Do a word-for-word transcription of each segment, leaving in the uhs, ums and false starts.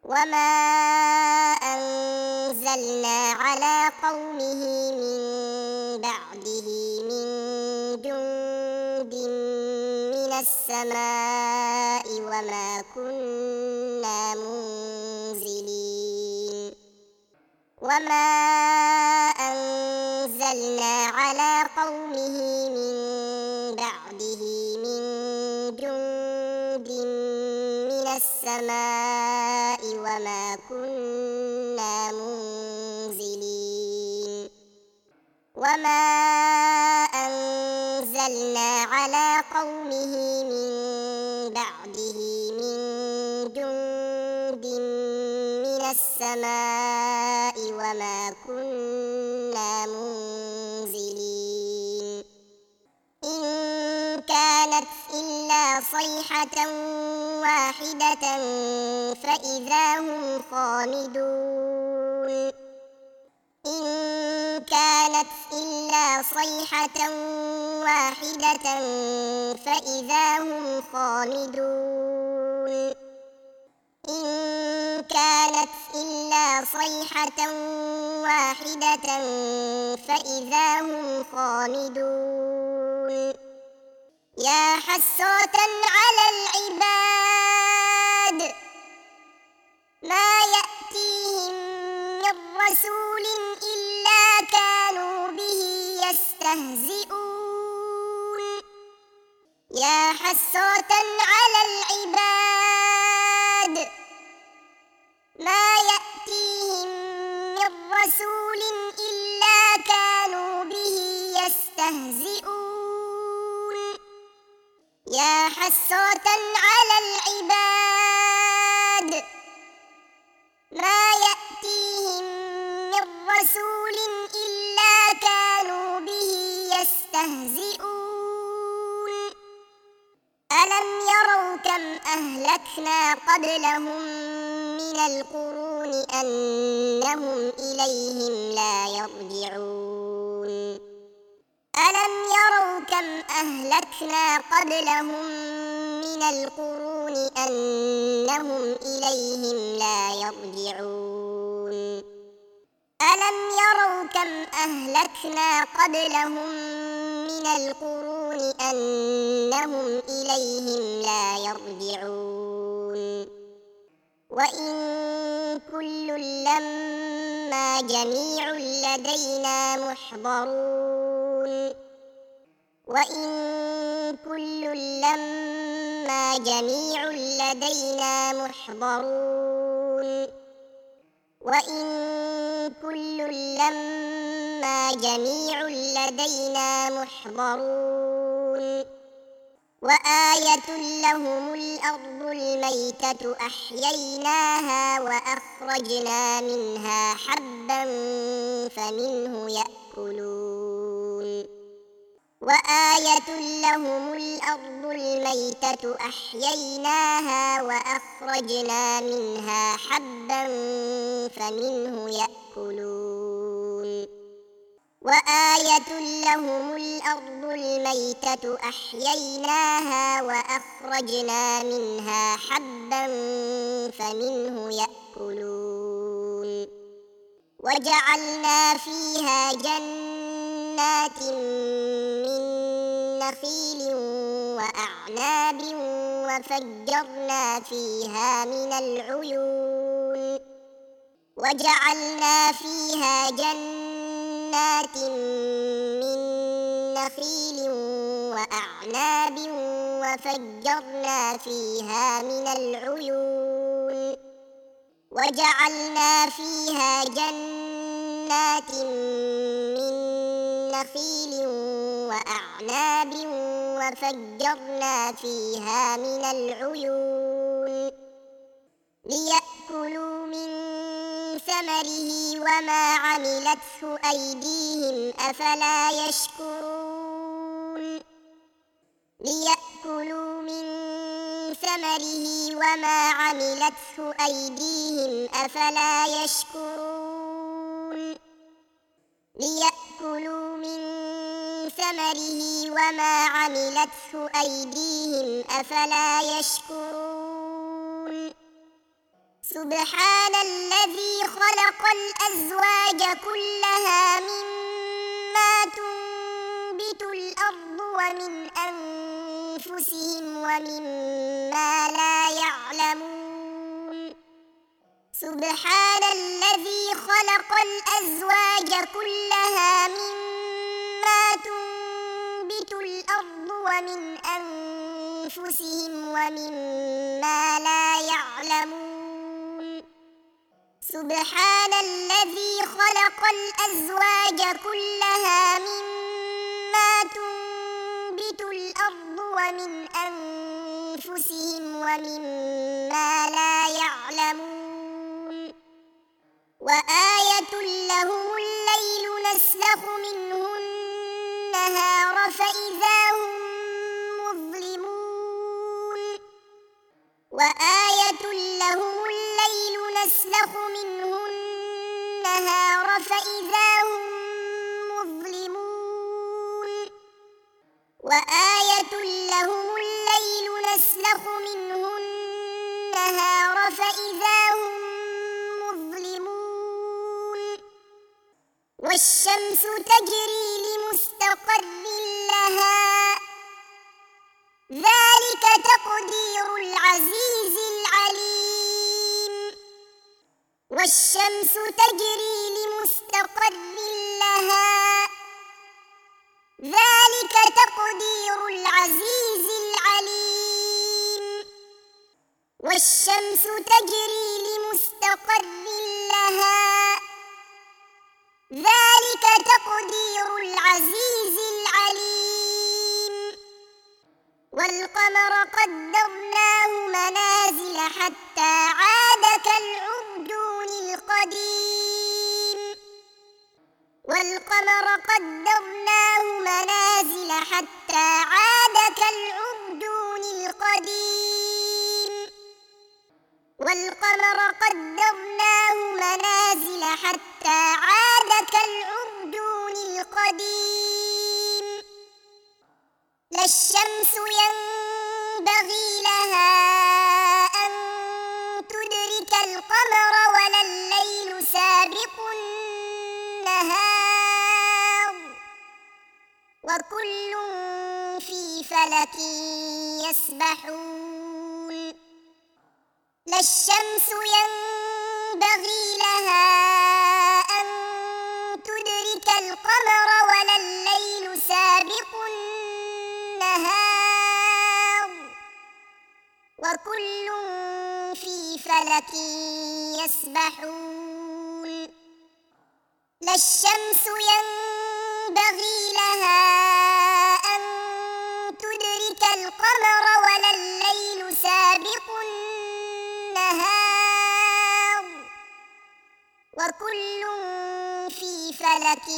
وما أنزلنا على قومه من بعده من جند من السماء وما كنا منزلين وما أنزلنا على قومه من بعده من جند من السماء وما كنا منزلين وما أنزلنا على قومه من بعده من جند من السماء وما كنا منزلين إن كانت إلا صيحة واحدة فإذا هم خامدون إن كانت إلا صيحة واحدة فإذا هم خامدون إن كانت إلا صيحة واحدة فإذا هم خامدون يا حسرة على العباد ما يأتيهم من رسول إلا كانوا به يستهزئون يا حسرة على العباد ما يأتيهم من رسول إلا كانوا به يستهزئون يا حسرة على العباد ما يأتيهم من رسول إلا كانوا به يستهزئون ألم يروا كم أهلكنا قبلهم من القرون أنهم إليهم لا يرجعون ألم يروا كم أهلكنا قبلهم من القرون أنهم إليهم لا يرجعون ألم يروا كم أهلكنا قبلهم من القرون أنهم إليهم لا يرجعون وإن كل لما جميع لدينا محضرون وإن كل لما جميع لدينا محضرون وإن كل لما جميع لدينا محضرون وآية لهم الأرض الميتة أحييناها وأخرجنا منها حبا فمنه يأكلون وآية لهم الأرض الميتة أحييناها وأخرجنا منها حبا فمنه يأكلون وآية لهم الأرض الميتة أحييناها وأخرجنا منها حبا فمنه يأكلون وجعلنا فيها جنات من نخيل وأعناب وفجرنا فيها من العيون وجعلنا فيها جنات من نخيل وأعناب وفجرنا فيها من العيون وجعلنا فيها جنات من نخيل وأعناب وفجرنا فيها من العيون ليأكلوا من ثمره وما عملته أيديهم أفلا يشكرون ليأكلوا من ثمره وما عملته أيديهم أفلا يشكرون ليأكلوا من ثمره وما عملته أيديهم أفلا يشكرون سبحان الذي خلق الأزواج كلها مما تنبت الأرض ومن أنفسهم ومما لا يعلمون سبحان الذي خلق الأزواج كلها مما تنبت الأرض ومن أنفسهم ومما لا يعلمون سبحان الذي خلق الأزواج كلها مما تنبت الأرض ومن أنفسهم ومما لا يعلمون وآية لهم الليل نسلخ منه النهار فإذا هم مظلمون وآية لهم الليل نسلخ منه النهار فإذا هم مظلمون وآية لهم الليل نسلخ منه النهار فإذا هم مظلمون والشمس تجري لمستقر لها ذلك تقدير العزيز العليم والشمس تجري لمستقر لها ذلك تقدير العزيز العليم والشمس تجري لمستقر لها ذلك تقدير العزيز العليم والقمر قدرناه منازل حتى عاد كالعرجون القديم والقمر قدرناه منازل حتى عاد كالعرجون القديم والقمر قدرناه منازل حتى عاد كالعرجون القديم لا الشمس ينبغي لها أن تدرك القمر ولا الليل سابق النهار وكل في فلك يسبحون لا الشمس ينبغي لها أن تدرك القمر ولا الليل سابق النهار وكل في فلك يسبحون لا الشمس ينبغي لها أن تدرك القمر ولا الليل سابق النهار وكل في فلك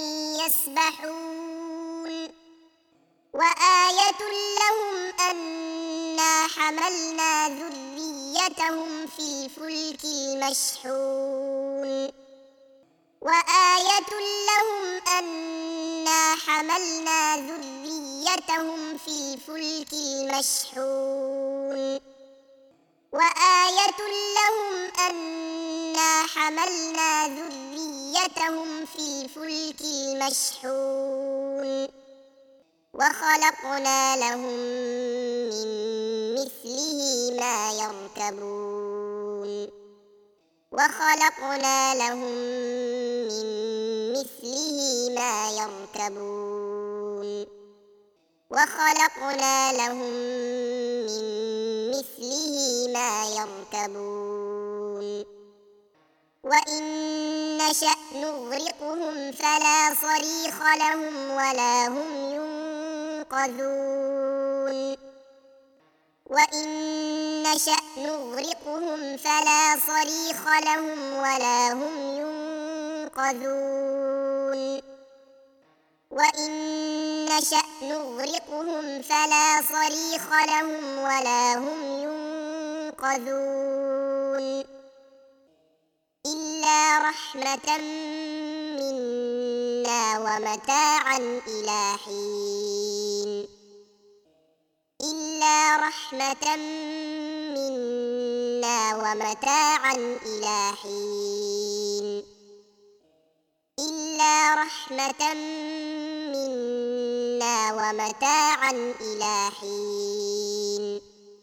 يسبحون وآية لهم أنا حملنا ذريتهم في الفلك المشحون وآية لهم أنا حملنا ذريتهم في الفلك المشحون وآية لهم أنا حملنا ذريتهم في الفلك المشحون وخلقنا لهم من مثله ما يركبون وخلقنا لهم من مثله ما يركبون وخلقنا لهم من مثله ما يركبون وإن نشأ نغرقهم فلا صريخ لهم ولا هم ينقذون وإن نشأ نغرقهم فلا صريخ لهم ولا هم ينقذون وإن نشأ نغرقهم فلا صريخ لهم ولا هم ينقذون إلا رحمة منا ومتاعا إلى حين إلا رحمة منا منا ومتاعا إلى حين إلا رحمة منا ومتاعا إلى حين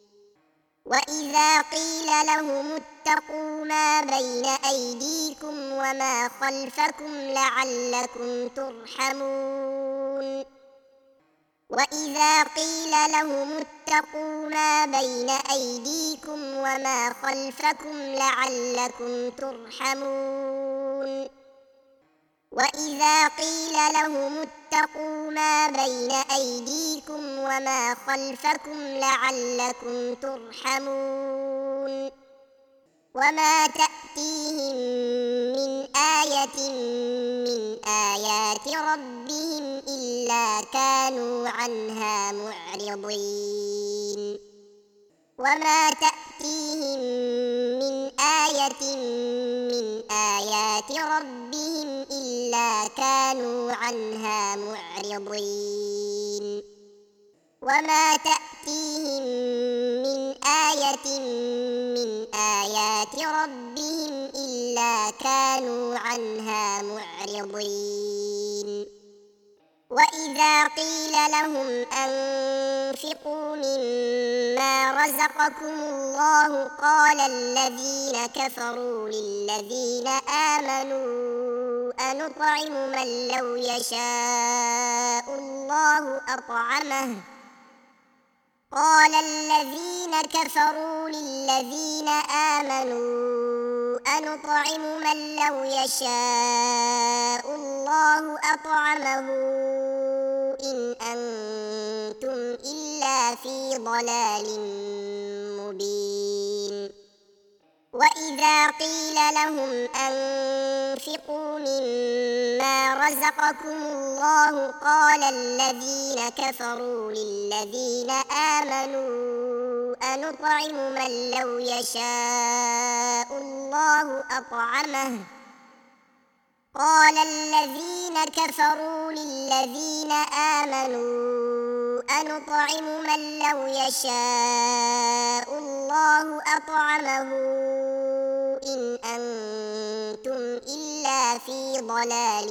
وإذا قيل لهم اتقوا ما بين أيديكم وما خلفكم لعلكم ترحمون وإذا قيل لهم اتقوا ما بين أيديكم وما خلفكم لعلكم ترحمون وإذا قيل لهم اتقوا ما بين أيديكم وما خلفكم لعلكم ترحمون وما تأتيهم من آية من آيات ربهم إلا كانوا عنها معرضين وما تأتيهم من آية من آيات ربهم إلا كانوا عنها معرضين وما تأتيهم من آية من آيات ربهم إلا كانوا عنها معرضين وإذا قيل لهم أنفقوا مما رزقكم الله قال الذين كفروا للذين آمنوا أنطعم من لو يشاء الله أطعمه قال الذين كفروا للذين آمنوا أنطعم من لو يشاء الله أطعمه إن أنتم إلا في ضلال مبين وإذا قيل لهم أنفقوا مما رزقكم الله قال الذين كفروا للذين آمنوا أنطعم من لو يشاء الله أطعمه قال الذين كفروا للذين آمنوا أنطعم من لو يشاء الله أطعمه إن أنتم إلا في ضلال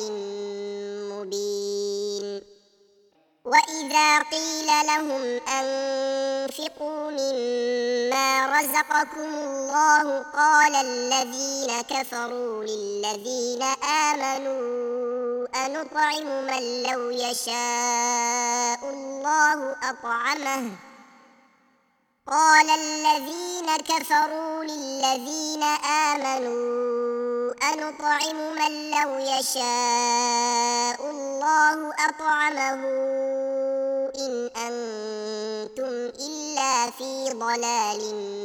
مبين وإذا قيل لهم أنفقوا مما رزقكم الله قال الذين كفروا للذين آمنوا أنطعم من لو يشاء الله أطعمه قال الذين كفروا للذين آمنوا أنطعم من لو يشاء الله أطعمه إن أنتم إلا في ضلال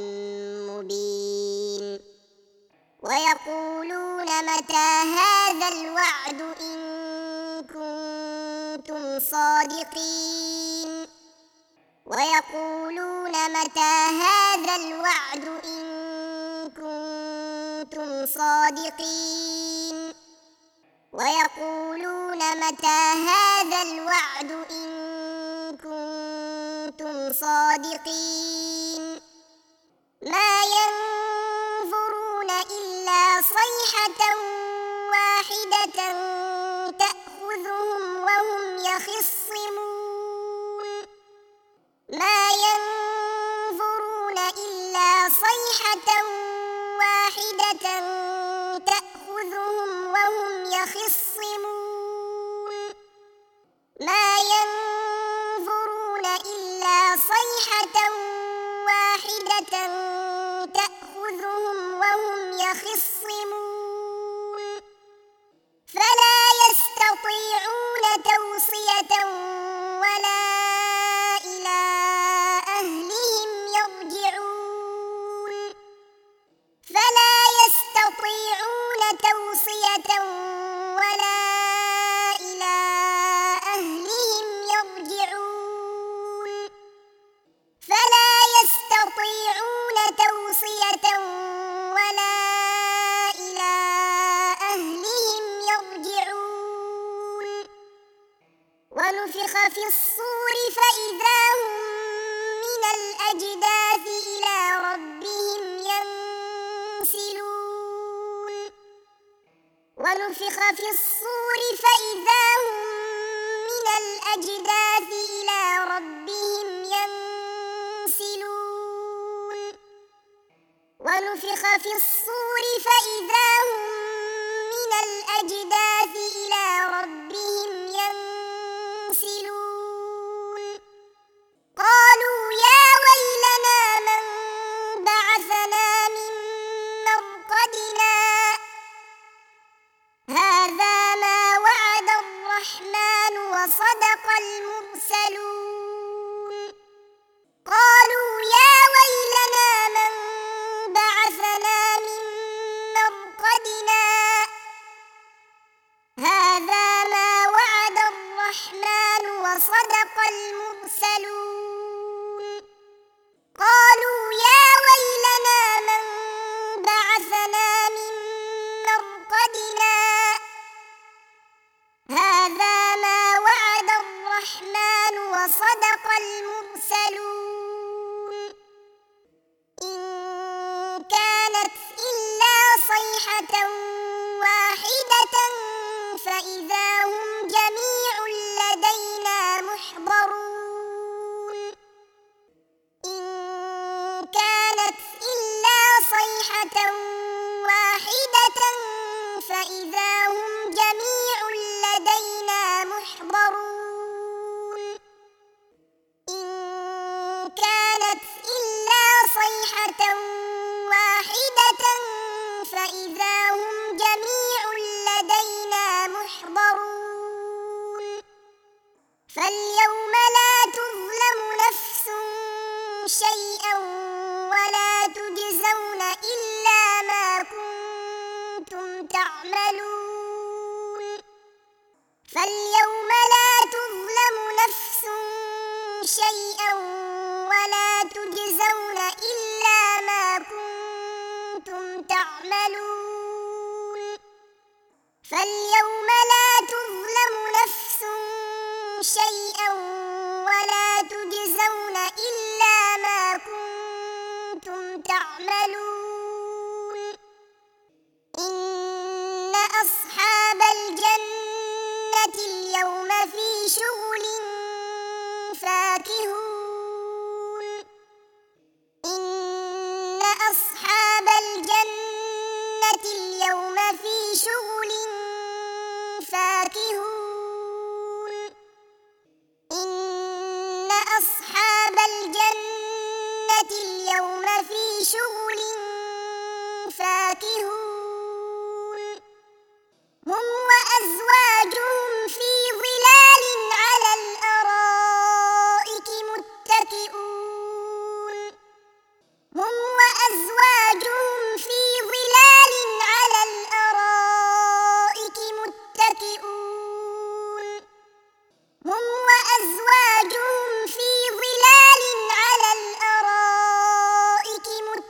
مبين ويقولون متى هذا الوعد إن كنتم صادقين ويقولون متى هذا الوعد إن كنتم صادقين ويقولون متى هذا الوعد إن كنتم صادقين ما ينظرون إلا صيحة واحدة تأخذهم وهم يخصمون ما ينظرون إلا صيحة واحدة تأخذهم وهم يخصمون ما ينظرون إلا صيحة واحدة تأخذهم وهم يخصمون فلا يستطيعون توصية ولا إلى أهلهم يرجعون فلا يستطيعون توصية ولا إلى أهلهم يرجعون فلا يستطيعون توصية ولا إلى أهلهم يرجعون ونفخ في الصور فإذا هم من الأجداث إلى ربهم ينظرون ونفخ في الصور فإذا هم من الأجداث إلى ربهم ينسلون ونفخ في الصور فإذا هم من الأجداث إلى ربهم ينسلون قالوا يا ويلنا من بعثنا من مرقدنا هذا ما وعد الرحمن وصدق المرسلون قالوا يا ويلنا من بعثنا من مرقدنا هذا ما وعد الرحمن وصدق المرسلون قالوا يا ويلنا من بعثنا من مرقدنا هذا ما وعد الرحمن وصدق المرسلون إن كانت إلا صيحة واحدة فإذا هم جميع لدينا محضرون إن كانت إلا صيحة واحدة فإذا هم جميع لدينا محضرون إن كانت إلا صيحة واحدة فإذا هم جميع لدينا محضرون فاليوم لا تظلم نفس شيئا ولا تجزون إلا ما كنتم تعملون فاليوم لا تظلم نفس شيئا ولا تجزون إلا ما كنتم تعملون فاليوم لا تظلم نفس شيئا ولا تجزون إلا ما كنتم تعملون إن أصحاب الجنة اليوم في شغل فاكهون إن أصحاب الجنة اليوم في شغل فاكهون إن أصحاب الجنة اليوم في شغل فاكهون هم وأزواجهم في ظلال على الأرائك متكئون هم وأزواجهم في ظلال على الأرائك متكئون هم وأزواجهم في ظلال على الأرائك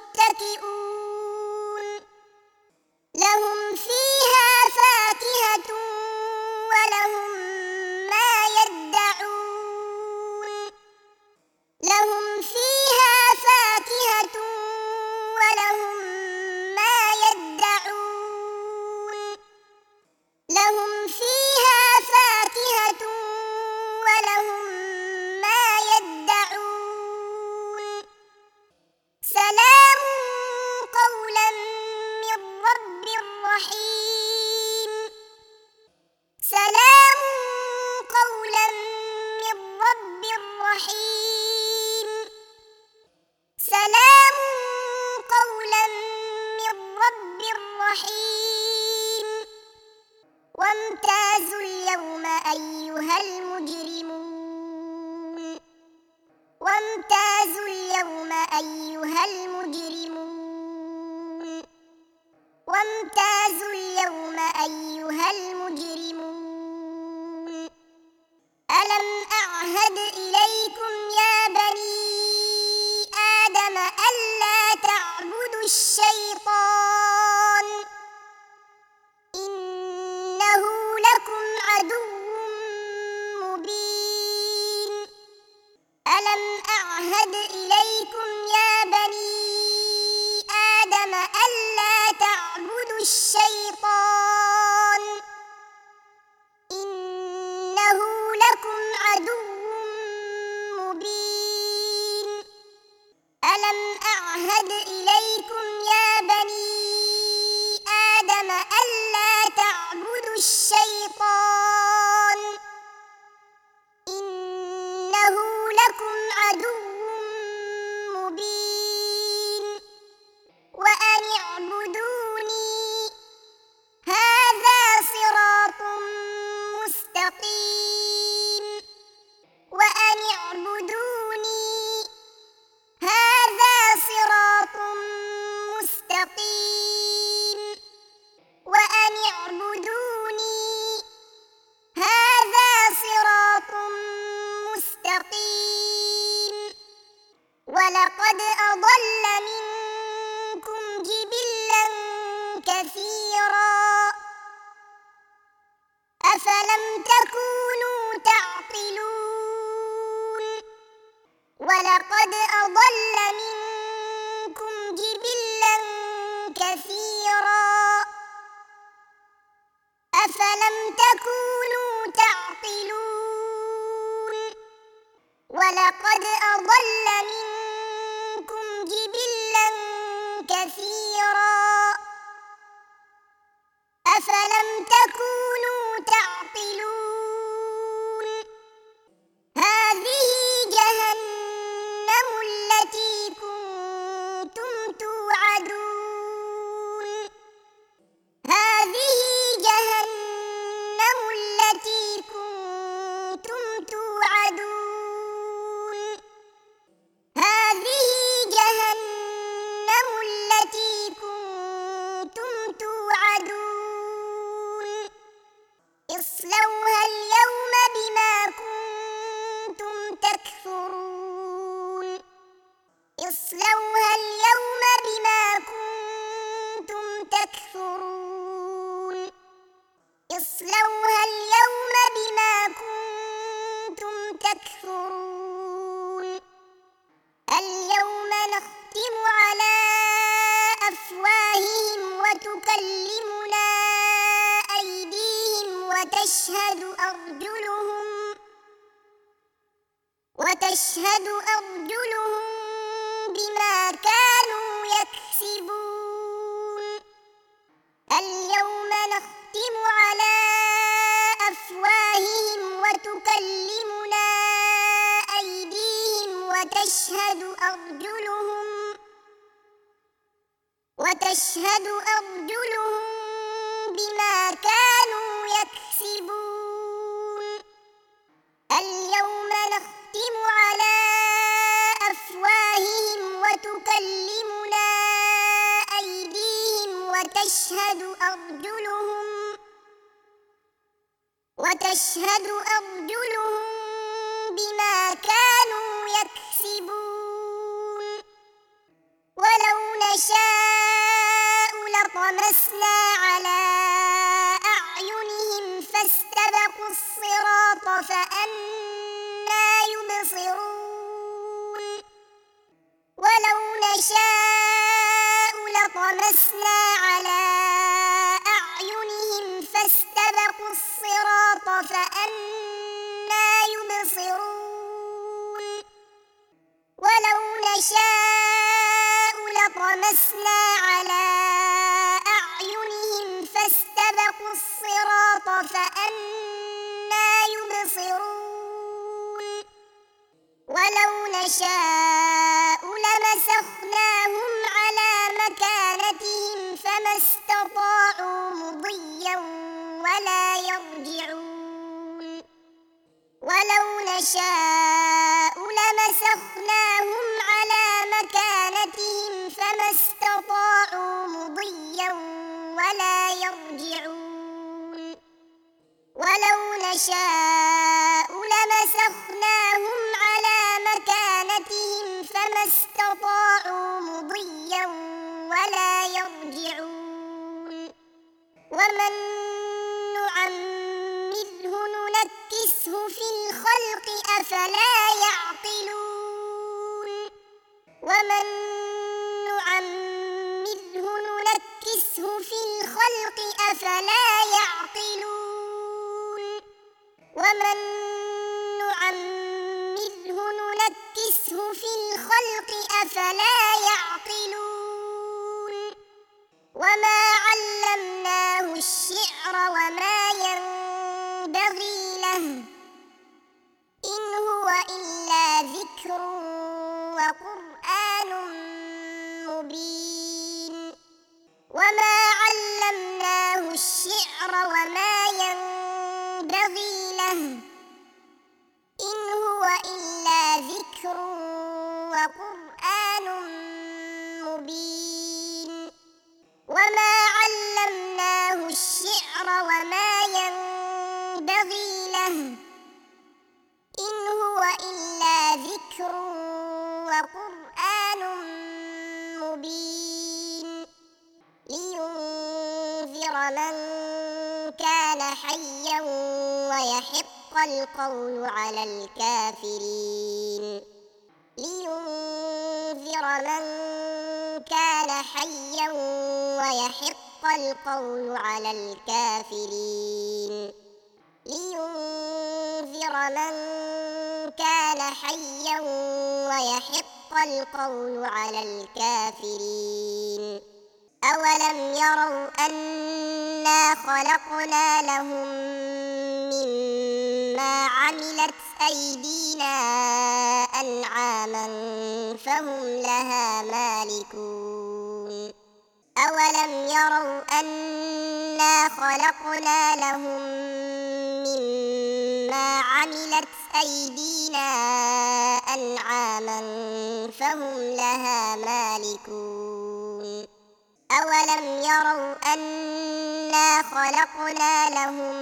متكئون لهم فيها فاكهة ولهم ما يدعون لهم فيها فاكهة ولهم ما يدعون لهم فيها فاكهة ولهم ما يدعون سلام قولا من رب رحيم سلام قولا من رب رحيم سلام قولا من رب رحيم وامتازوا اليوم أيها المجرمون وامتازوا اليوم أيها المجرمون وامتازوا اليوم أيها المجرمون ألم أعهد إليكم يا بني آدم ألا تعبدوا الشيطان إنه لكم عدو مبين ألم أعهد إليكم يا بني آدم ألا تعبدوا الشيطان كثيرا أفلم تكونوا تعقلون ولقد أضل منكم جبلا كثيرا أفلم تكونوا تعقلون هذه جهنم التي كنتم توعدون هذه جهنم التي كنتم توعدون هذه جهنم التي كنتم توعدون اصلوها اليوم بما كنتم تكفرون اصلوها اليوم بما كنتم تكفرون اصلوها اليوم بما كنتم تكفرون اليوم نختم على أفواههم وتكلمنا أيديهم وتشهد أرجلهم وتشهد أرجلهم بما كانوا يكسبون اليوم نختم على أفواههم وتكلمنا أيديهم وتشهد أرجلهم وتشهد أرجلهم بما كانوا يكسبون اليوم نختم على أفواههم وتكلمنا أيديهم وتشهد أرجلهم وتشهد أرجلهم بما كانوا يكسبون ولو نشاء لطمسنا على أعينهم فاستبقوا الصراط فأنى يبصرون ولو نشاء لطمسنا على أعينهم فاستبقوا الصراط فأنى يبصرون ولو نشاء لطمسنا على أعينهم فاستبقوا الصراط فأنى يبصرون ولو نشاء لمسخناهم على مكانتهم فما استطاعوا مضيا ولا يرجعون ولو نشاء لمسخناهم على مكانتهم فما استطاعوا مضيا ولا يرجعون ولو نشاء لمسخناهم على مكانتهم فما استطاعوا مضيا ولا يرجعون ومن نعمره ننكسه في الخلق أفلا يعقلون ومن نعمره ننكسه في الخلق أفلا يعقلون ومن نعمره ننكسه في الخلق أفلا يعقلون وما علمناه الشعر وما ينبغي له إن هو إلا ذكر وقرآن مبين وما علمناه الشعر وما ينبغي له إن هو إلا ذكر وقرآن مبين وما علمناه الشعر وما ينبغي له إن هو إلا ذكر وقرآن مبين لينذر من كان حيا ويحق القول على الكافرين لينذر من كان حيا ويحق القول على الكافرين لينذر من كان حيا ويحق القول على الكافرين أولم يروا أنا خلقنا لهم مما عملت أيدينا أنعاما فهم لها مالكون أولم يروا أنا خلقنا لهم مما عملت أيدينا أنعاما فهم لها مالكون أولم يروا أنا خلقنا لهم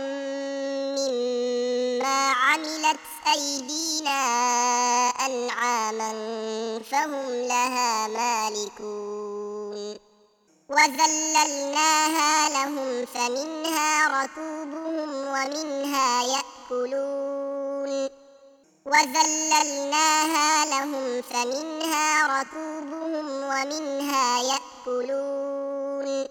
مما عملت أيدينا أنعاما فهم لها مالكون وذللناها لهم فمنها ركوبهم ومنها يأكلون وذللناها لهم فمنها ركوبهم ومنها يأكلون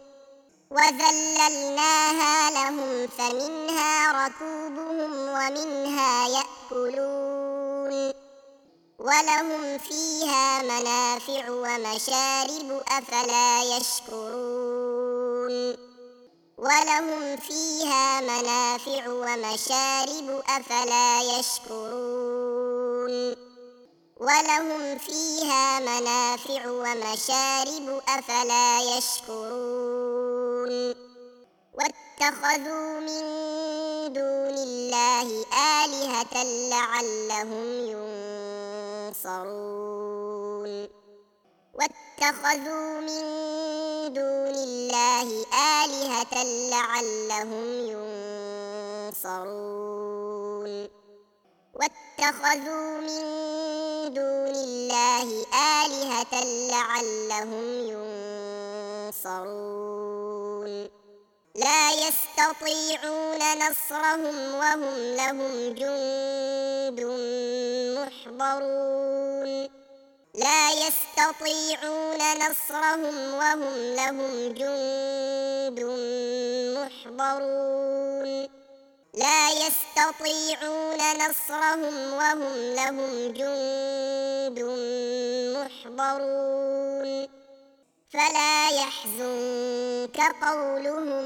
وذللناها لهم فمنها ركوبهم ومنها يأكلون ولهم فيها منافع ومشارب أفلا يشكرون ولهم فيها منافع ومشارب أفلا يشكرون ولهم فيها منافع ومشارب أفلا يشكرون واتخذوا من دون الله آلهة لعلهم ينصرون واتخذوا من دون الله آلهة لعلهم ينصرون واتخذوا من دون الله آلهة لعلهم ينصرون لا يستطيعون نصرهم وهم لهم جند محضرون لا يستطيعون نصرهم وهم لهم جند محضرون لا يستطيعون نصرهم وهم لهم جند محضرون فلا يحزنك قولهم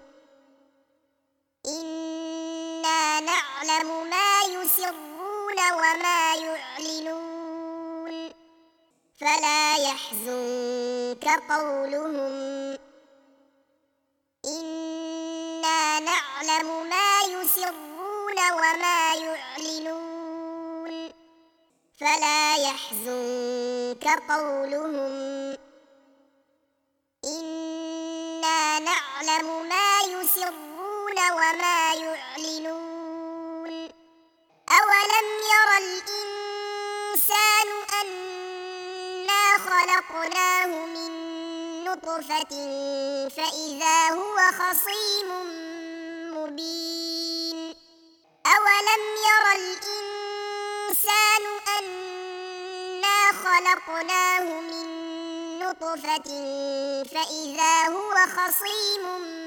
إنا نعلم ما يسرون وما يعلنون فلا يحزنك قولهم إنا نعلم ما يسرون وما يعلنون فلا يحزنك قولهم إنا نعلم ما يسرون وما يعلنون أولم ير الإنسان أنا خلقناه من نطفة فإذا هو خصيم مبين أولم ير الإنسان أنا خلقناه من نطفة فإذا هو خصيم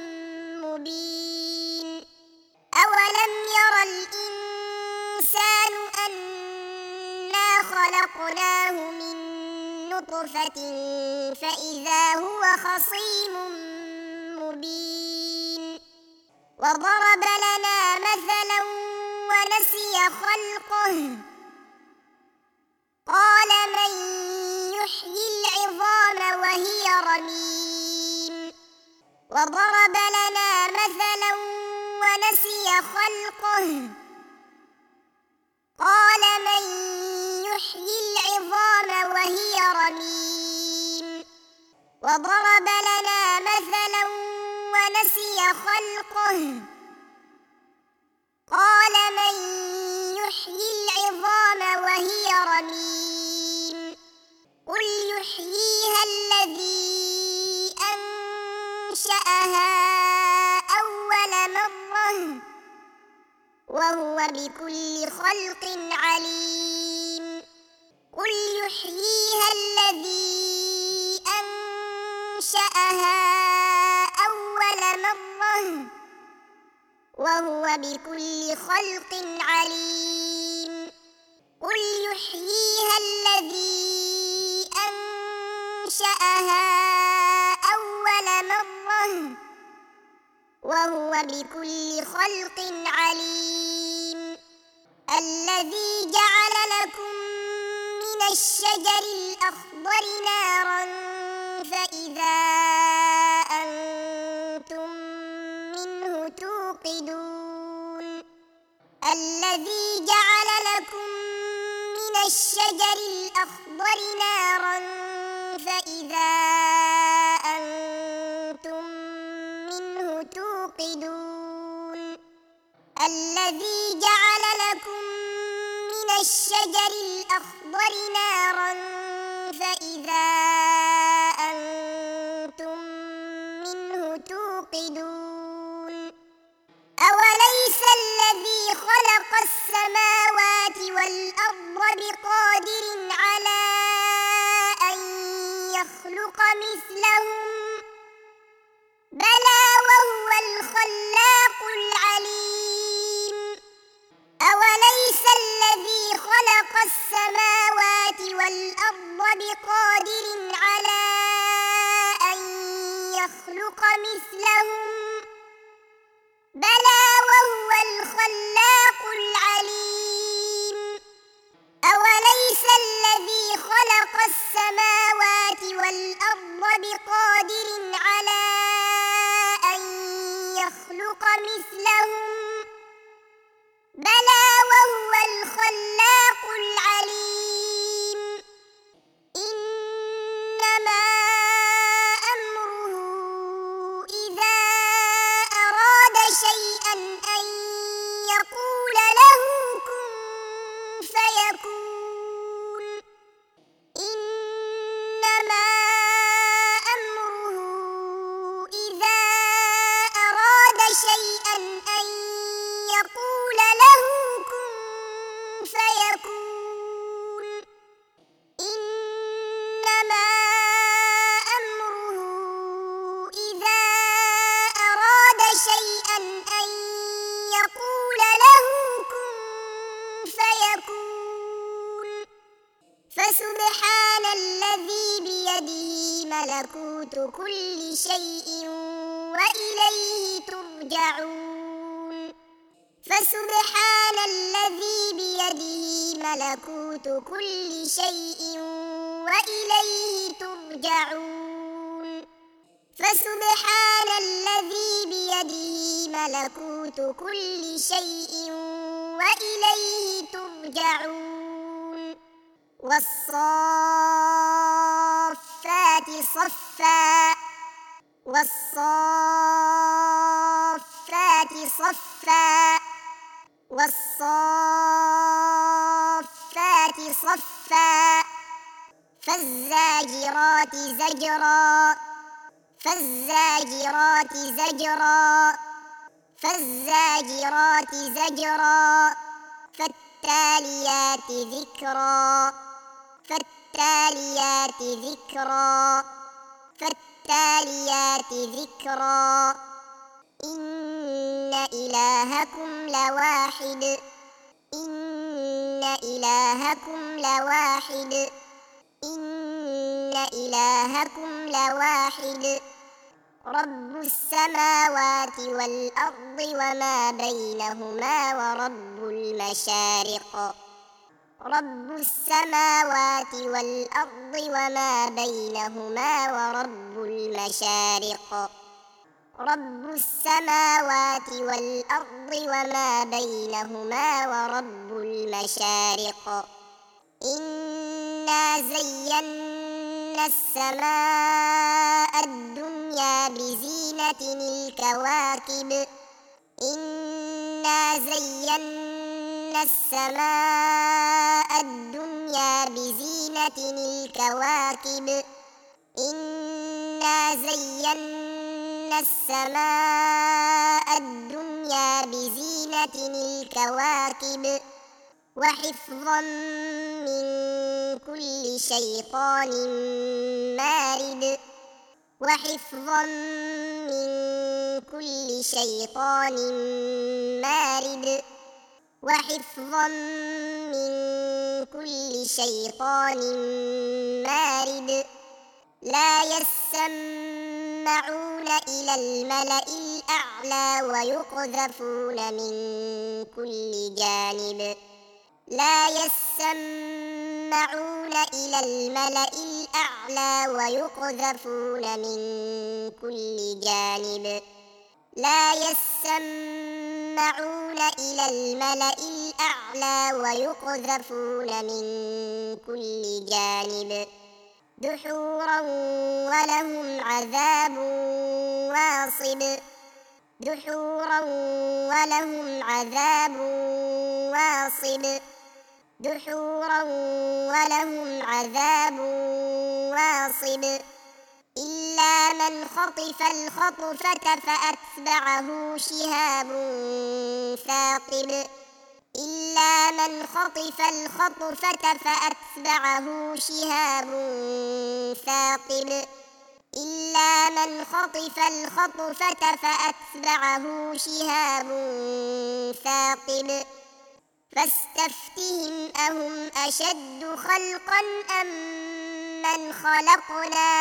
مبين أولم ير الإنسان أنا خلقناه من نطفة فإذا هو خصيم مبين وضرب لنا مثلا ونسي خلقه قال من يحيي العظام وهي رميم وضرب لنا مثلا ونسي خلقه قال من يحيي العظام وهي رميم وضرب لنا مثلا ونسي خلقه قال من يحيي العظام وهي رميم قل يحييها الذي أنشأها أول مرة وهو بكل خلق عليم قل يحييها الذي أنشأها أول مرة وهو بكل خلق عليم قل يحييها الذي أنشأها أول مرة وهو بكل خلق عليم الذي جعل لكم من الشجر الأخضر نارا فإذا أنتم منه توقدون الذي جعل لكم من الشجر الأخضر نارا فإذا أنتم منه توقدون الذي جعل لكم من الشجر الأخضر نارا فإذا أنتم منه توقدون أوليس الذي خلق السماوات والأرض بقادر على أن يخلق مثلهم بلى وهو الخلاق العليم أوليس الذي خلق السماوات والأرض بقادر على أن يخلق مثلهم بلى وهو الخلاق العليم أوليس الذي خلق السماوات والأرض بقادر على أن يخلق مثلهم بلى وهو الخلاق العليم إنما أمره إذا أراد شيئا أن يقول له كن فيكون إنما أمره إذا أراد شيئا أن يقول له كن فيكون إنما أمره إذا أراد شيئا أن يقول له كن فيكون فسبحان الذي بيده ملكوت كل شيء وإليه ترجعون فسبحان الذي بيده ملكوت كل شيء وإليه ترجعون فسبحان الذي بيده ملكوت كل شيء وإليه ترجعون والصافات صفا والصافات صفا والصافات صفا فالزاجرات زجرا فالزاجرات زجرا فالزاجرات زجرا فالتاليات ذكرا فالتاليات ذكرا فالتاليات ذكرا إن إلهكم لواحد إن إلهكم لواحد إن إلهكم لواحد رب السماوات والأرض وما بينهما ورب المشارق رب السماوات والأرض وما بينهما ورب المشارق رب السماوات والأرض وما بينهما ورب المشارق إنا زينا السماء الدنيا بزينة الكواكب إنا زينا السماء الدنيا بزينة الكواكب إنا زينا السماء الدنيا بزينة الكواكب وحفظا من كل شيطان مارد وحفظا من كل شيطان مارد وحفظا من كل شيطان مارد لا يسمعون إلى الملأ الأعلى ويقذفون من كل جانب لا يسمعون إلى الملأ الأعلى ويقذفون من كل جانب لا يسمعون إلى الملأ الأعلى ويقذفون من كل جانب دحورا ولهم عذاب واصب دحورا ولهم عذاب واصب دحورا ولهم عذاب واصب إلا من خطف الخطفة فأتبعه شهاب ثاقب إلا من خطف الخطفة فأتبعه شهاب ثاقب إلا من خطف الخطفة فأتبعه شهاب ثاقب فاستفتهم أهم أشد خلقا أم من خلقنا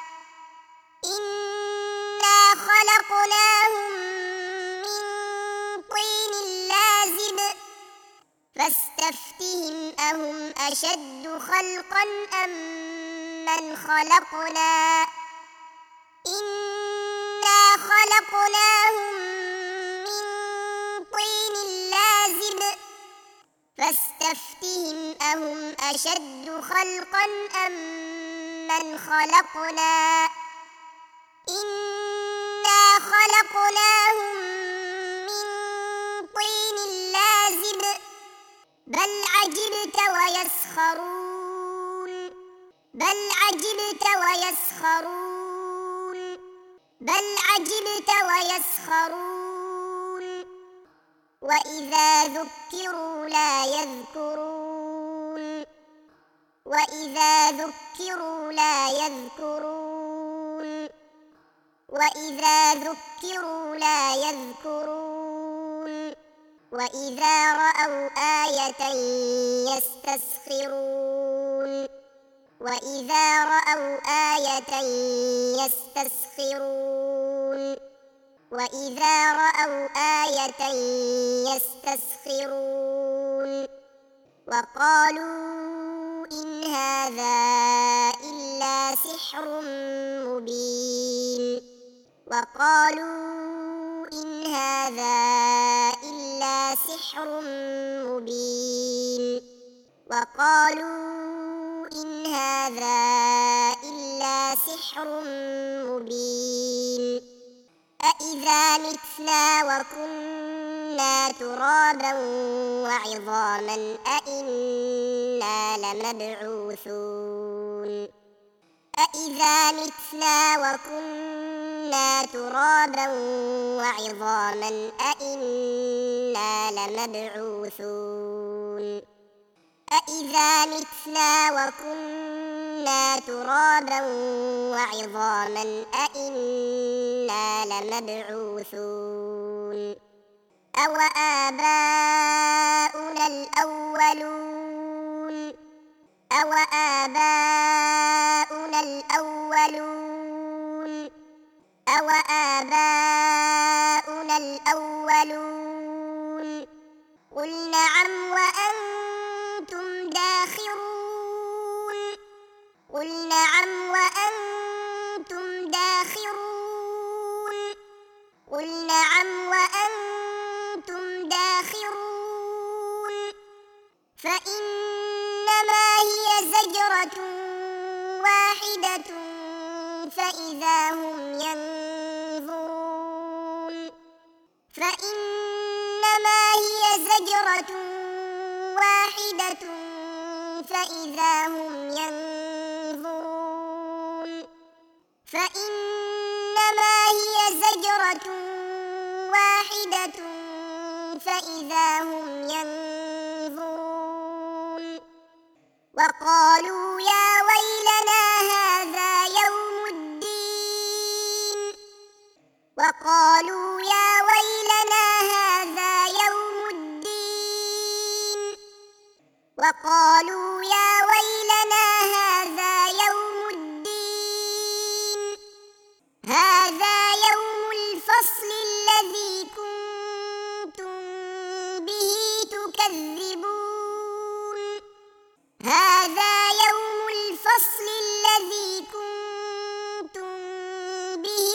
إنا خلقناهم من طين لازب فاستفتهم أهم أشد خلقا أم من خلقنا إنا خلقناهم من طين لازب فاستفتهم أهم أشد خلقا أم من خلقنا إنا خلقناهم من طين لازب بل عجبت ويسخرون بل عجبت ويسخرون بل عجبت ويسخرون وإذا ذكروا لا يذكرون وإذا ذكروا لا يذكرون وإذا ذكروا لا يذكرون وإذا رأوا آية يستسخرون وإذا رأوا آية يستسخرون وإذا رأوا آية يستسخرون وقالوا إن هذا إلا سحر مبين وقالوا إن هذا إلا سحر مبين وقالوا إن هذا إلا سحر مبين أإذا متنا وكنا ترابا وعظاما أإنا لمبعوثون أإذا متنا وكنا ترابا وعظاما أإنا لمبعوثون أإذا متنا وكنا ترابا وعظاما أإنا لمبعوثون أو آباؤنا الأولون أو آباؤنا الأولون أو آباؤنا الأولون قل نعم وأنتم داخرون قل نعم وأنتم داخرون قل نعم وأنتم داخرون فإنما هي زجرة واحدة فإذا هم ينظرون فإنما هي زجرة واحدة فإذا هم ينظرون فإنما هي زجرة واحدة فإذا هم ينظرون وقالوا يا ويلنا هذا يوم الدين وقالوا يا ويلنا هذا يوم الدين وقالوا يا ويلنا هذا يوم الدين هذا يوم الفصل الذي كنتم به تكذبون هذا يوم الفصل الذي كنتم به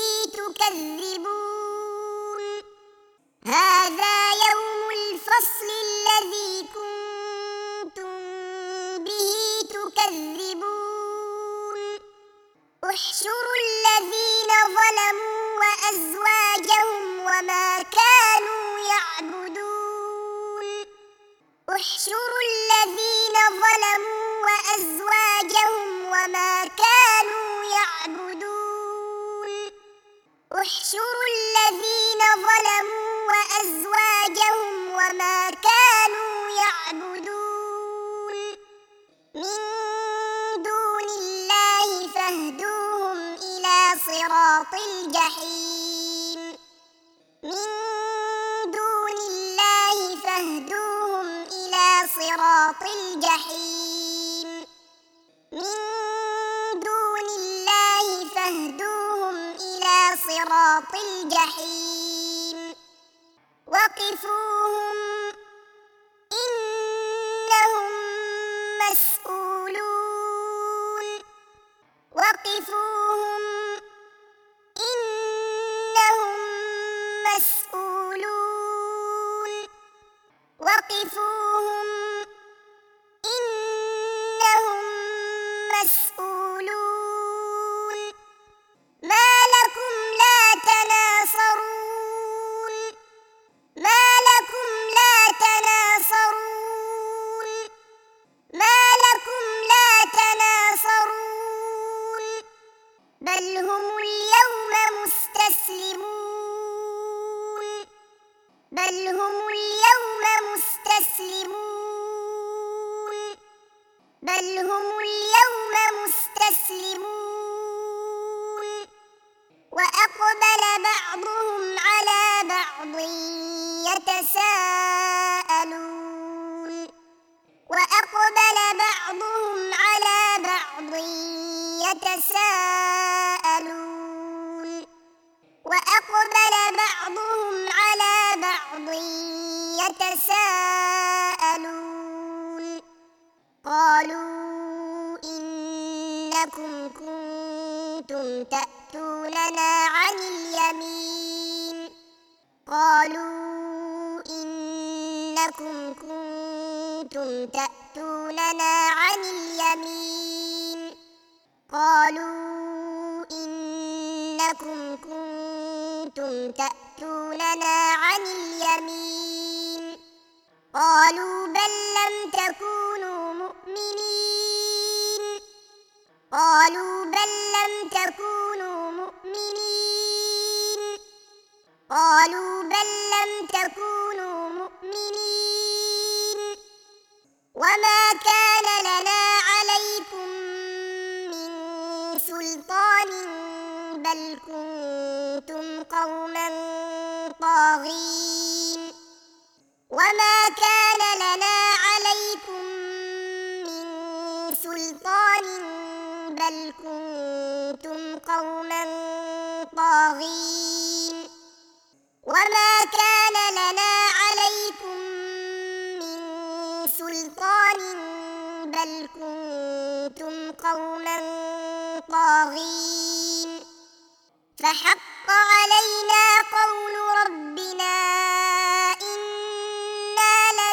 تكذبون هذا يوم الفصل الذي كنتم به تكذبون احشروا الذين ظلموا وأزواجهم وما كانوا يعبدون احشروا الذين ظلموا وأزواجهم وما كانوا يعبدون احشروا الذين ظلموا وأزواجهم وما كانوا يعبدون من دون الله فاهدوهم إلى صراط الجحيم من دون الله فاهدوهم إلى صراط الجحيم من دون الله فاهدوهم إلى صراط الجحيم وقفوهم إنهم مسؤولون وقفوهم إنهم مسؤولون وقفوهم إنهم مسؤولون ما لكم لا تناصرون ما لكم لا تناصرون ما لكم لا تناصرون بل هم اليوم مستسلمون بل هم اليوم مستسلمون بل هم اليوم مستسلمون وأقبل بعضهم على بعض يتساءلون وأقبل بعضهم على بعض يتساءلون وأقبل بعضهم على بعض يتساءلون قالوا إنكم كنتم تأتوننا عن اليمين قالوا إنكم كنتم تأتوننا عن اليمين قالوا إنكم كنتم تأتوننا عن اليمين قالوا بل لم تكونوا مؤمنين قالوا بل لم تكونوا مؤمنين قالوا بل لم تكونوا مؤمنين وما كان لنا عليكم من سلطان بل كنتم قوما طاغين وما كان لنا عليكم من سلطان بل كنتم قوما طاغين وما كان لنا عليكم من سلطان بل كنتم قوما طاغين فحق علينا قول ربنا إنا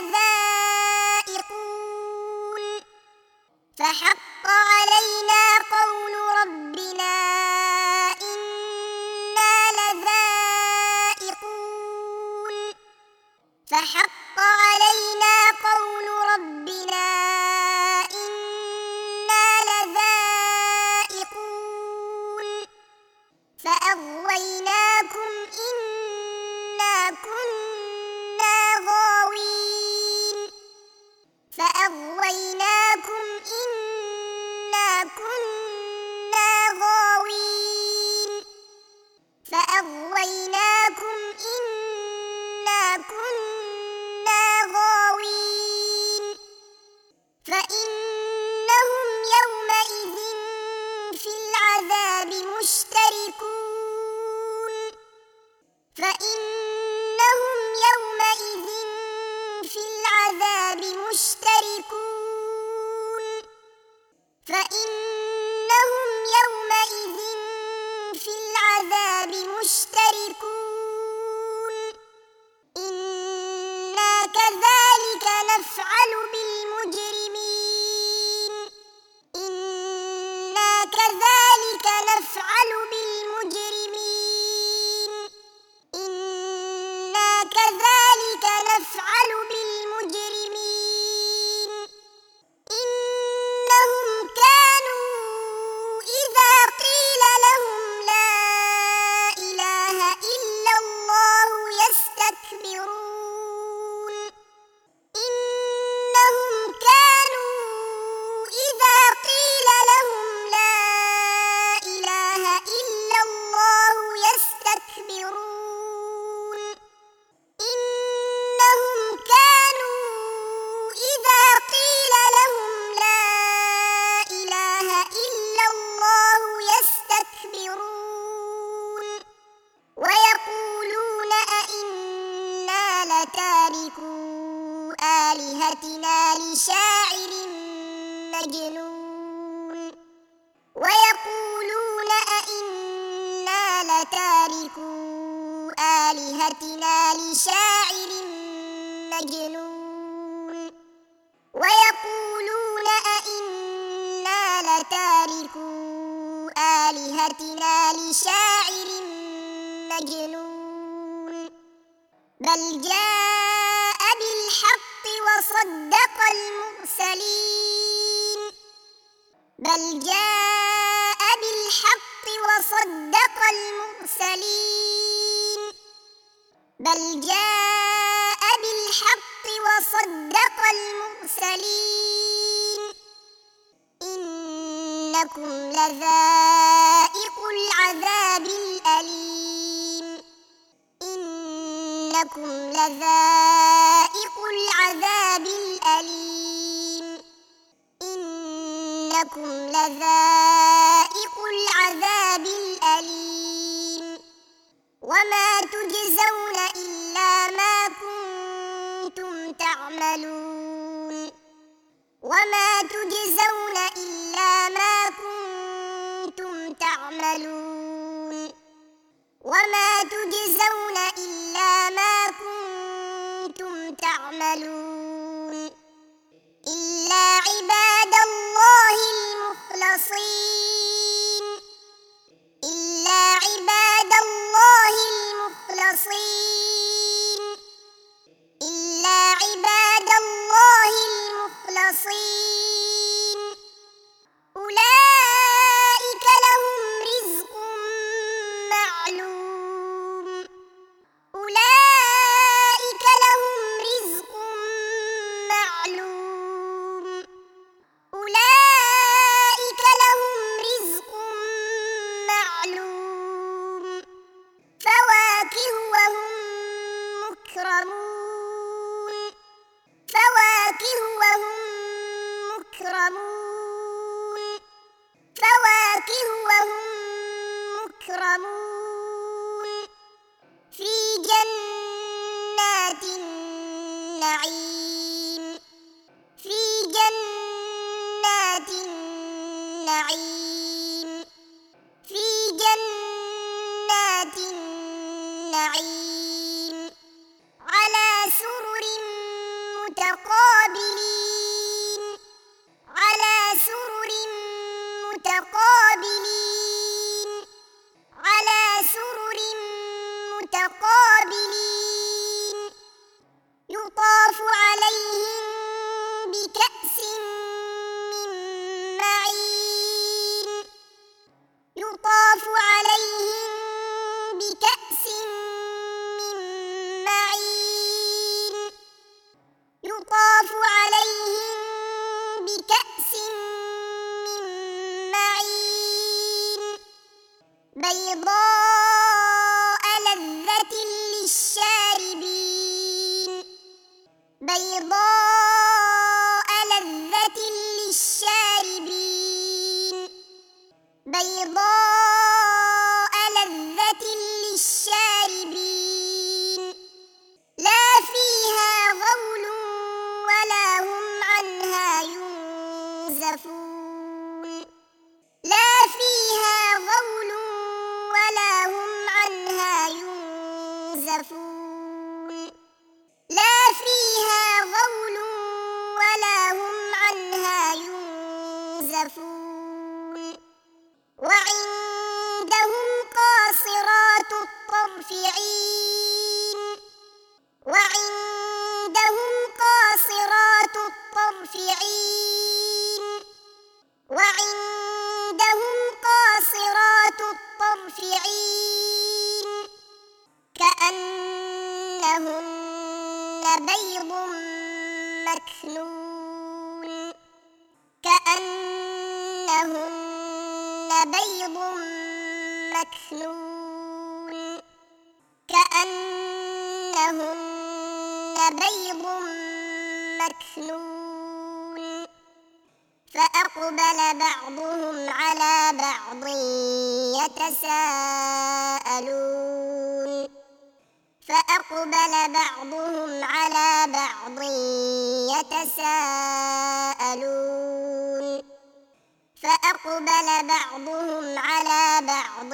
لذائقون فحق علينا قول ربنا إنا لذائقون فحق علينا قول ربنا إنا لذائقون فأغويناكم إنا كنا غاوين فأغويناكم إنا كنا غاوين فأغويناكم مشتركون فإنهم يومئذ في العذاب مشتركون إنا كذلك نفعل بالمجرمين إنا كذلك نفعل بالمجرمين إنا كذلك نفعل بالمجرمين إنهم كانوا إذا قيل لهم لا إله إلا الله يستكبرون إنهم كانوا إذا قيل لهم لا إله إلا الله يستكبرون إنهم كانوا إذا قيل لهم لا إله إلا الله يستكبرون ويقولون أئنا لتاركو آلهتنا لشاعر مجنون ويقولون أئنا لتاركو آلهتنا لشاعر مجنون ويقولون أئنا لتاركو آلهتنا لشاعر مجنون بل جاء بالحق وصدق المرسلين بل جاء بالحق وصدق المرسلين بل جاء بالحق وصدق المرسلين إنكم لذائق العذاب الأليم إنكم لذائق العذاب الأليم إنكم لذائق العذاب الأليم وما تجزون إلا ما كنتم تعملون وما تجزون إلا ما كنتم تعملون وما تجزون إلا ما كنتم تعملون إلا عباد الله المخلصين إلا عباد الله المخلصين إلا عباد الله المخلصين أولئك لهم رزق معلوم أولئك لهم رزق معلوم أولئك لهم رزق معلوم فواكه وهم مكرمون فواكه وهم مكرمون فواكه وهم مكرمون في جنات النعيم في جنات النعيم في جنات النعيم على سرر متقابلين على سرر متقابلين على سرر متقابلين يطاف عليهم بكأس من معين يطاف عليهم بكأس من معين يطاف عليهم بكأس من معين بيضاء لذة للشاربين بيضاء لذة للشاربين بيضاء لذة للشاربين لا فيها غول ولا هم ينزفون لا فيها غول ولا هم عنها ينزفون وعندهم قاصرات الطرف عين وعندهم قاصرات الطرف عين وعندهم قاصرات الطرف عين كأنهن بيض مكنون كأنهن بيض مكنون كأنهن بيض مكنون فأقبل بعضهم على بعض يتساءلون فأقبل بعضهم على بعض يتساءلون فأقبل بعضهم على بعض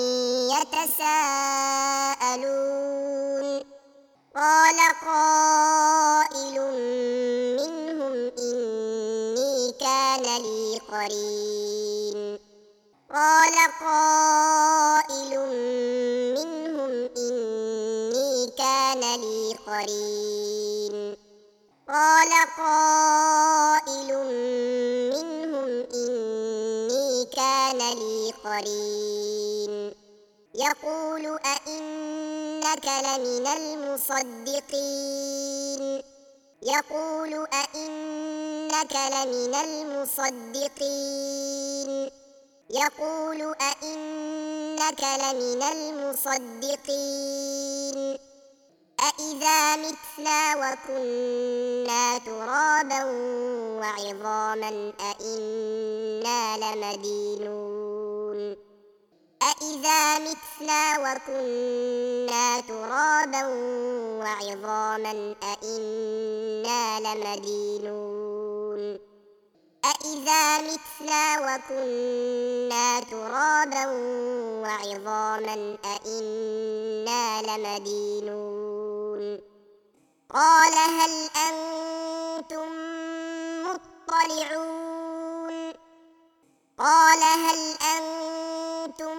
يتساءلون قال قائل منهم إني كان لي قرين قال قائل منهم إني كان لي قرين قال قائل منهم إني كان لي قرين يقول أئنك لمن المصدقين يقول أئنك لمن المصدقين يقول أئنك لمن المصدقين أإذا متنا وكنا ترابا وعظاما أإنا لمدينون أإذا متنا وكنا ترابا وعظاما أإنا لمدينون أإذا متنا وكنا ترابا وعظاما أإنا لمدينون قال هل أنتم مطلعون قال هل أنتم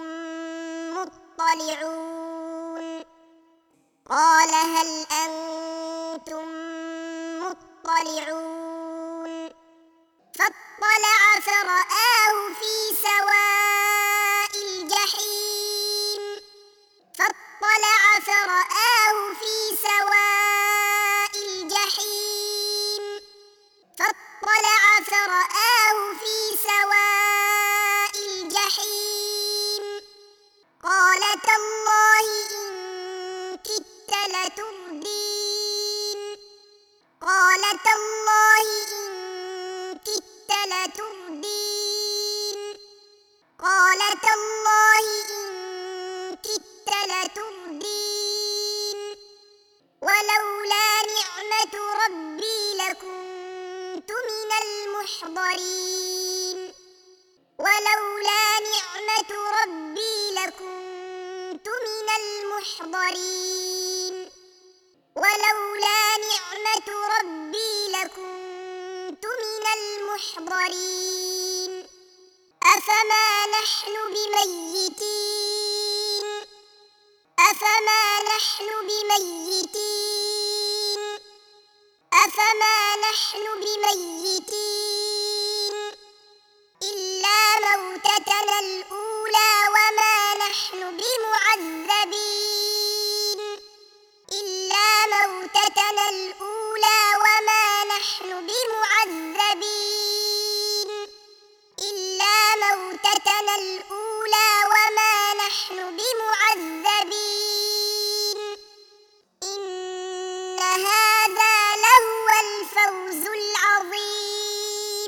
مطلعون قال هل أنتم مطلعون فاطلع فرآه في سواء الجحيم فاطلع فرآه في سواء الجحيم فاطلع فرآه في سواء الجحيم قال تالله إن كدت لتردين قال تالله إن كدت لتردين قال تالله إن كدت لتردين ولولا نعمة ربي لكنت من المحضرين ولولا نعمة ربي لكنت من المحضرين ولولا نعمة ربي لكنت من المحضرين أفما نحن بميتين أفما نحن بميتين أفما نحن بميتين إلا موتتنا الأولى وما نحن بمعذبين إلا موتتنا الأولى وما نحن بمعذبين إلا موتتنا الأولى وما نحن بمعذبين إن هذا لهو الفوز العظيم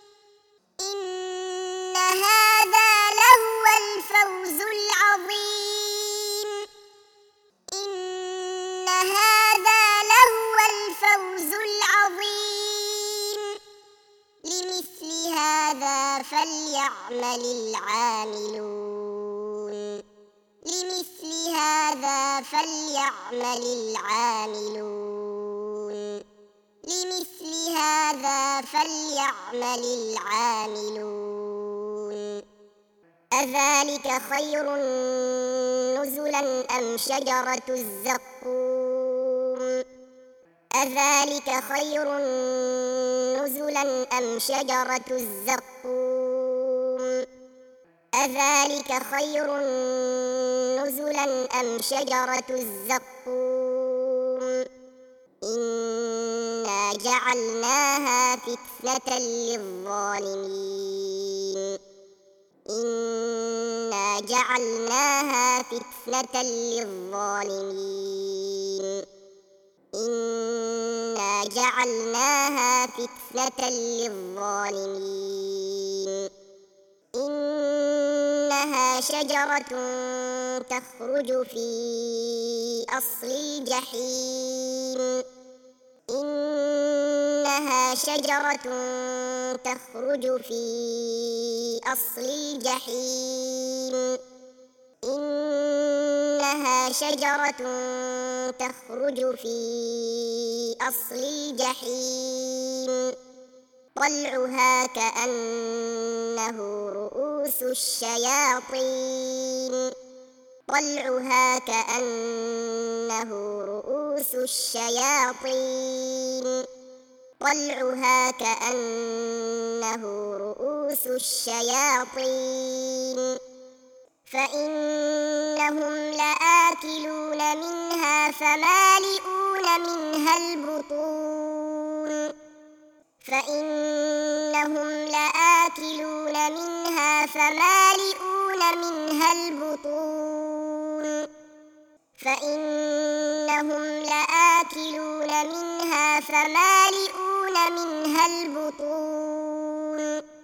إن هذا لهو الفوز العظيم إن هذا لهو الفوز العظيم لمثل هذا فليعمل العاملون لمثل هذا فليعمل العاملون لمثل هذا فليعمل العاملون أذلك خير نزلا أم شجرة الزقوم أذلك خير نزلا أم شجرة الزقوم أذلك خير نزلا أم شجرة الزقوم إنا جعلناها فتنة للظالمين إنا جعلناها فتنة للظالمين إنا جعلناها فتنة للظالمين إنها شجرة تخرج في أصل الجحيم إنها شجرة تخرج في أصل الجحيم إنها شجرة تخرج في أصل الجحيم طلعها كأنه رؤوس الشياطين طلعها كأنه رؤوس الشياطين طلعها كأنه رؤوس الشياطين فإنهم لآكلون منها فمالئون منها البطون فإنهم لآكلون منها فمالئون منها البطون فإنهم لآكلون منها فمالئون منها البطون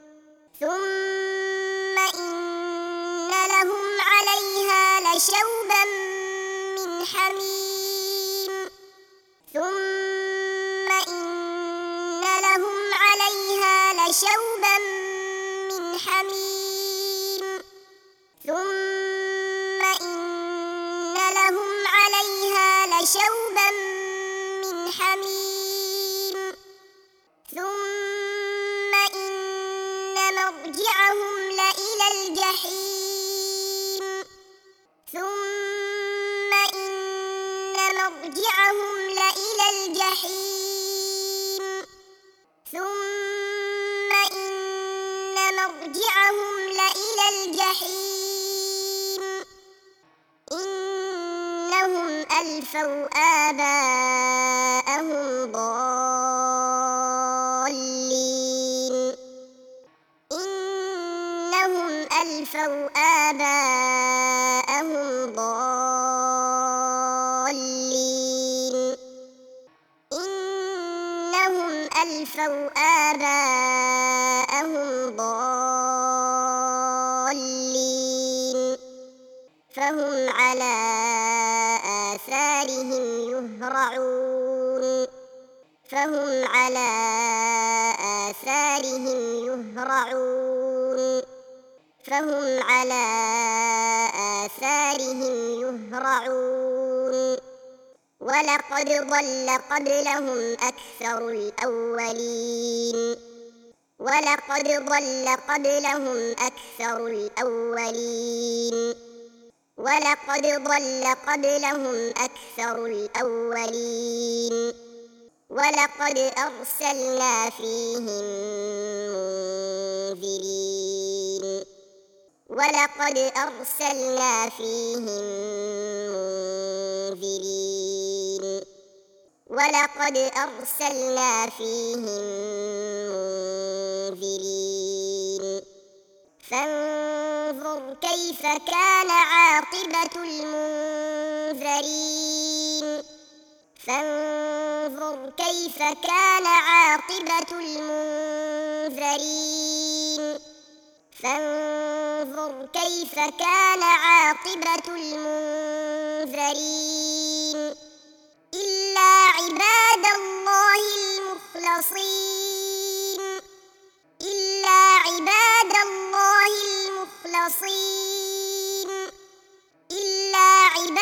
ثم إن لهم عليها لشوبا من حميم ثم إن لهم عليها لشوبا من حميم ثم إن لهم عليها لشوبا من حميم ثم إن مرجعهم لإلى الجحيم ثم إن مرجعهم لإلى الجحيم ثم إن مرجعهم لإلى الجحيم إنهم ألفوا آباءهم ضالين إنهم ألفوا آباءهم ضالين إنهم ألفوا آباءهم ضالين فهم على آثارهم يهرعون فهم على آثارهم يهرعون فهم على آثارهم يهرعون ولقد ضل قبلهم أكثر الأولين ولقد ضل قبلهم أكثر الأولين ولقد ضل قبلهم أكثر الأولين ولقد أرسلنا فيهم منذرين ولقد أرسلنا فيهم منذرين ولقد أرسلنا فيهم منذرين فانظر كيف كان عاقبة المنذرين فانظر كيف كان عاقبة المنذرين فانظر كيف كان عاقبة المنذرين إلا عباد الله المخلصين إلا عباد الله المخلصين إلا عباد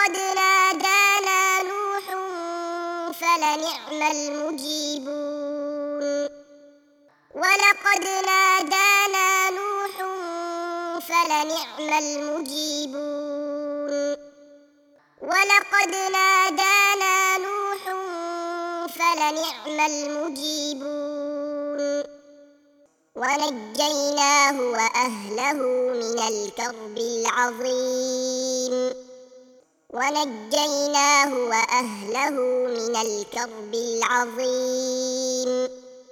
ولقد نادانا نوح فلنعم المجيبون ولقد نادانا نوح فلنعم المجيبون ولقد نادانا نوح فلنعم المجيبون ونجيناه وأهله من الكرب العظيم ونجيناه وأهله من الكرب العظيم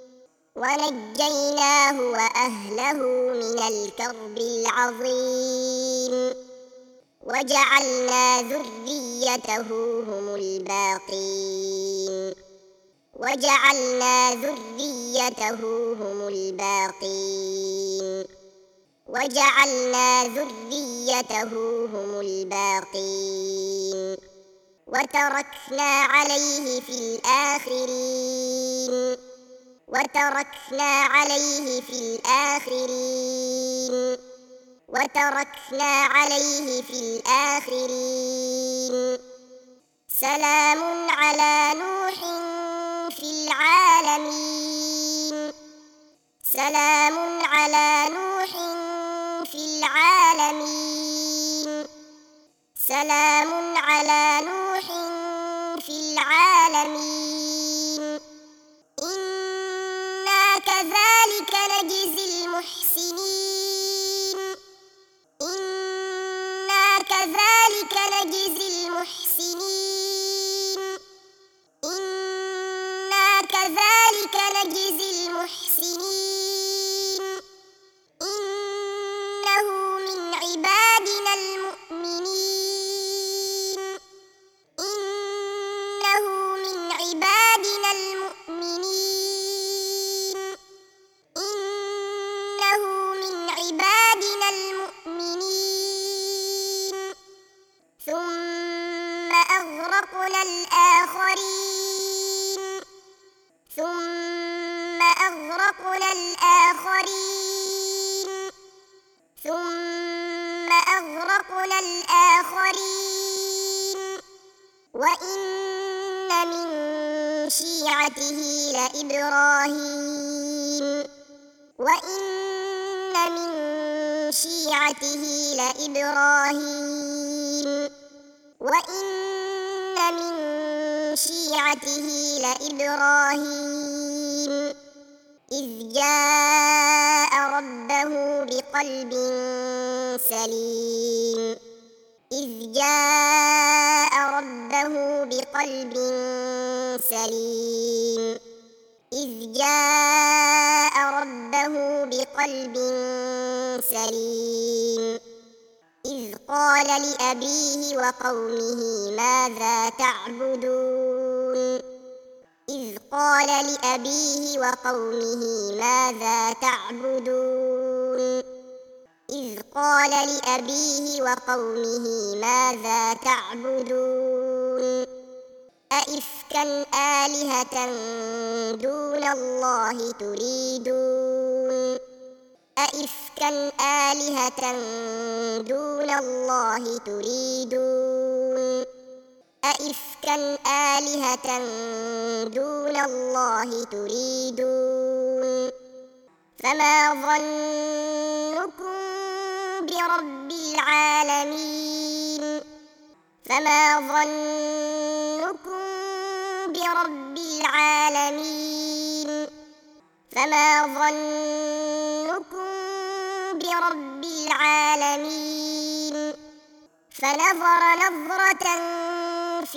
ونجيناه وأهله من الكرب العظيم وجعلنا ذريته هم الباقين وجعلنا ذريته هم الباقين وجعلنا ذريته هم الباقين وتركنا عليه في الآخرين وتركنا عليه في الآخرين وتركنا عليه في الآخرين سلام على نوح في العالمين سلام على نوح في العالمين سلام على نوح في العالمين إنا كذلك نجزي المحسنين إنا كذلك نجزي المحسنين إنا كذلك نجزي المحسنين إنه من عبادنا المؤمنين إنه من عبادنا المؤمنين إنه من عبادنا المؤمنين ثم أغرقنا الآخرين ثم أغرقنا الآخرين ثم أغرقنا الآخرين وإن من شيعته لإبراهيم وإن من شيعته لإبراهيم وإن من شيعته لإبراهيم إذ جاء ربه بقلب سليم إذ جاء ربه بقلب سليم إذ جاء ربه بقلب سليم إذ قال لأبيه وقومه ماذا تعبدون إذ قال لأبيه وقومه ماذا تعبدون إذ قال لأبيه وقومه ماذا تعبدون أئفكا آلهة دون الله تريدون أئفكا آلهة دون الله تريدون أئفكا آلهة دون الله تريدون فما ظنكم برب العالمين فما ظنكم برب العالمين فما ظنكم برب العالمين فنظر نظرة في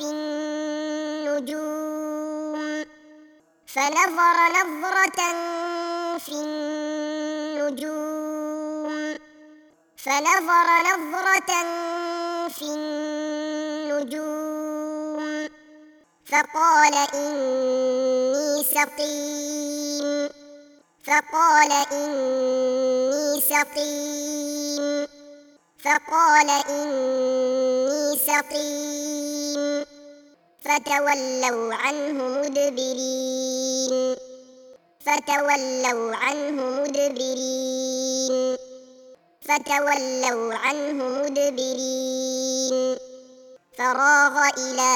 النجوم فنظر نظرة في النجوم فنظر نظرة في النجوم فقال إني سقيم فقال إني سقيم فقال إني سقيم فتولوا عنه مدبرين فتولوا عنه مدبرين فتولوا عنه مدبرين فراغ إلى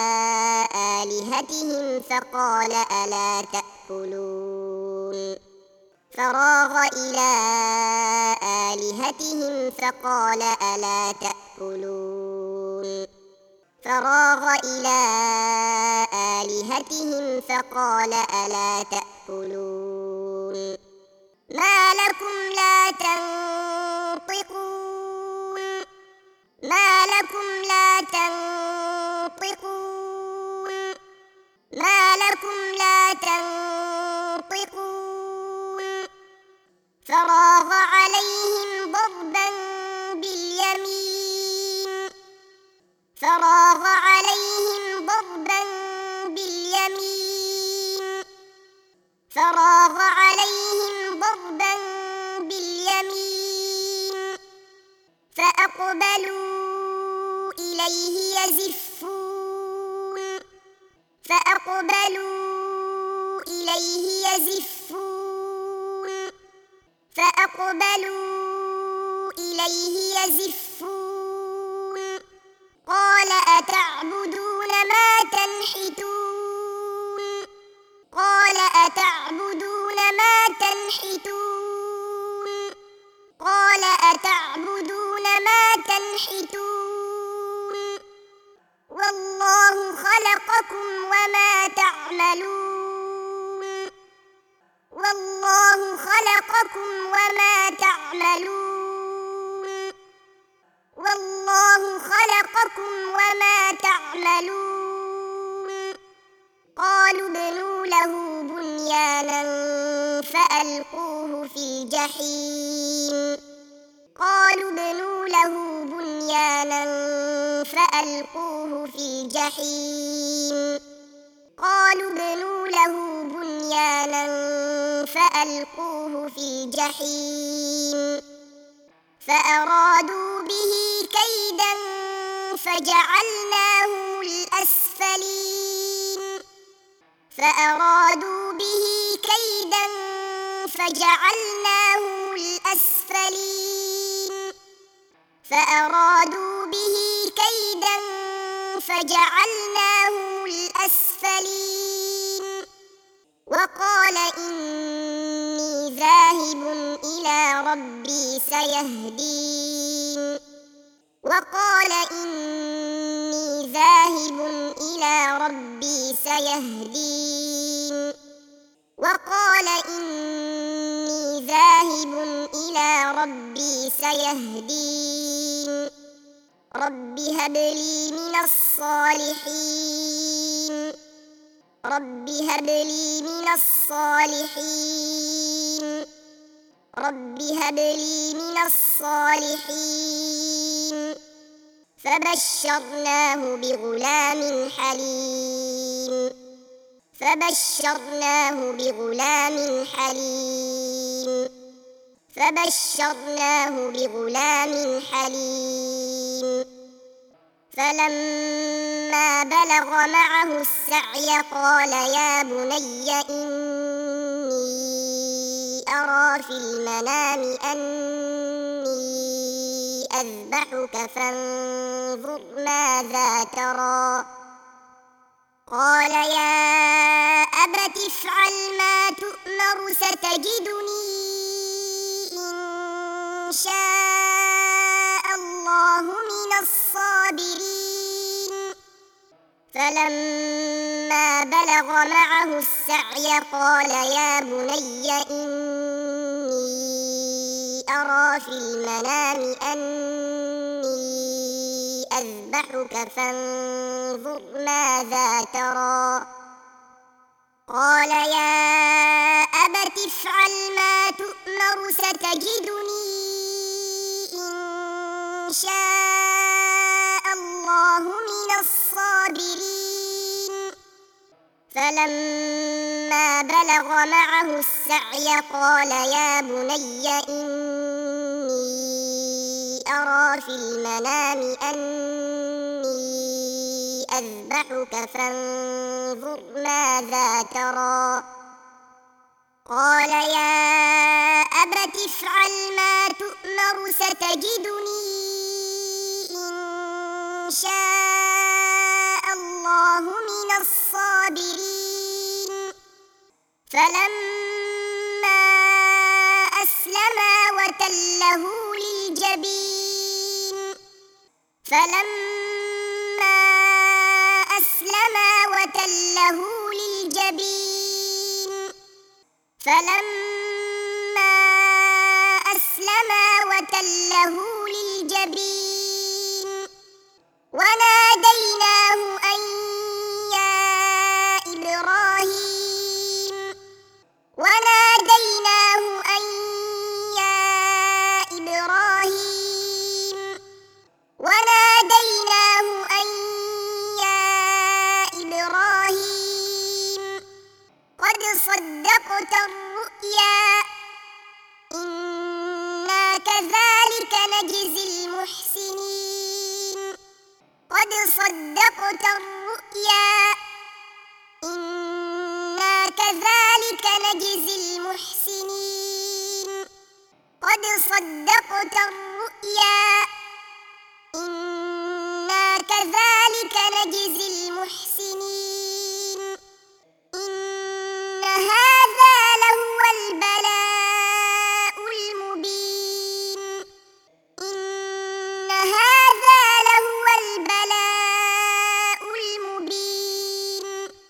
آلهتهم فقال ألا تأكلون فراغ إلى آلهتهم فقال ألا تأكلون فراغ إلى آلهتهم فقال ألا تأكلون ما لكم لا تنطقون ما لكم لا تنطقون ما لكم لا تنطقون فراغ عليهم ضربا باليمين فراغ عليهم ضربا باليمين فراغ عليهم ضربا باليمين فأقبلوا إليه يزفون فأقبلوا إليه يزفون فأقبلوا إليه يزفون قال أتعبدون ما تنحتون قال أتعبدون ما تنحتون قال أتعبدون ما تنحتون والله خلقكم وما تعملون والله خلقكم وما تعملون والله خلقكم وما تعملون قالوا ابنوا له بنيانا فألقوه في الجحيم قالوا ابنوا له بنيانا فألقوه في الجحيم قالوا ابنوا له بنيانا فألقوه في الجحيم فأرادوا به كيدا فجعلناهم الأسفلين فأرادوا به كيدا فجعلناهم الأسفلين فأرادوا به كيدا فجعلناهم الأسفلين وقال إني ذاهب إلى ربي سيهدين وقال إني ذاهب إلى ربي سيهدين وقال إني ذاهب إلى ربي سيهدين رب هب لي من الصالحين رب هب لي من الصالحين رب هب لي من الصالحين فبشرناه بغلام حليم فبشرناه بغلام حليم فبشرناه بغلام حليم فلما بلغ معه السعي قال يا بني إني أرى في المنام أني أذبحك فانظر ماذا ترى قال يا أبت افعل ما تؤمر ستجدني إن شاء الله من الصابرين فلما بلغ معه السعي قال يا بني إني أرى في المنام أني أذبحك فانظر ماذا ترى قال يا أبت افعل ما تؤمر ستجدني إن شاء الله من الصابرين فلما بلغ معه السعي قال يا بني إني أرى في المنام أني أذبحك فانظر ماذا ترى قال يا أبت افعل ما تؤمر ستجدني إن شاء الصابرين فلما أسلما وتله للجبين فلما أسلما وتله للجبين فلما أسلما وتله للجبين وناديناه أن يا إبراهيم وناديناه أن يا إبراهيم وناديناه أن يا إبراهيم قد صدقت الرؤيا إنا كذلك نجزي المحسنين قد صدقت الرؤيا إنا كذلك نجزي المحسنين قد صدقت الرؤيا إنا كذلك نجزي المحسنين إن هذا لهو البلاء المبين إن هذا لهو البلاء المبين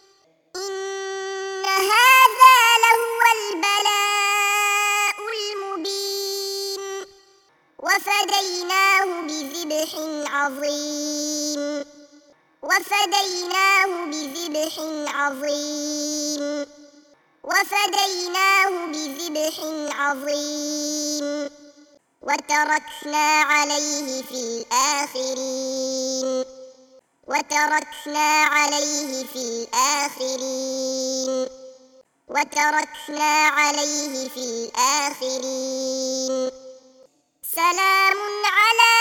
إن هذا لهو البلاء المبين وفديناه بذبح عظيم وفديناه بذبح عظيم وفديناه بذبح عظيم وتركنا عليه في الآخرين وتركنا عليه في الآخرين وتركنا عليه في الآخرين سلام على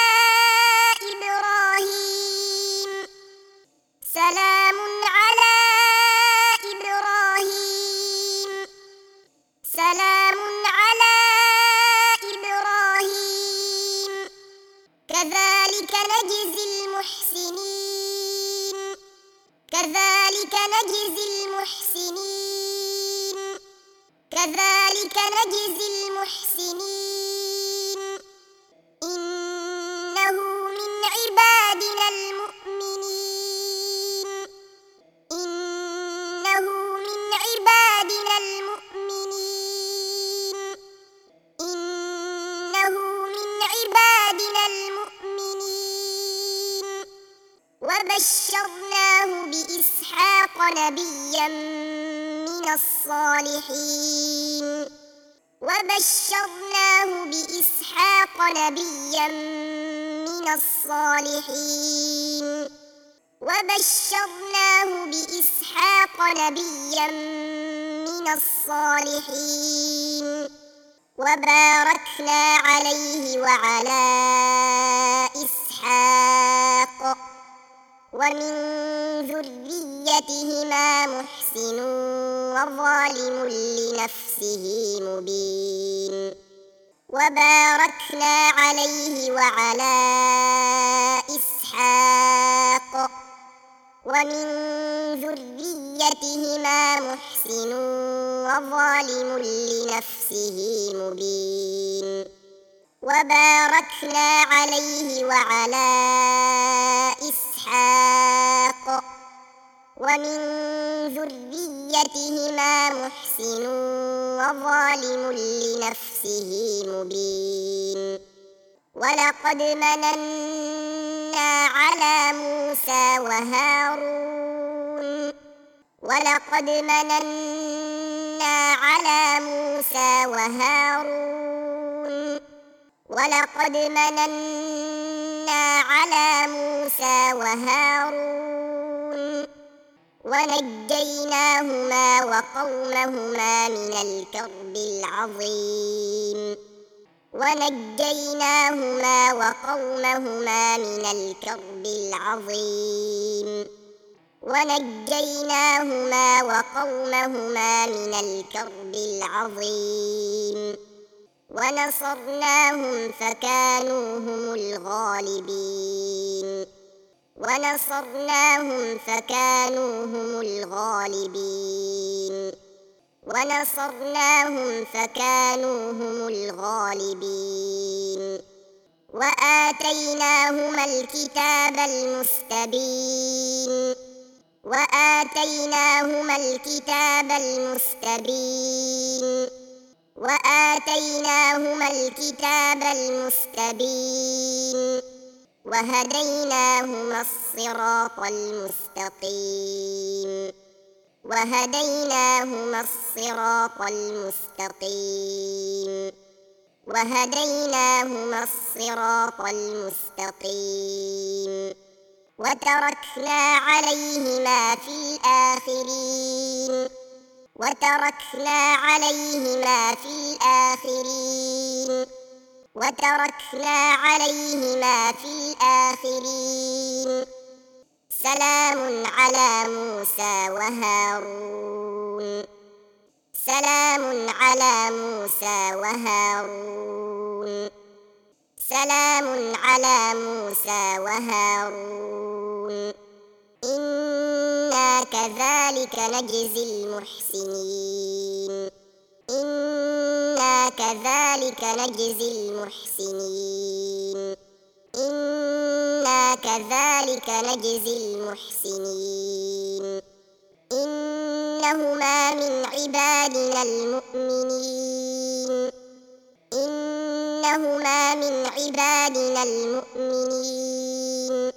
إبراهيم سلام على إبراهيم سلام على إبراهيم كذلك نجزي المحسنين كذلك نجزي المحسنين كذلك نجزي المحسنين إنه من عبادنا المؤمنين إنه من عبادنا المؤمنين إنه من عبادنا المؤمنين وبشرناه بإسحاق نبيا من الصالحين وبشرناه بإسحاق نبيا من الصالحين وبشرناه بإسحاق نبيا من الصالحين وباركنا عليه وعلى إسحاق ومن ذريتهما محسن وظالم لنفسه مبين وباركنا عليه وعلى إسحاق ومن ذريتهما محسن وظالم لنفسه مبين وباركنا عليه وعلى إسحاق ومن ذريتهما محسن وظالم لنفسه مبين ولقد مننا على موسى وهارون ولقد مننا على موسى وهارون ولقد مننا على موسى وهارون ونجيناهما وقومهما من الكرب العظيم ونجيناهما وقومهما من الكرب العظيم ونجيناهما وقومهما من الكرب العظيم ونصرناهم فكانوا هم الغالبين ونصرناهم فكانوا هم الغالبين ونصرناهم فكانوا هم الغالبين وآتيناهما الكتاب المستبين وآتيناهما الكتاب المستبين وآتيناهما الكتاب المستبين وهديناهما الصراط المستقيم وهديناهما الصراط المستقيم وهديناهما الصراط المستقيم وتركنا عليهما في الآخرين وتركنا عليهما في الآخرين وتركنا عليهما في الآخرين سلام على موسى وهارون سلام على موسى وهارون سلام على موسى وهارون إنا كذلك نجزي المحسنين إنا كذلك نجزي المحسنين إنا كذلك نجزي المحسنين إنهما من عبادنا المؤمنين إنهما من عبادنا المؤمنين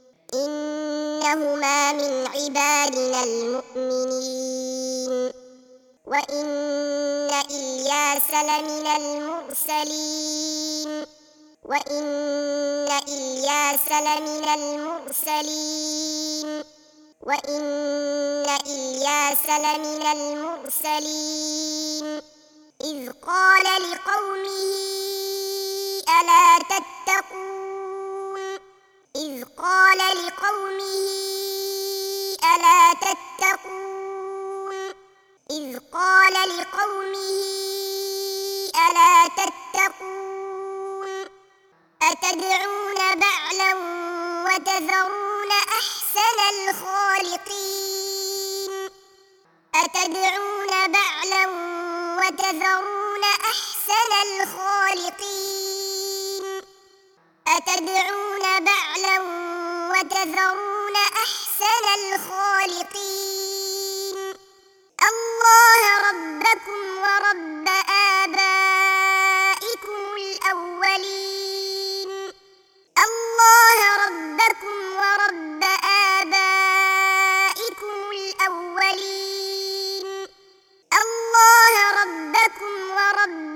إنهما من عبادنا المؤمنين وإن إلياس لمن المرسلين وإن إلياس لمن المرسلين وإن إلياس لمن المرسلين إذ قال لقومه ألا تتقون إذ قال لقومه ألا تتقون إذ قال لقومه ألا تتقون أتدعون بعلا وتذرون أحسن الخالقين أتدعون بعلا وتذرون أحسن الخالقين أتدعون بعلا وتذرون أحسن الخالقين الله ربكم ورب آبائكم الأولين الله ربكم ورب آبائكم الأولين الله ربكم ورب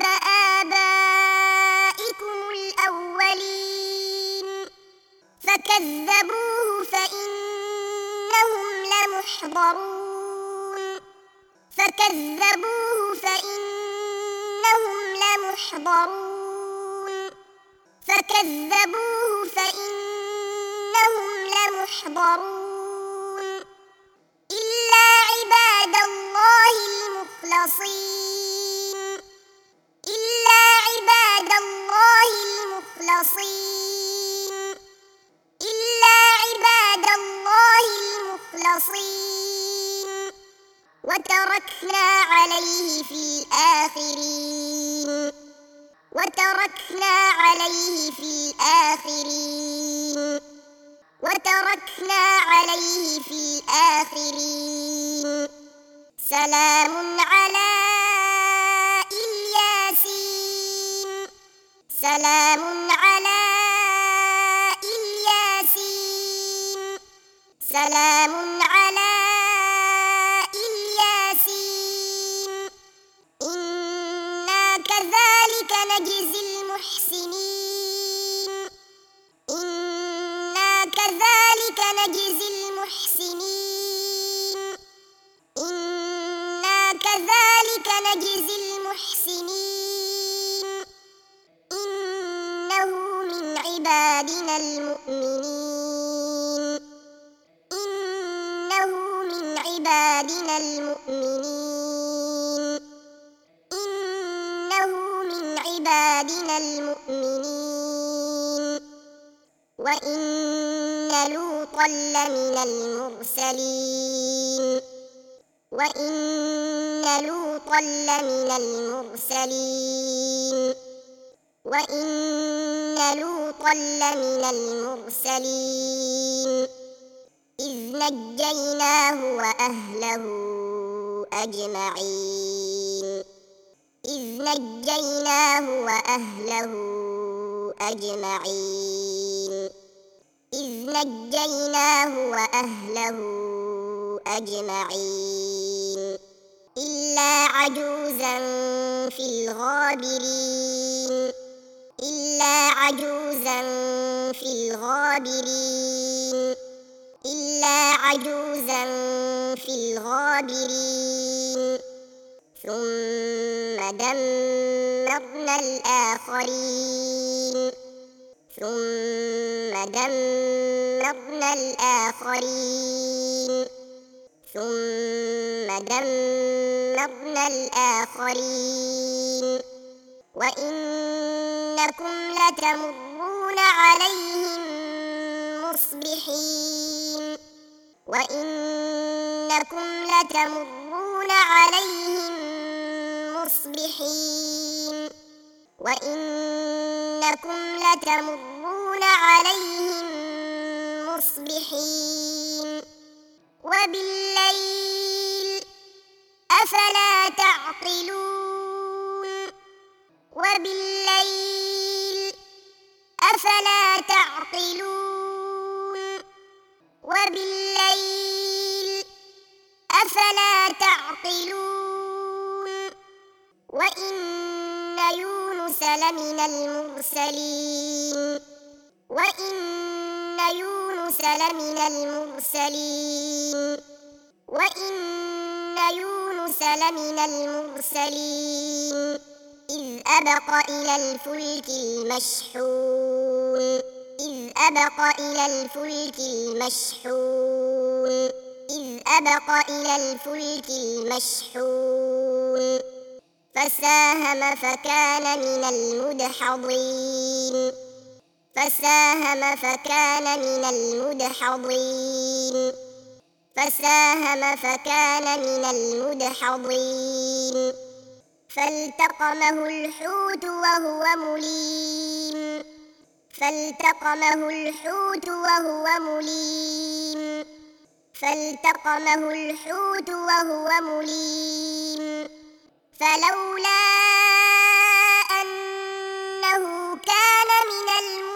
آبائكم الأولين فكذبوه فإنهم لمحضرون فكذبوه فإنهم لمحضرون فكذبوه فإنهم لمحضرون إلا عباد الله المخلصين إلا عباد الله المخلصين إلا عباد الله المخلصين وتركنا عليه في الآخرين وتركنا عليه في الآخرين وتركنا عليه في الآخرين سلام على الياسين سلام على الياسين سلام على الياسين إنا كذلك نجزي المحسنين إنا كذلك نجزي المحسنين إنا كذلك نجزي المحسنين إنه من عبادنا المؤمنين إنه من عبادنا المؤمنين إنه من عبادنا المؤمنين وإن لوطا لوطا لمن المرسلين وإن لوطا لمن المرسلين وإن لوطا لمن المرسلين إذ نجيناه وأهله أجمعين إذ نجيناه وأهله أجمعين إذ نجيناه وأهله أجمعين إلا عجوزا في الغابرين إلا عجوزا في الغابرين إلا عجوزا في الغابرين ثم دمرنا الآخرين ثم دمرنا الآخرين ثم دمرنا الآخرين وإنكم لتمرون عليهم مصبحين وإنكم لتمرون عليهم مصبحين وإنكم لتمرون عليهم مصبحين وبالليل أفلا تعقلون وبالليل أفلا تعقلون وبالليل أفلا تعقلون وإن يونس لمن المرسلين وإن يونس لمن المرسلين وإن يونس لمن المرسلين إذ أبق إلى الفلك المشحون إذ أبق إلى الفلك المشحون إذ أبق إلى الفلك المشحون فساهم فكان من المدحضين فساهم فكان من المدحضين فساهم فكان من المدحضين فالتقمه الحوت وهو مليم فالتقمه الحوت وهو مليم فالتقمه الحوت وهو مليم فلولا أنه كان من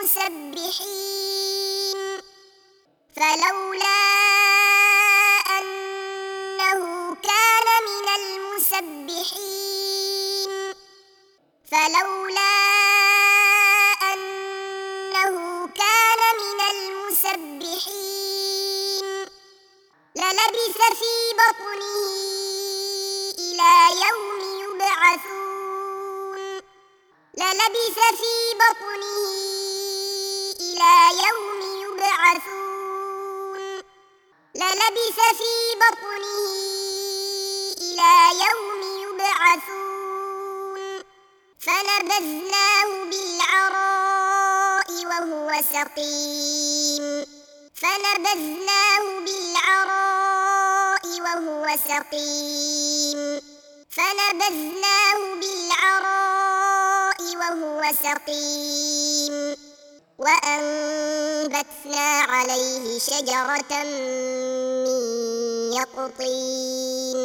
المسبحين فلولا أنه كان من المسبحين فلولا أنه كان من المسبحين للبث في بطنه إلى يوم يبعثون للبث في بطنه إلى يوم يبعثون للبث في بطنه إلى يوم يبعثون فنبذناه بالعراء وهو سقيم فنبذناه بالعراء وهو سقيم فنبذناه بالعراء وهو سقيم وأنبتنا عليه شجرة من يقطين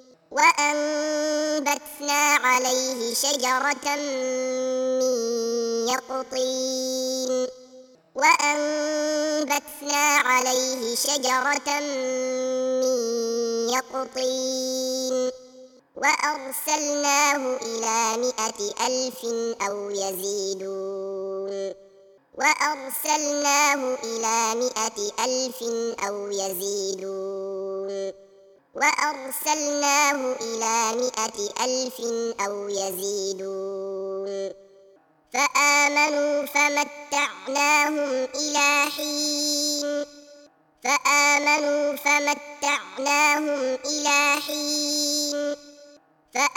وأنبتنا عليه شجرة من يقطين وأنبتنا عليه شجرة من يقطين وأرسلناه إلى مائة ألف أو يزيدون وأرسلناه إلى مائة ألف أو يزيدون وأرسلناه إلى مائة ألف أو يزيدون فآمنوا فمتعناهم إلى حين فآمنوا فمتعناهم إلى حين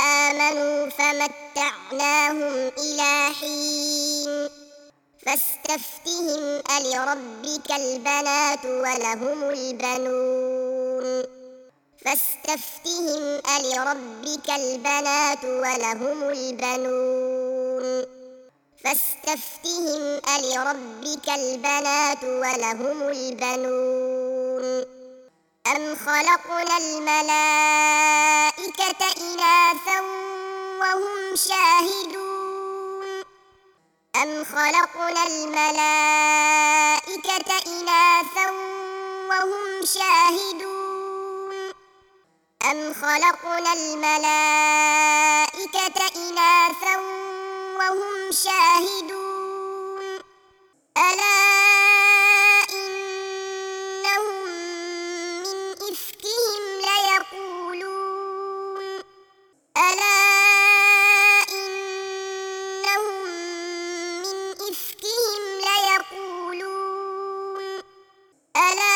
فآمنوا فمتعناهم إلى حين فاستمتعوا فاستفتهم ألربك البنات ولهم البنون فاستفتهم ألربك البنات ولهم البنون فاستفتهم ألربك البنات ولهم البنون أم خلقنا الملائكة إناثا وهم شاهدون أم خلقنا الملائكة إناثا وهم شاهدون أم خلقنا الملائكة إناثا وهم شاهدون ألا إنهم من إفكهم ليقولون ألا إنهم من إفكهم ليقولون ألا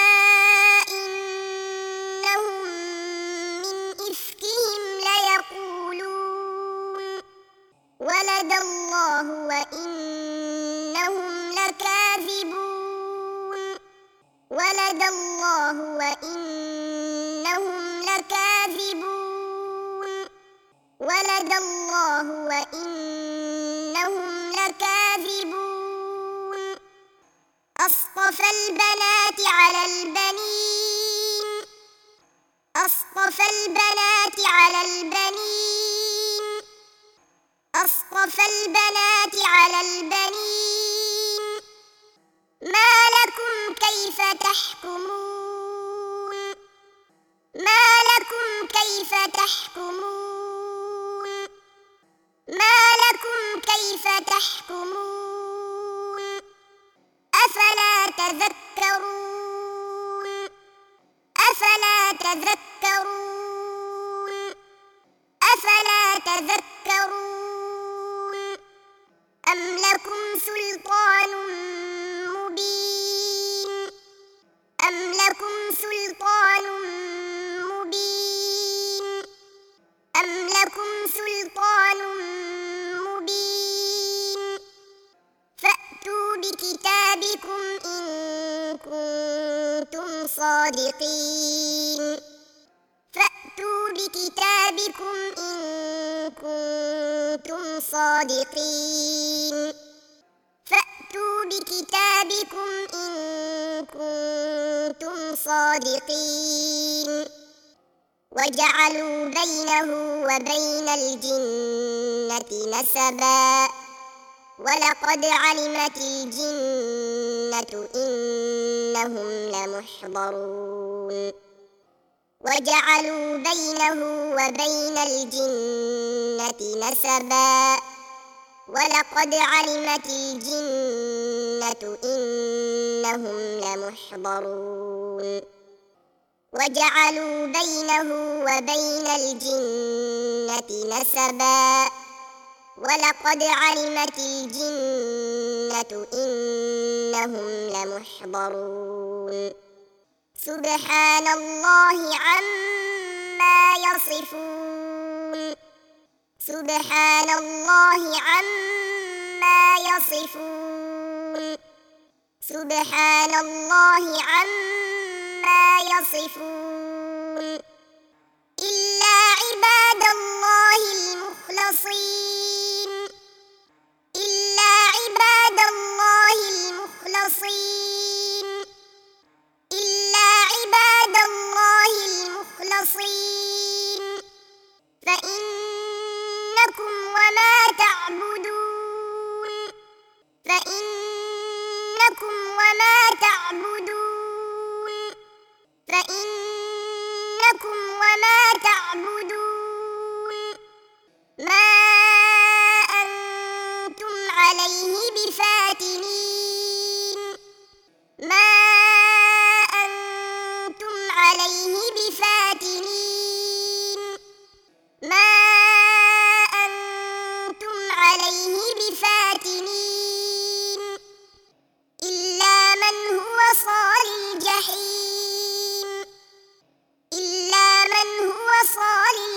إنهم من إفكهم ليقولون ولد الله وإنهم لكاذبون ولد الله وإنهم لكاذبون ولد الله وإنهم لكاذبون أصطفى البنات على البنين أصطفى البنات على البنين أصطفى البنات على البنين ما لكم كيف تحكمون ما لكم كيف تحكمون ما لكم كيف تحكمون أفلا تذكرون أفلا تذكرون أفلا تذكرون أم لكم سلطان مبين أم لكم سلطان مبين أم لكم سلطان مبين فأتوا بكتابكم إن كنتم صادقين فأتوا بكتابكم إن كنتم صادقين فأتوا بكتابكم إن كنتم صادقين وجعلوا بينه وبين الجنة نسبا ولقد علمت الجنة إنهم لمحضرون وجعلوا بينه وبين الجنة نسبا ولقد علمت الجنة إنهم لمحضرون وجعلوا بينه وبين الجنة نسبا ولقد علمت الجنة إنهم لمحضرون سبحان الله عما يصفون سبحان الله عما يصفون سبحان الله عما يصفون إلا عباد الله المخلصين إلا عباد الله المخلصين إلا عباد الله المخلصين فإنكم وما تعبدون فإنكم وما تعبدون فإنكم وما تعبدون ما أنتم عليه بفاتنين ما أنتم عليه بفاتنين ما أنتم عليه بفاتنين إلا من هو صال الجحيم إلا من هو صال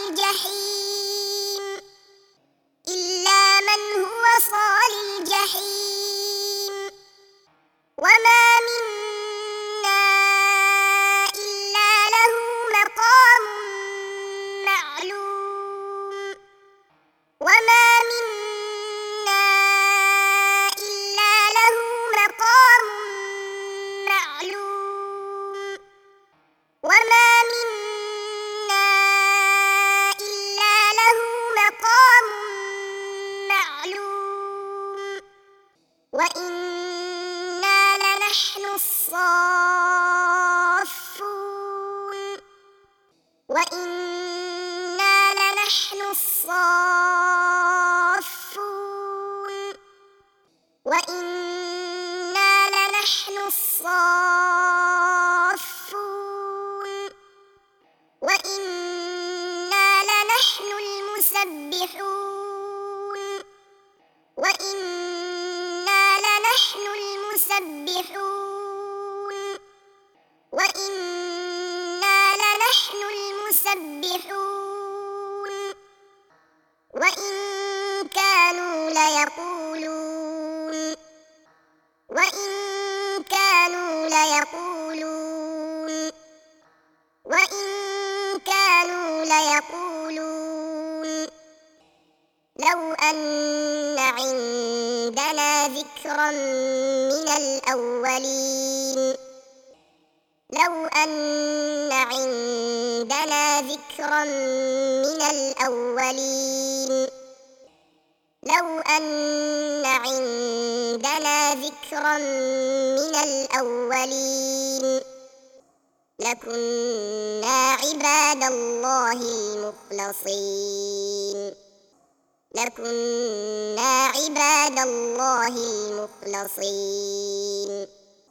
الصافون وإنا لنحن الصافون وإنا لنحن الصافون وإنا لنحن المسبحون وإنا لنحن المسبحون وإنا لنحن المسبحون وإن كانوا ليقولون وإن كانوا ليقولون وإن كانوا ليقولون لو أن عندنا ذكرا من الأولين لو أن عندنا ذكرا من الأولين لو أن عندنا ذكرا من الأولين لكنا عباد الله المخلصين لكنا عباد الله المخلصين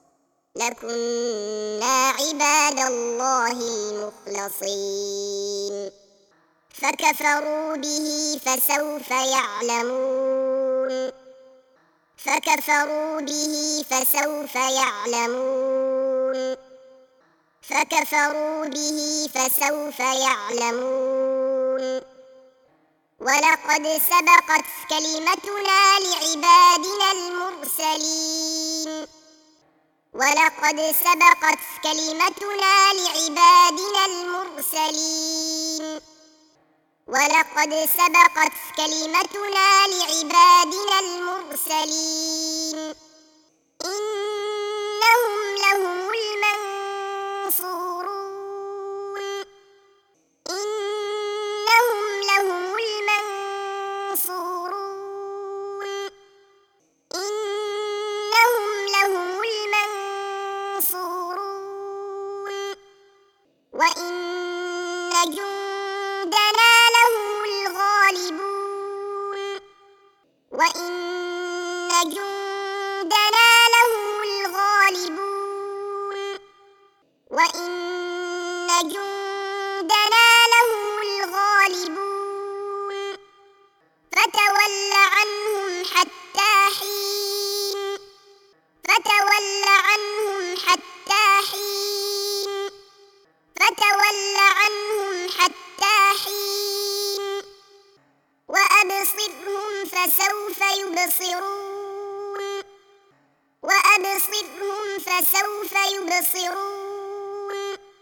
لكنا عباد الله المخلصين فكفروا به فسوف يعلمون فكفروا به فسوف يعلمون فكفروا به فسوف يعلمون ولقد سبقت كلمتنا لعبادنا المرسلين ولقد سبقت كلمتنا لعبادنا المرسلين ولقد سبقت كلمتنا لعبادنا المرسلين إنهم لهم المنصورون إنهم لهم المنصورون إنهم لهم المنصورون وإن جندنا لهم الغالبون وإن جندنا لهم الغالبون وإن جندنا لهم الغالبون فتول عنهم حتى حين فتول عنهم حتى حين فتول عنهم حتى حين وأبصرهم فسوف يبصرون وأبصرهم فسوف يبصرون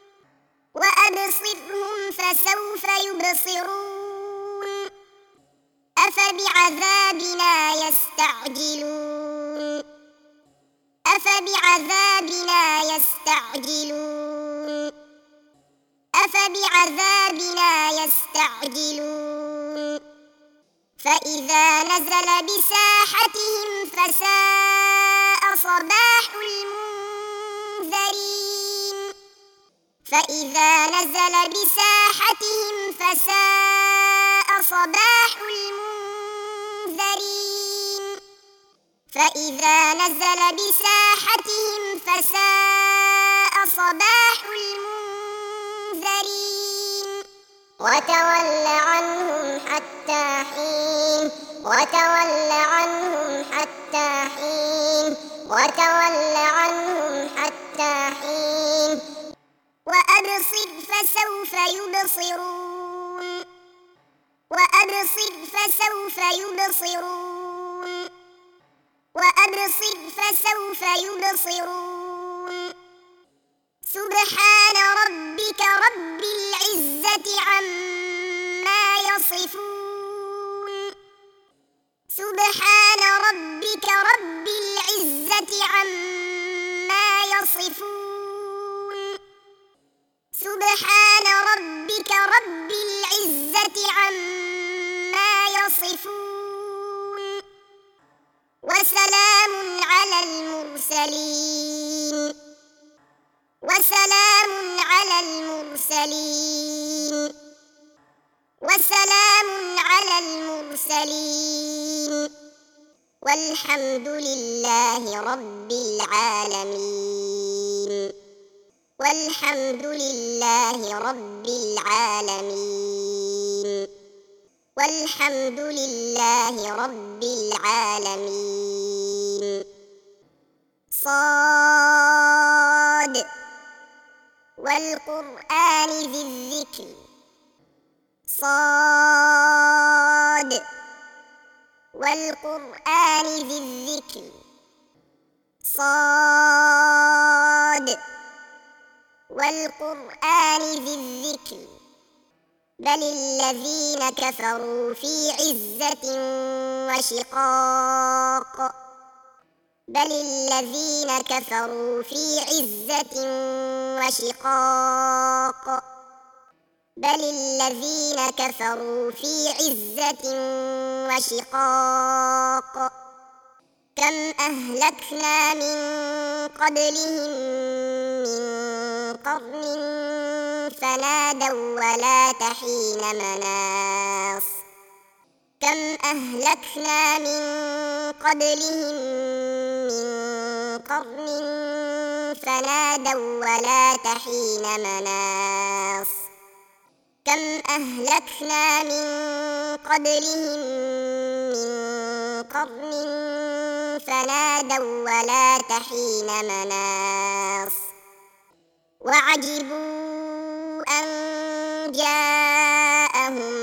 وأبصرهم فسوف يبصرون أفبعذابنا يستعجلون أفبعذابنا يستعجلون أفبعذابنا يستعجلون فإذا نزل بساحتهم فساء صباح المنذرين فإذا نزل بساحتهم فساء صباح المنذرين فإذا نزل بساحتهم فساء صباح المنذرين وتول عنهم حتى حين وتول عنهم حتى حين وتول عنهم حتى حين وأبصر فسوف يبصرون وأبصر فسوف يبصرون وأبصر فسوف يبصرون سبحان ربك رب العزة عما يصفون سبحان ربك رب العزة عما يصفون سبحان ربك رب العزة عما يصفون وسلام على المرسلين وسلام على المرسلين وسلام على المرسلين والحمد لله رب العالمين والحمد لله رب العالمين والحمد لله رب العالمين. صاد والقرآن ذي الذكر. صاد والقرآن ذي الذكر. صاد والقرآن ذي الذكر بل الذين كفروا في عزة وشقاق بل الذين كفروا في عزة وشقاق بل الذين كفروا في عزة وشقاق كم أهلكنا من قبلهم من قرن فنادوا ولا تحين مناص كم أهلكنا من قبلهم من قرن فنادوا ولا تحين مناص كم أهلكنا من قبلهم من قرن فنادوا ولا تحين مناص وعجبوا أن جاءهم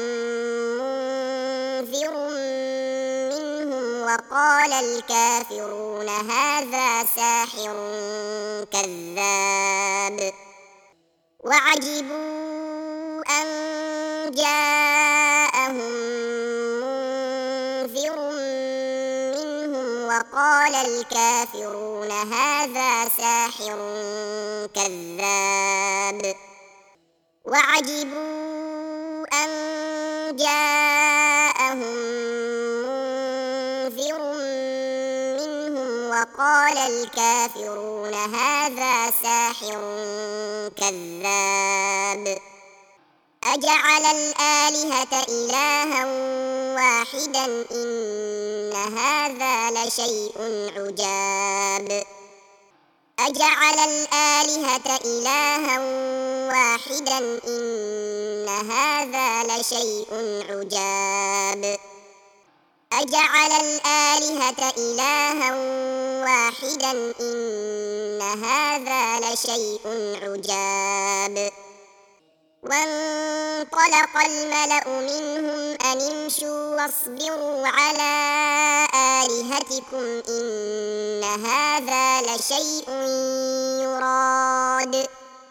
منذر منهم وقال الكافرون هذا ساحر كذاب وعجبوا أن جاءهم منذر منهم وقال الكافرون هذا ساحر كذاب وعجبوا أن جاءهم منذر منهم وقال الكافرون هذا ساحر كذاب أجعل الآلهة إلها واحدا إن هذا لشيء عجاب أجعل الآلهة إلها واحدا إن هذا لشيء عجاب أجعل الآلهة إلها واحدا إن هذا لشيء عجاب وانطلق الملأ منهم أن امشوا واصبروا على آلهتكم إن هذا لشيء يراد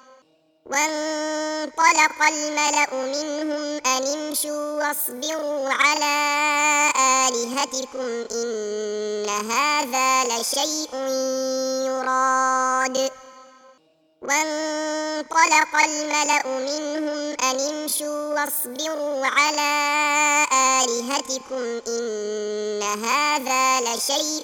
وانطلق الملأ منهم أن امشوا واصبروا على آلهتكم إن هذا لشيء يراد وانطلق الملأ منهم أن امشوا واصبروا على آلهتكم إن هذا لشيء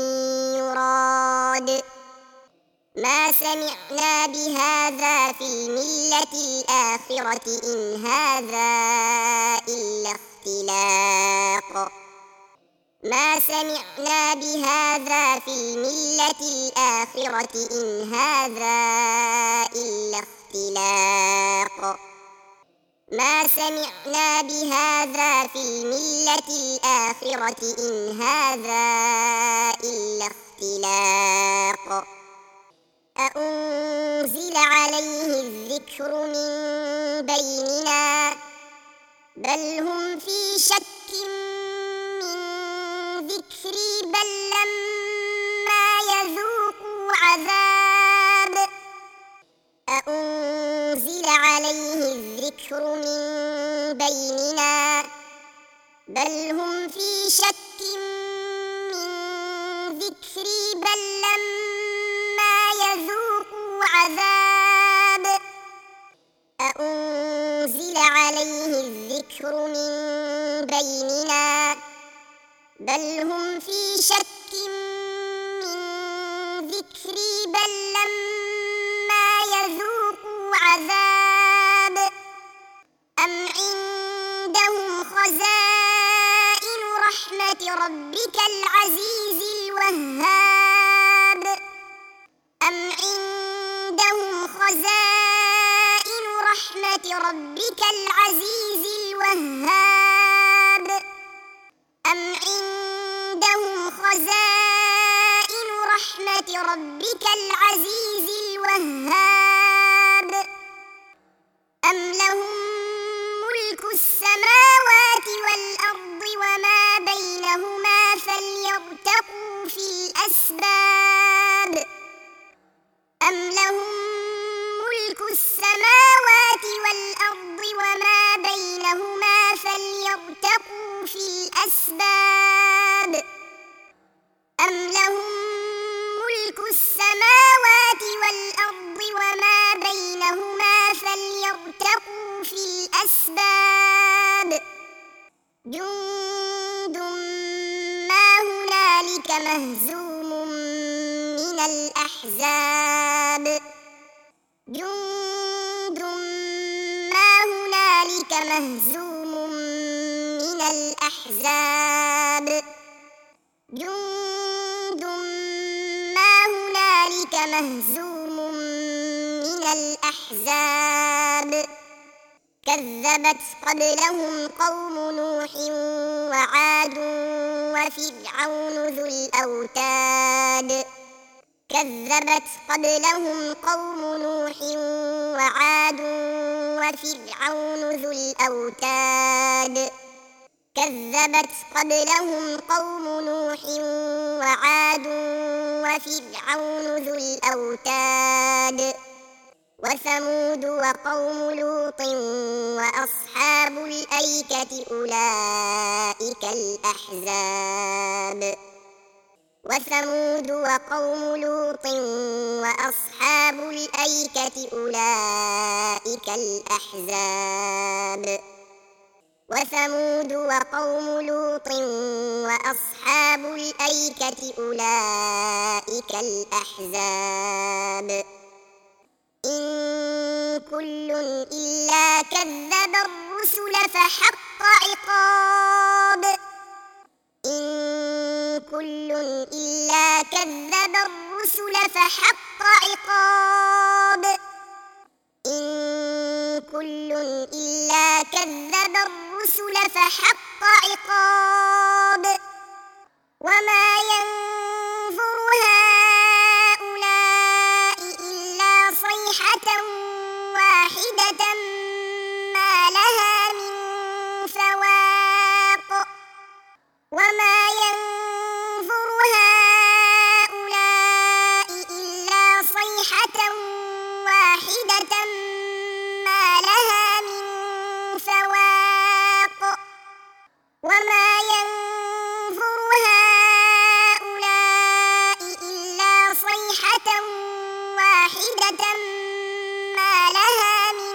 يراد ما سمعنا بهذا في الملة الآخرة إن هذا إلا اختلاق ما سمعنا بهذا في الملة الآخرة إن هذا إلا اختلاق ما سمعنا بهذا في الملة الآخرة إن هذا إلا اختلاق أأنزل عليه الذكر من بيننا بل هم في شك من ذكري بل لما يذوقوا عذاب أأنزل عليه الذكر من بيننا بل هم في شك من ذكري بل لما يذوقوا عذاب أأنزل عليه الذكر من بيننا بل هم في شك من ذكري بل لما ربك العزيز الوهاب أم عندهم خزائن رحمة ربك العزيز الوهاب أم عندهم خزائن رحمة ربك العزيز الوهاب أم لهم ملك السماوات والأرض وما بينهما فليرتقوا في الأسباب أم لهم ملك السماوات والأرض وما بينهما فليرتقوا في الأسباب أم لهم ملك السماوات والأرض وما بينهما فليرتقوا في الأسباب جند ما هنالك مهزوم من الأحزاب جند ما هنالك مهزوم من الأحزاب جند ما هنالك مهزوم من الأحزاب كذبت قبلهم قوم نوح وعاد وفرعون ذو الأوتاد كذبت قبلهم قوم نوح وعاد وفرعون ذو الأوتاد كذبت قبلهم قوم نوح وعاد وفرعون ذو الأوتاد وثمود وقوم لوط وأصحاب الأيكة أولئك الأحزاب وثمود وقوم لوط وأصحاب الأيكة أولئك الأحزاب وثمود وقوم لوط وأصحاب الأيكة أولئك الأحزاب إن كل إلا كذب الرسل فحق عقاب إن كل إلا كذب الرسل فحق عقاب إن كل إلا كذب الرسل فحق عقاب وما ينظر هؤلاء إلا صيحة واحدة ما لها من فواق وما ينظر هؤلاء إلا صيحة واحدة ما لها من فواق وما ينظر هؤلاء إلا صيحة واحدة ما لها من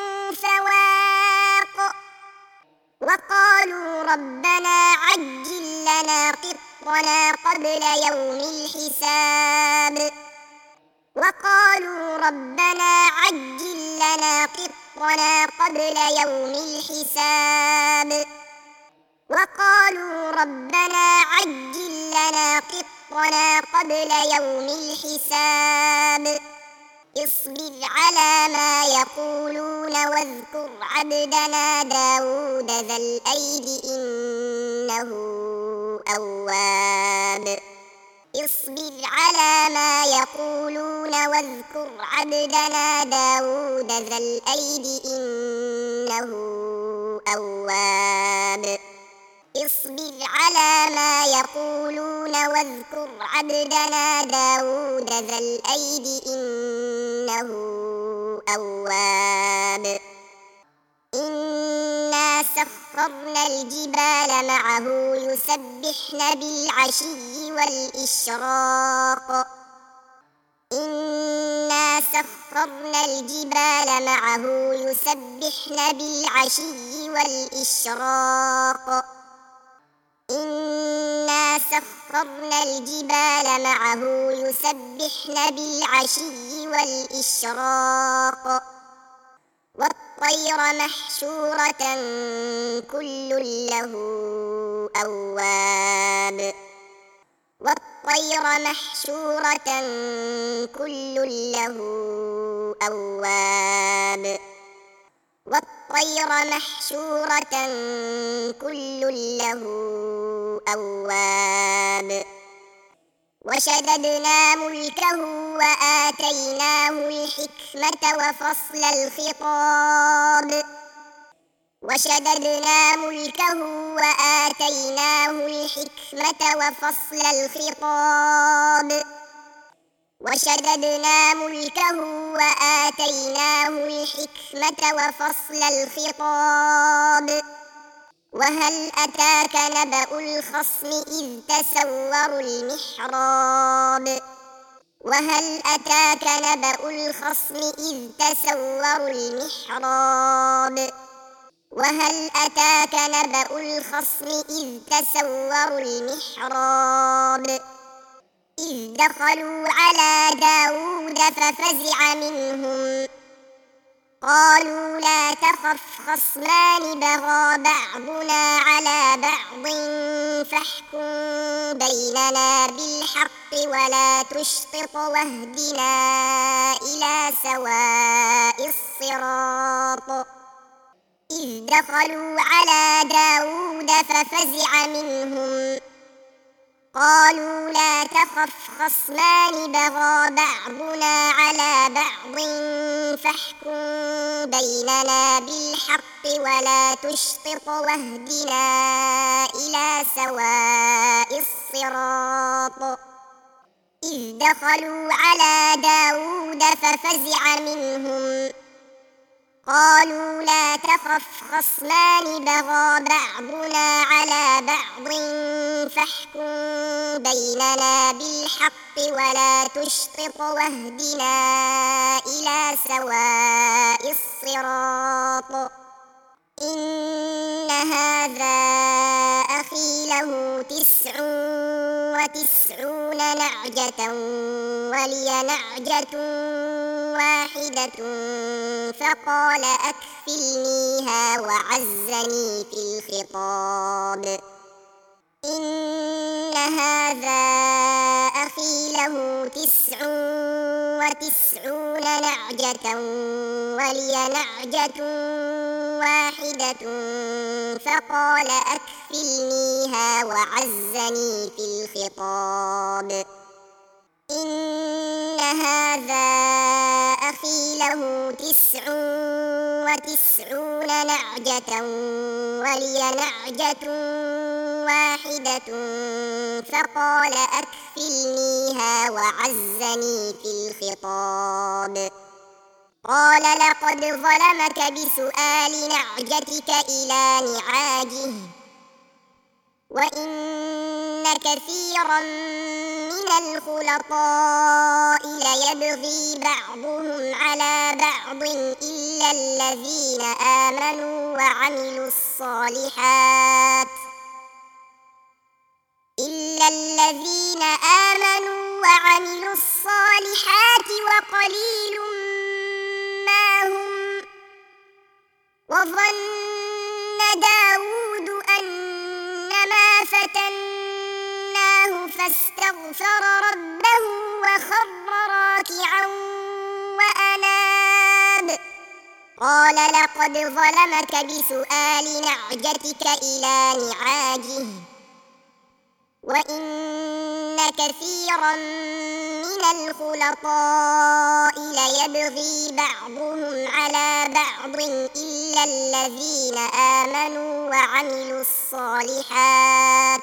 فواق وقالوا ربنا عجل لنا قطنا قبل يوم الحساب وقالوا ربنا عجل لنا قطنا قبل يوم الحساب وقالوا ربنا عجل لنا قطنا قبل يوم الحساب اصبر على ما يقولون واذكر عبدنا داود ذا الأيد إنه أواب اصبر على ما يقولون واذكر عبدنا داود ذا الأيد إنه أواب اصبر على ما يقولون واذكر عبدنا داود ذا الأيد إنه أواب إنا سخرنا الجبال معه يسبحن بالعشي والإشراق إنا سخرنا الجبال معه يسبحن بالعشي والإشراق إنا سخرنا الجبال معه يسبحن بالعشي والإشراق والطير محشورة كل له أواب والطير محشورة كل له أواب والطير محشورة كل له أواب وشددنا ملكه وآتيناه الحكمة وفصل الخطاب وشددنا ملكه وآتيناه الحكمة وفصل الخطاب وشددنا ملكه وآتيناه الحكمة وفصل الخطاب وهل أتاك نبأ الخصم إذ تسوروا المحراب وهل أتاك نبأ الخصم إذ تسوروا المحراب وهل أتاك نبأ الخصم إذ تسوروا المحراب إذ دخلوا على داود ففزع منهم قالوا لا تخف خصمان بغى بعضنا على بعض فاحكم بيننا بالحق ولا تشطط واهدنا إلى سواء الصراط إذ دخلوا على داود ففزع منهم قالوا لا تخف خصمان بغى بعضنا على بعض فاحكم بيننا بالحق ولا تشطط واهدنا إلى سواء الصراط إذ دخلوا على داود ففزع منهم قالوا لا تخف خصمان بغى بعضنا على بعض فاحكم بيننا بالحق ولا تشطط واهدنا إلى سواء الصراط إن هذا أخي له تسع وتسعون نعجة ولي نعجة واحدة فقال أكفلنيها وعزني في الخطاب إن هذا أخي له تسع وتسعون نعجة ولي نعجة واحدة فقال أكفلنيها وعزني في الخطاب إن هذا أخي له تسع وتسعون نعجة ولي نعجة واحدة فقال أكفلنيها وعزني في الخطاب قال لقد ظلمك بسؤال نعجتك إلى نعاجه وإن كثيرا من الخلطاء ليبغي بعضهم على بعض إلا الذين آمنوا وعملوا الصالحات إلا الذين آمنوا وعملوا الصالحات وقليل ما هم وظن داود أنما فتناه فاستغفر ربه وخر راكعا وأناب قال لقد ظلمك بسؤال نعجتك إلى نعاجه وإن كثيرا من الخلطاء ليبغي بعضهم على بعض إلا الذين آمنوا وعملوا الصالحات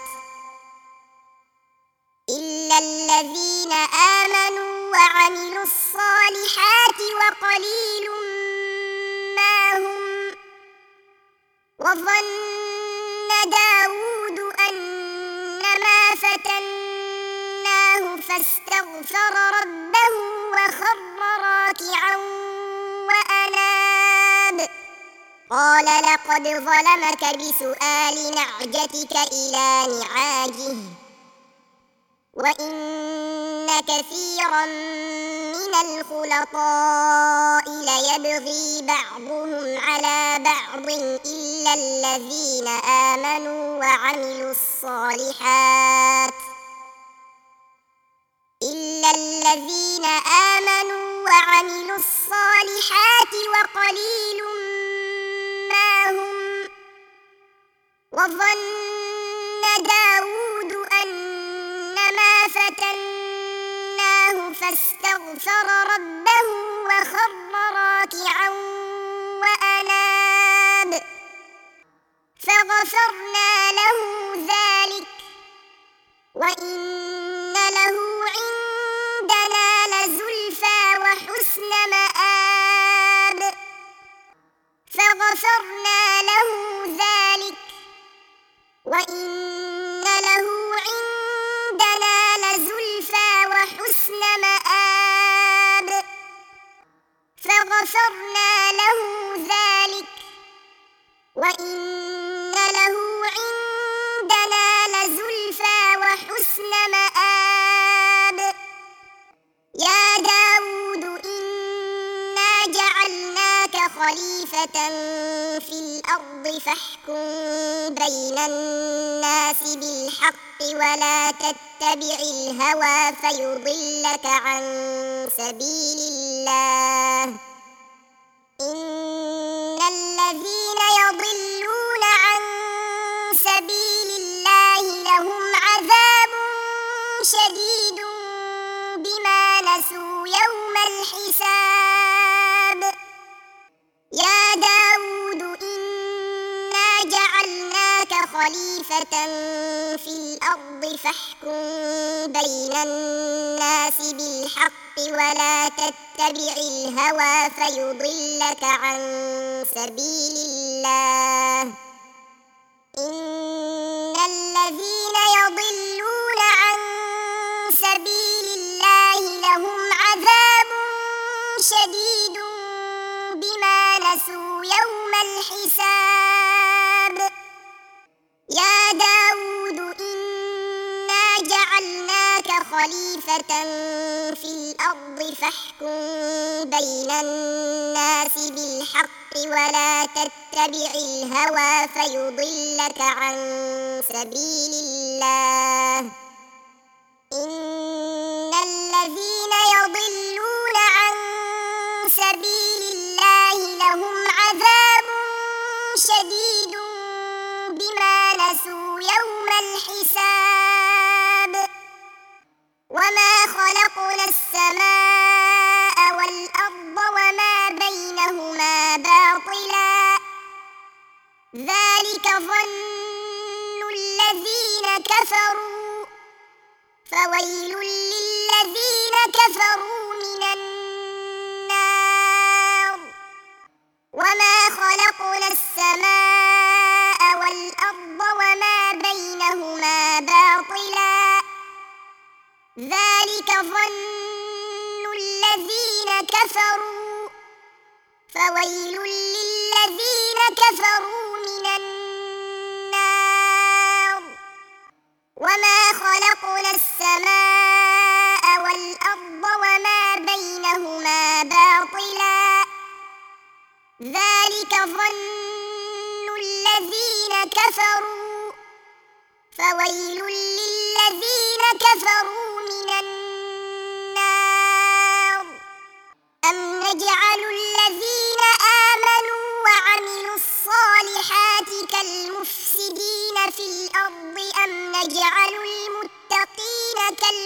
إلا الذين آمنوا وعملوا الصالحات وقليل ما هم وظن داود أنما فتناه فاستغفر ربه وخر راكعا وأناب قال لقد ظلمك بسؤال نعجتك إلى نعاجه وإن كثيرا من الخلطاء ليبغي بعضهم على بعض إلا إلا الذين آمنوا وعملوا الصالحات إلا الذين آمنوا وعملوا الصالحات وقليل ما هم. وظن داود أنما فتناه فاستغفر ربه وخر راكعا وأناب فغفرنا له ذلك وإن له عندنا لزلفى وحسن مآب فغفرنا له ذلك وإن له عندنا لزلفى وحسن مآب فغفرنا له ذلك وإن له عندنا لزلفى وحسن مآب. يا داود إنا جعلناك خليفة في الأرض فاحكم بين الناس بالحق ولا تتبع الهوى فيضلك عن سبيل الله إن الذين يضلون عن سبيل الله لهم عذاب شديد بما نسوا يوم الحساب. يا داود إنا جعلناك خليفة في الأرض فاحكم بين الناس بالحق ولا تتبع الهوى فيضلك عن سبيل الله إن الذين يضلون عن سبيل الله لهم عذاب شديد بما نسوا يوم الحساب. يا داود إنا جعلناك خليفة في الأرض فاحكم بين الناس بالحق ولا تتبع الهوى فيضلك عن سبيل الله إن الذين يضلون عن سبيل الله لهم عذاب شديد بما نسوا يوم الحساب. وما خلقنا السماء والأرض وما بينهما باطلا ذلك ظن الذين كفروا فويل للذين كفروا من النار. وما خلقنا السماء والأرض وما بينهما باطلا ذلك ظن الذين كفروا فويل للذين كفروا من النار. وما خلقنا السماء والأرض وما بينهما باطلا ذلك ظن الذين كفروا فويل للذين كفروا من النار. أم نجعل الذين آمنوا وعملوا الصالحات كالمفسدين في الأرض أم نجعل المتقين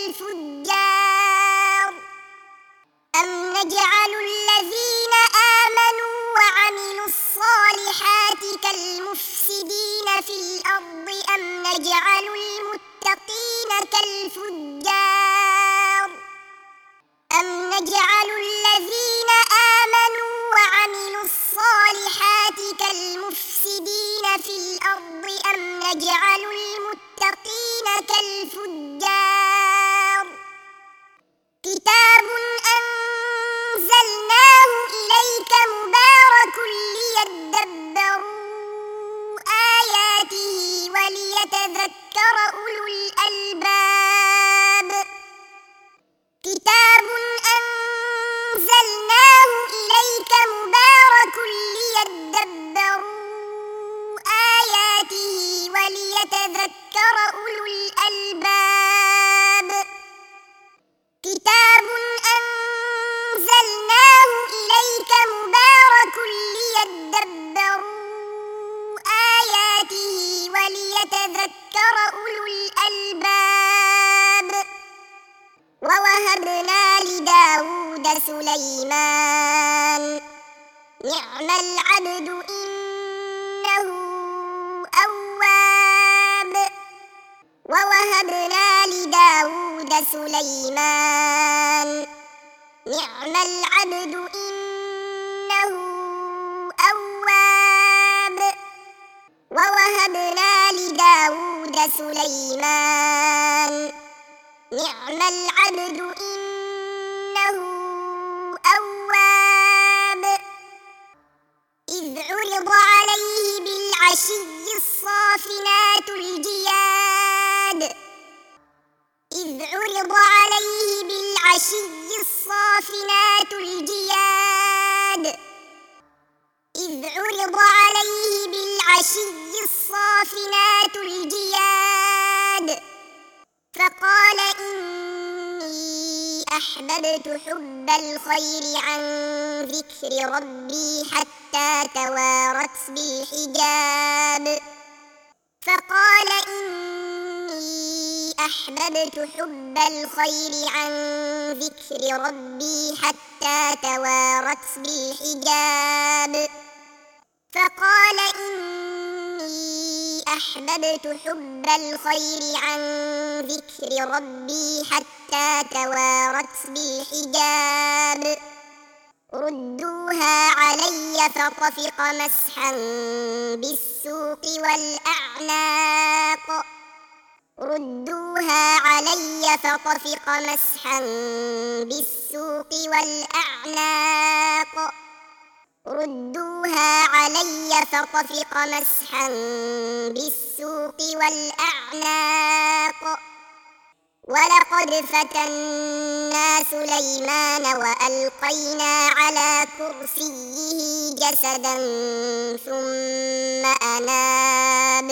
كالفجار أم نجعل الذين آمنوا وعملوا الصالحات كالمفسدين في الأرض أم نجعل المتقين كالفجار أم نجعل الذين آمنوا وعملوا الصالحات كالمفسدين في الأرض أم نجعل المتقين كالفجار. كتاب أنزلناه إليك مبارك ليدبروا آياته وليتذكر أولو الألباب. سليمان نعم العبد إنه أواب ووهبنا لداود سليمان نعم العبد إنه أواب ووهبنا لداود سليمان نعم العبد إنه أواب إذ عرض عليه بالعشي الصافنات الجياد إذ عرض عليه بالعشي الصافنات الجياد إذ عرض عليه بالعشي الصافنات الجياد فقال إني أحببت حب الخير عن ذكر ربي حتى توارت بالحجاب فقال إني أحببت حب الخير عن ذكر ربي حتى توارت بالحجاب فقال إني أحببت حب الخير عن ذكر ربي حتى توارت بالحجاب ردوها علي فطفق مسحا بالسوق والأعناق ردوها علي فطفق مسحا بالسوق والأعناق ردوها علي فطفق مسحا بالسوق والأعناق ولقد فتنا سليمان وألقينا على كرسيه جسدا ثم أناب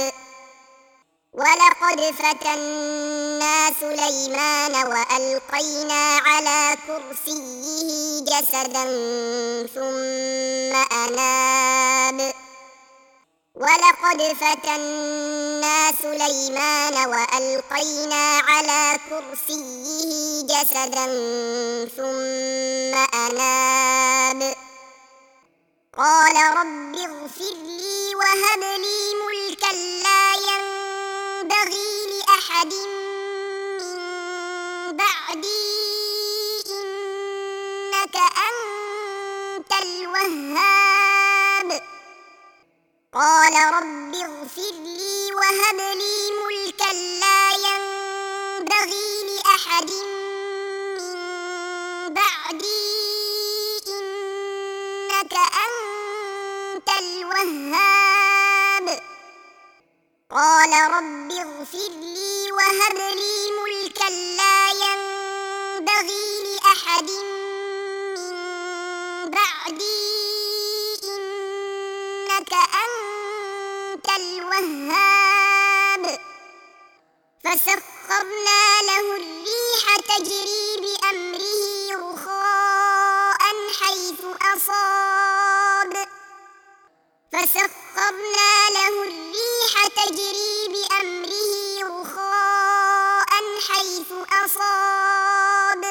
ولقد فتنا سليمان وألقينا على كرسيه جسدا ثم أناب ولقد فتنا سليمان وألقينا على كرسيه جسدا ثم أناب قال رب اغفر لي وهب لي ملكا لا ينبغي لأحد من بعدي إنك أنت الوهاب قال رب اغفر لي وهب لي ملكا لا ينبغي لأحد من بعدي إنك أنت الوهاب قال رب اغفر لي وهب لي ملكا لا ينبغي لأحد من بعدي إنك أنت الوهاب فسخرنا له الريح تجري بأمره رخاء حيث أصاب فسخرنا له الريح تجري بأمره رخاء حيث أصاب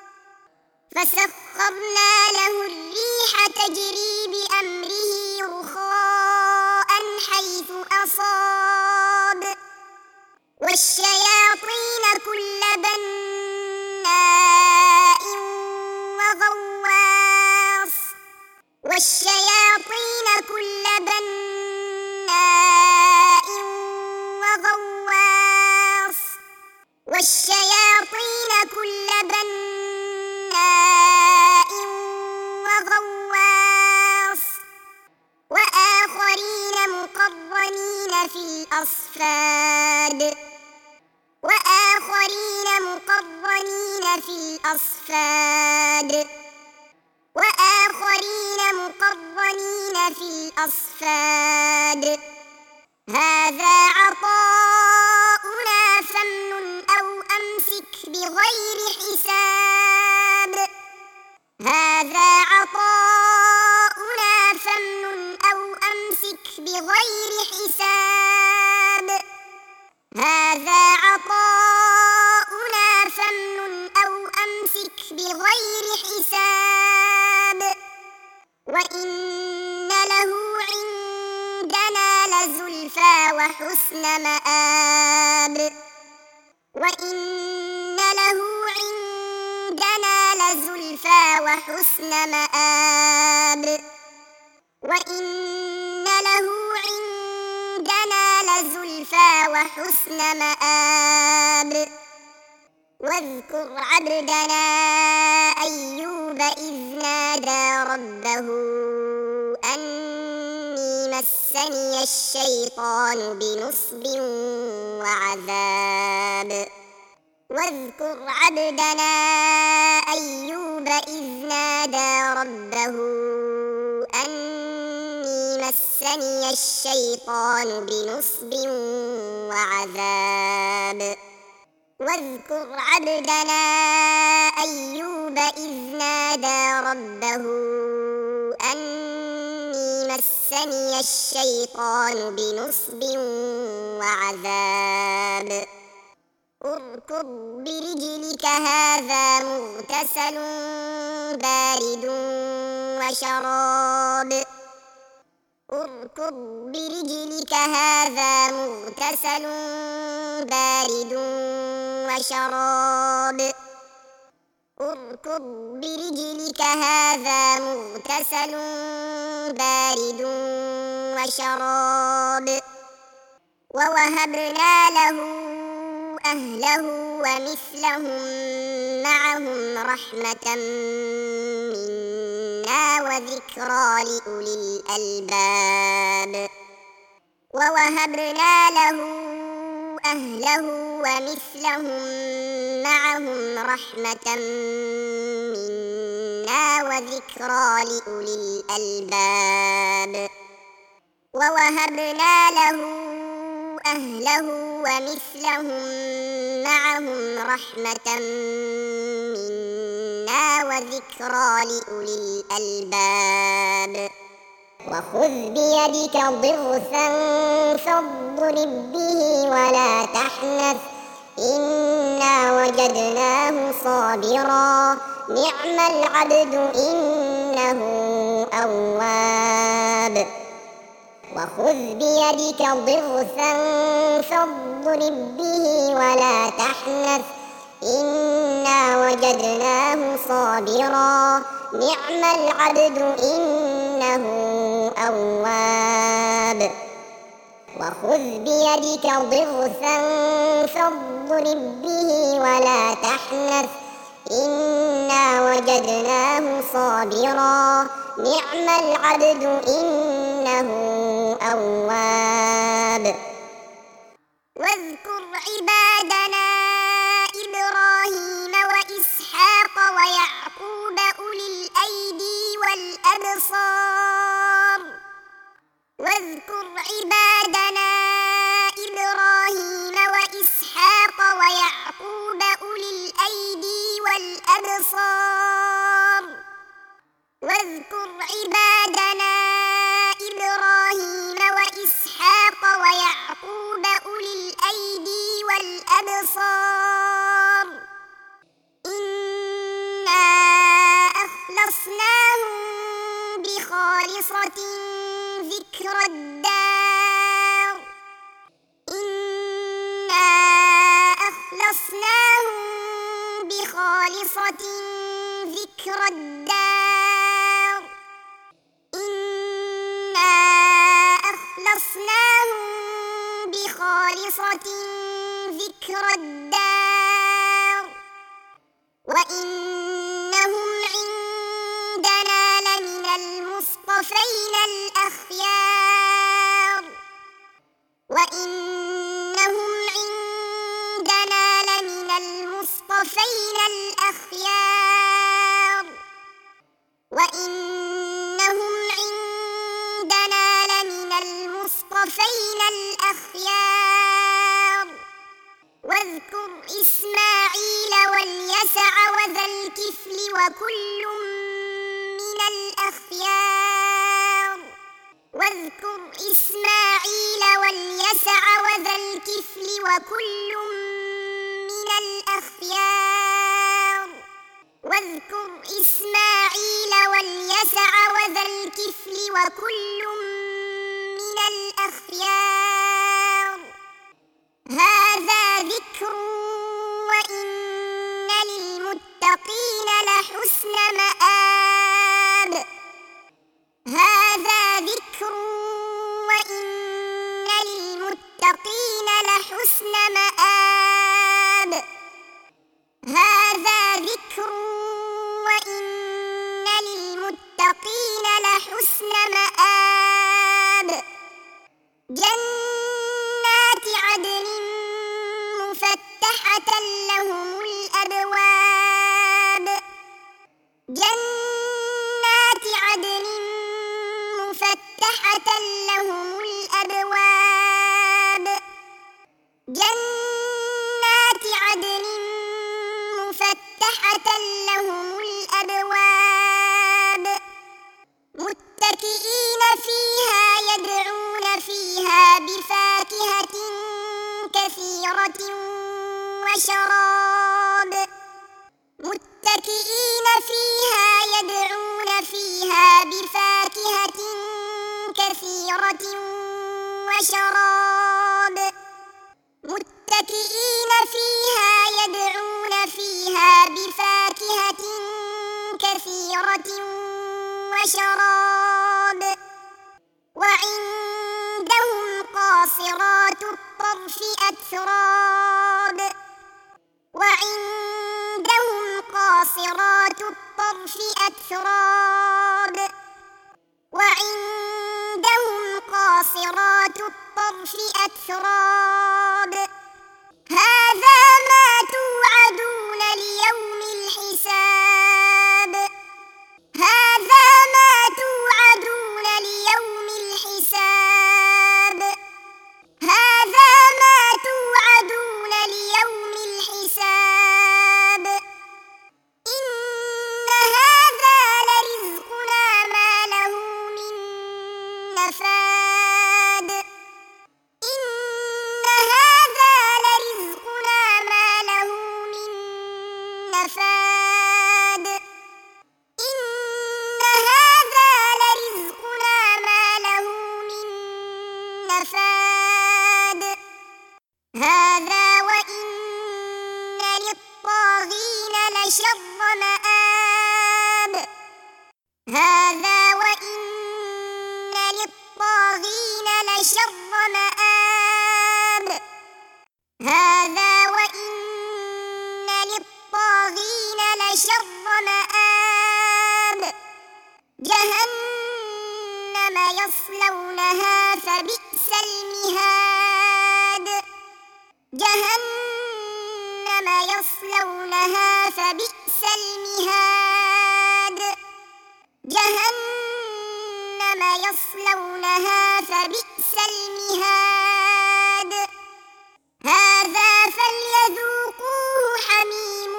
فسخرنا له الريح تجري بأمره رخاء حيث أصاب والشياطين كل بناء وغواص والشياطين كل بناء وغواص والشياطين كل بناء وغواص وآخرين مقرنين في الأصفاد وآخرين مقرنين في الأصفاد وآخرين مقرنين في الأصفاد هذا عطاؤنا فامنن أو أمسك بغير حساب هذا عطاؤنا فامنن أو أمسك بغير حساب هذا عطاؤنا فامنن أو أمسك بغير حساب وحسن مآب وإن له عندنا لزلفى وحسن مآب وإن له عندنا لزلفى وحسن مآب واذكر عبدنا أيوب إذ نادى ربه أني مسني الشيطان بنصب وعذاب واذكر عبدنا أيوب إذ نادى ربه أني مسني الشيطان بنصب وعذاب واذكر عبدنا أيوب إذ نادى ربه أني مسني الشيطان بنصب وعذاب اركض برجلك هذا مغتسل بارد وشراب اركض برجلك هذا مغتسل بارد وشراب اركض برجلك هذا مغتسل بارد وشراب ووهبنا له أهله ومثلهم معهم رحمة منا وذكرى لأولي الألباب ووهبنا له أهله ومثلهم معهم رحمة منا وذكرى لأولي الألباب ووهبنا له أهله ومثلهم معهم رحمة منا وذكرى لأولي الألباب وخذ بيدك ضغثا فاضرب به ولا تحنث إنا وجدناه صابرا نعم العبد إنه أواب وخذ بيدك ضغثا فاضرب به ولا تحنث إنا وجدناه صابرا نعم العبد إنه أواب وخذ بيدك ضغثا فاضرب به ولا تحنث إنا وجدناه صابرا نعم العبد إنه أواب واذكر عبادنا إبراهيم وإسحاق ويعقوب أولي الأيدي والأبصار واذكر عبادنا إبراهيم وإسحاق ويعقوب أولي الأيدي والأبصار واذكر عبادنا إبراهيم وإسحاق ويعقوب أولي الأيدي والأبصار إنا أخلصناهم بخالصة ذكر الدار إنا أخلصناهم بخالصة ذكر الدار إنا أخلصناهم بخالصة ذكر الدار وإنهم عندنا لمن المصطفين الأخيار وإنهم عندنا لمن المصطفين الأخيار وإنهم عندنا لمن المصطفين الأخيار واذكر إسماعيل واليسع وذا الكفل وكل من الأخيار واذكر إسماعيل واليسع وذا الكفل وكل من الأخيار واذكر إسماعيل واليسع وذا الكفل وكل من الأخيار مفتحة لهم الأبواب جنات عدن مفتحة لهم الأبواب متكئين فيها يدعون فيها بفاكهة كثيرة وشراب متكئين فيها يدعون فيها بفاكهة كثيرة وشراب متكئين فيها يدعون فيها بفاكهة كثيرة وشراب وعندهم قاصرات الطرف أتراب وعندهم قاصرات الطرف أتراب وعندهم قاصرات الطرف أتراب هذا ما توعدون ليوم الحساب هذا ما توعدون ليوم الحساب هذا ما توعدون ليوم الحساب إن هذا لرزقنا ما له من نفاد إن هذا لرزقنا ما له من نفاد إن هذا لرزقنا ما له من نفاد هذا وإن للطاغين لشر مآب هذا وإن للطاغين لشر مآب هذا وإن للطاغين لشر مآب جهنم يصلونها فبئس المهاد جهنم يصلونها فبئس المهاد جهنم يصلونها فبئس المهاد هذا فليذوقوه حميم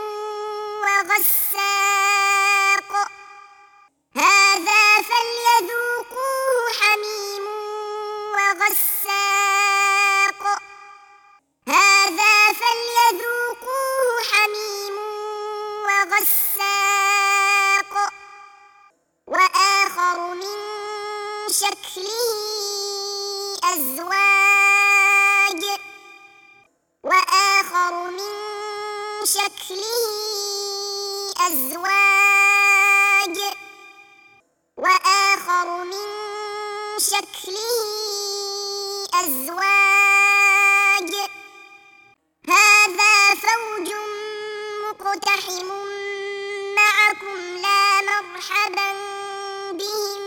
وغساق هذا فليذوقوه حميم وغساق هذا فليذوقوه حميم وغساق وآخر من شكله أزواج وآخر من شكله أزواج وآخر من شكله أزواج هذا فوج مقتحم معكم لا مرحبا بهم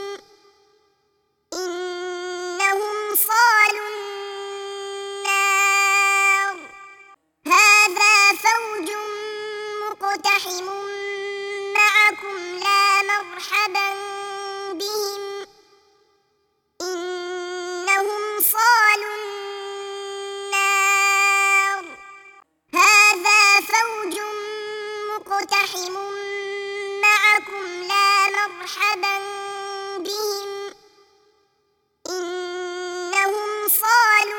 إنهم صالوا النار هذا فوج مقتحم معكم لا مرحبا بهم إنهم صالوا النار هذا فوج مقتحم معكم لا مرحبا بهم إنهم صالوا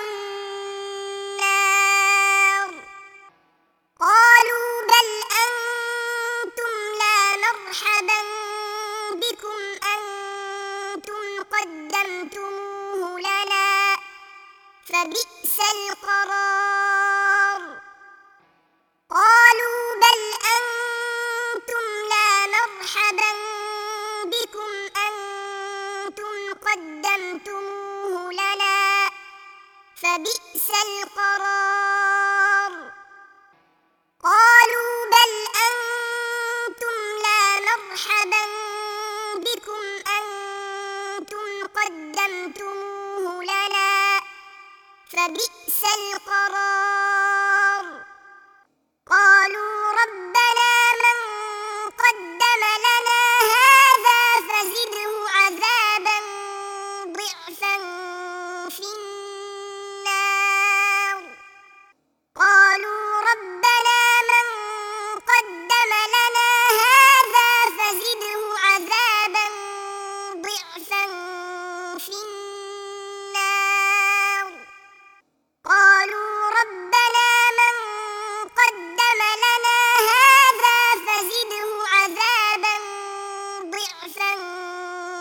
النار قالوا بل أنتم لا مرحبا بكم أنتم قدمتموه لنا فبئس القرار قالوا بل أنتم لا مرحبا بكم أنتم قدمتموه لنا فبئس القرار قالوا بل أنتم لا مرحبا بكم أنتم قدمتموه لنا فبئس القرار قالوا ربنا من قدم لنا هذا فزده عذابا ضعفا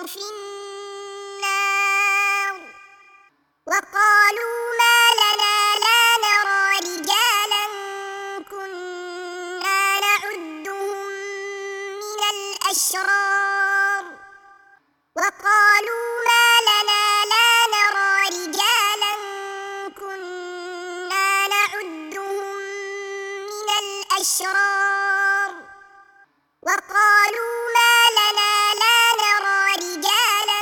في النار وقالوا ما لنا لا نرى رجالا كنا نعدهم من الأشرار وقالوا ما لنا لا نرى رجالا كنا نعدهم من الأشرار وقالوا ما لنا لا نرى رجالا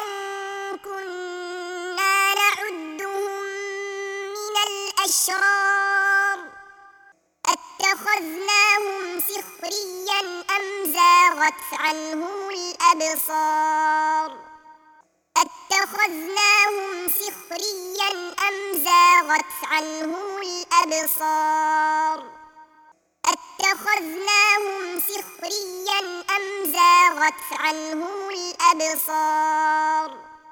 كنا نعدهم من الأشرار أتخذناهم سخريا أم زاغت عنهم الأبصار أتخذناهم سخريا أم زاغت عنهم الأبصار أتخذناهم سخريا أم زاغت عنهم الأبصار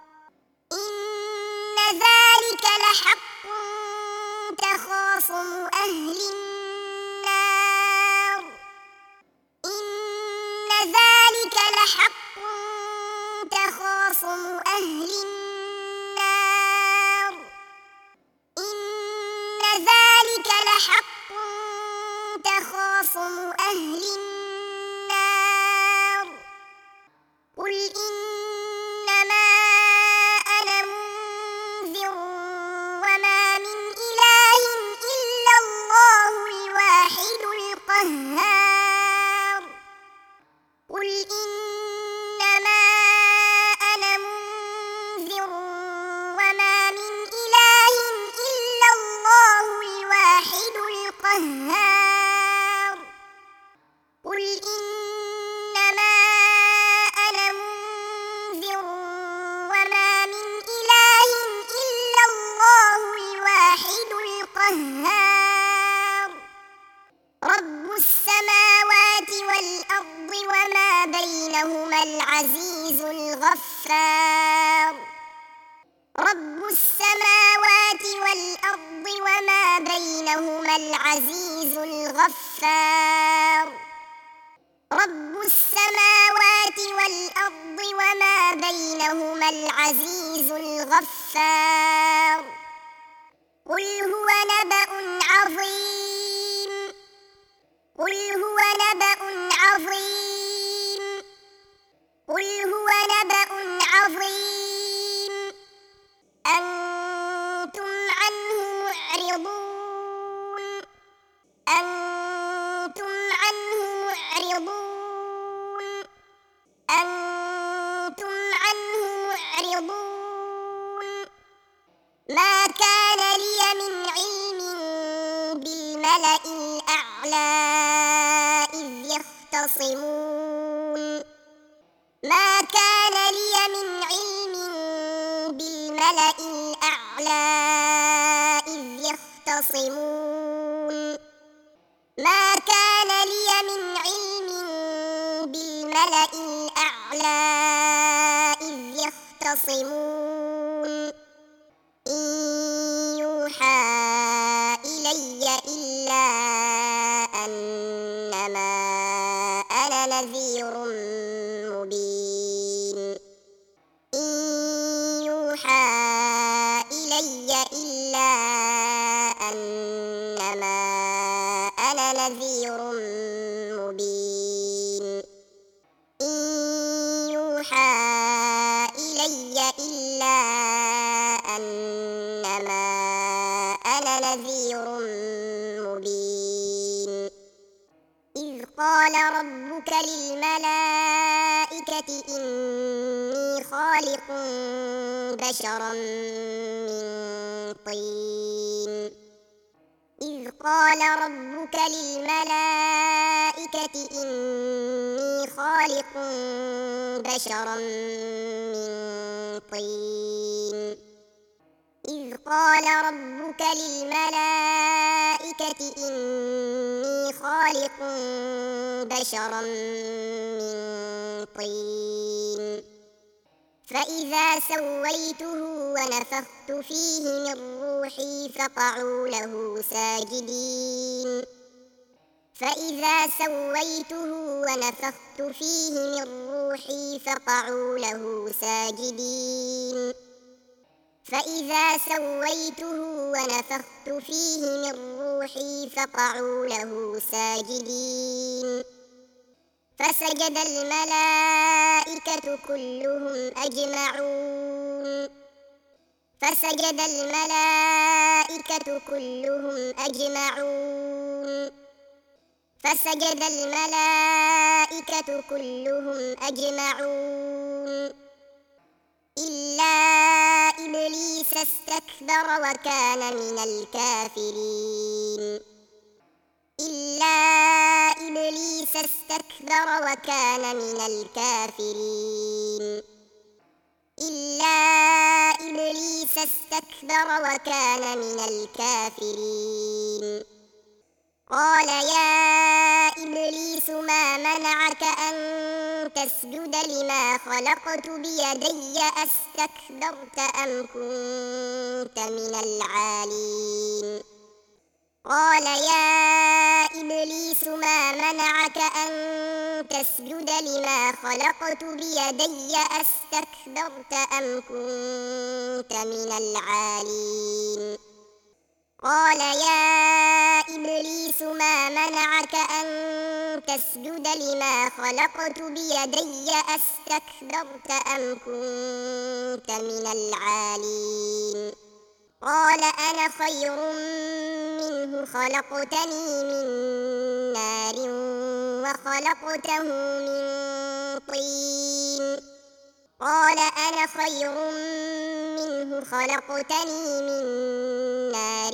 إن ذلك لحق تخاصم أهل النار إن ذلك لحق تخاصم أهل النار إن ذلك لحق تخاصم أهل النار قل إنما أنا منذر وما من إله إلا الله الواحد القهار قل إنما أنا منذر وما من إله إلا الله الواحد القهار قل إنما أنا منذر وما من إله إلا الله الواحد القهار رب السماوات والأرض وما بينهما العزيز الغفار رب السماوات والأرض وما بينهما العزيز الغفار رب السماوات والأرض وما بينهما العزيز الغفار قل هو نبأ عظيم قل هو نبأ عظيم قل هو نبأ عظيم أنتم عنه معرضون أنتم عنه معرضون أنتم عنه معرضون ما كان لي من علم بالملأ الأعلى إذ يختصمون ما كان لي من علم بالملأ الأعلى إذ يختصمون ما كان لي من علم بالملأ الأعلى إذ يختصمون إن يوحى إلي إلا أنما أنا نذير مبين إن يوحى إلي إلا أنما أنا نذير مبين إن يوحى إلي إلا أنما أنا نذير مبين إذ قال ربك للملائكة إني خالق بشرا من طين إذ قال ربك للملائكة إني خالق بشرا من طين إذ قال ربك للملائكة إني خالق بشرا من طين فإذا سويته ونفخت فيه من روحي فقعوا له ساجدين فإذا سويته ونفخت فيه من روحي فقعوا له ساجدين فإذا سويته ونفخت فيه من روحي فقعوا له ساجدين فسجد الملائكة كلهم أجمعون فسجد الملائكة كلهم أجمعون فسجد الملائكة كلهم أجمعون إلا إبليس استكبر وكان من الكافرين إلا إبليس استكبر وكان من الكافرين إلا إبليس استكبر وكان من الكافرين قال يا إبليس ما منعك أن تسجد لما خلقت بيدي أستكبرت أم كنت من العالين قال يا إبليس ما منعك أن تسجد لما خلقت بيدي أستكبرت أم كنت من العالين قال يا إبليس ما منعك أن تسجد لما خلقت بيدي أستكبرت أم كنت من العالين قال أنا خير منه خلقتني من نار وخلقته من طين قال أنا خير منه خلقتني من نار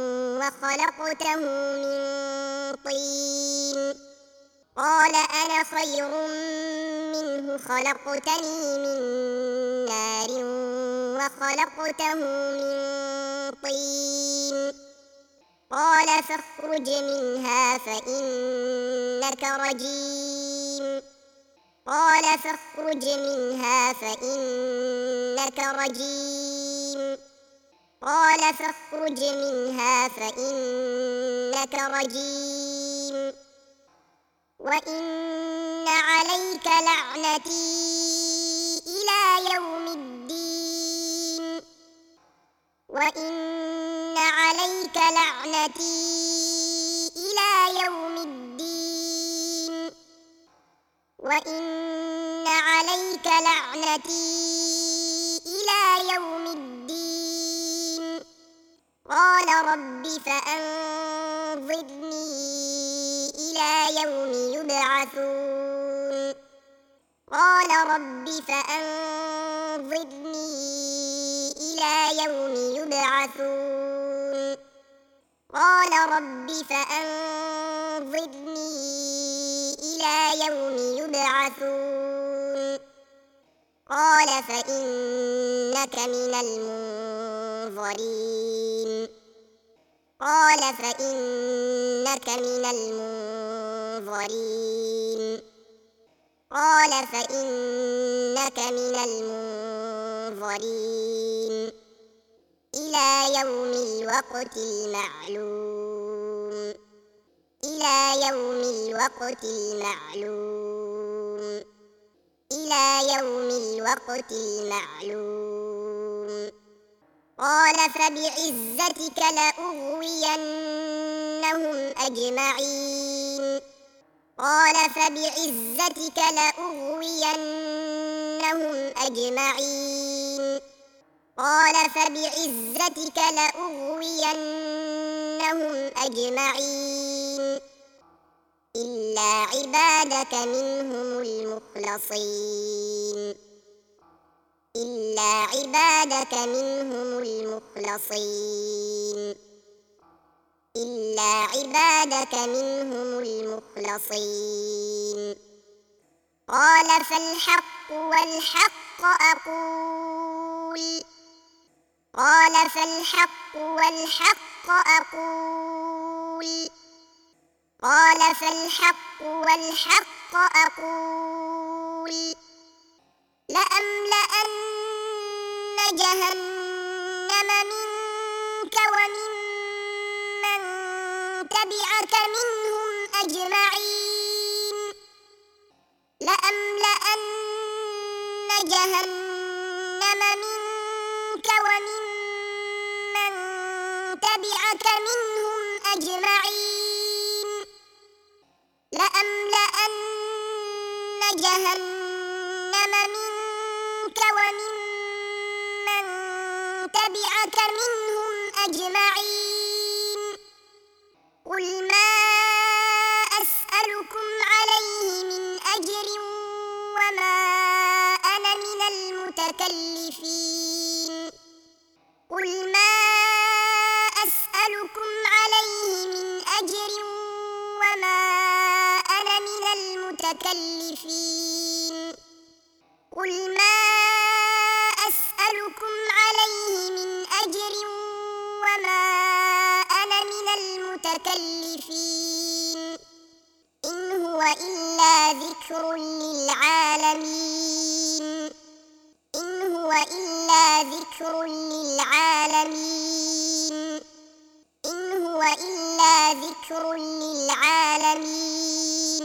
وخلقته من طين قال أنا خير منه خلقتني من نار وخلقته من طين قال فاخرج منها فإنك رجيم قال فاخرج منها فإنك رجيم قال فاخرج منها فإنك رجيم وإن عليك لعنتي إلى يوم الدين وإن عليك لعنتي إلى يوم الدين وإن عليك لعنتي إلى يوم الدين قال رب فأنظرني إلى يوم يبعثون قال رب فأنظرني إلى يوم يبعثون قال رب فأنظرني إلى يوم يبعثون قال فإنك من المنظرين قال فإنك من المنظرين قال فإنك من المنظرين إلى يوم الوقت المعلوم إلى يوم الوقت المعلوم إلى يوم الوقت المعلوم قال فبعزتك لأغوينهم أجمعين قال فبعزتك لأغوينهم أجمعين قال فبعزتك لأغوينهم أجمعين إلا عبادك منهم المخلصين إلا عبادك منهم المخلصين إلا عبادك منهم المخلصين قال فالحق والحق أقول قال فالحق والحق أقول قال فالحق والحق أقول لأملأن جهنم منك وممن تبعك منهم أجمعين تبعك منهم أجمعين لأملأن جهنم منك وممن تبعك منهم أجمعين قل ما أسألكم عليه من أجر وما أنا من المتكلفين قل ما أسألكم عليه من أجر وما أنا من المتكلفين قل ما أسألكم عليه من أجر وما أنا من المتكلفين إن هو إلا ذكر للعالمين إن هو إلا ذكر للعالمين إن هو إلا ذكر للعالمين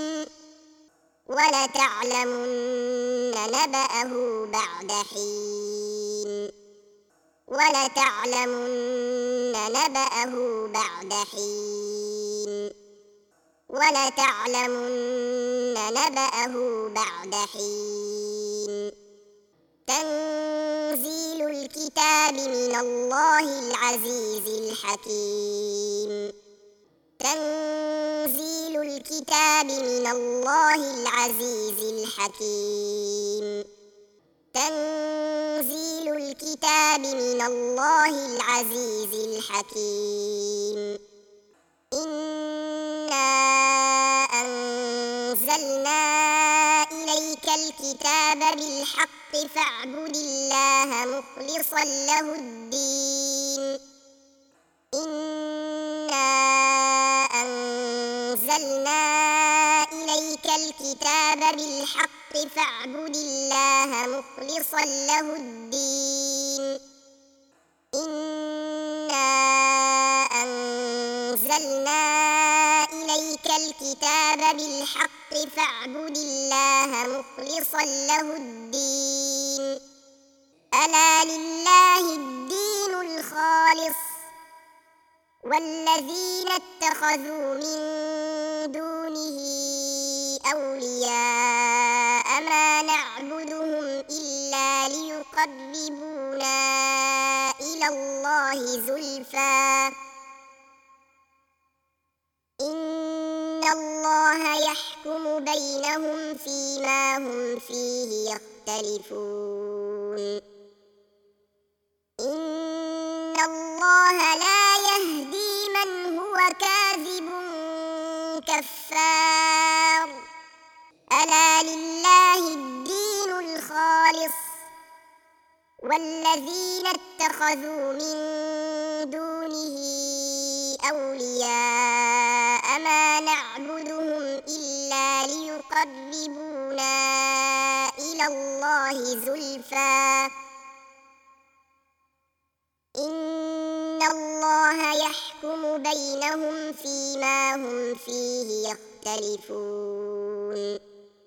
ولتعلمن نبأه بعد حين ولتعلمن نبأه بعد حين ولتعلمن نبأه بعد حين تنزيل الكتاب من الله العزيز الحكيم تنزيل الكتاب من الله العزيز الحكيم تنزيل الكتاب من الله العزيز الحكيم إنا أنزلنا إليك الكتاب بالحق فاعبد الله مخلصا له الدين إنا أنزلنا إليك الكتاب بالحق فاعبد الله مخلصا له الدين إنا أنزلنا إليك الكتاب بالحق فاعبد الله مخلصا له الدين ألا لله الدين الخالص والذين اتخذوا من دونه أولياء ما نعبدهم إلا ليقربونا إلى الله زلفى إن الله يحكم بينهم فيما هم فيه يختلفون إن الله لا يهدي من هو كاذب كفار ألا لله الدين الخالص والذين اتخذوا من دونه أولياء ما نعبدهم إلا ليقربونا إلى الله زلفى إن الله يحكم بينهم فيما هم فيه يختلفون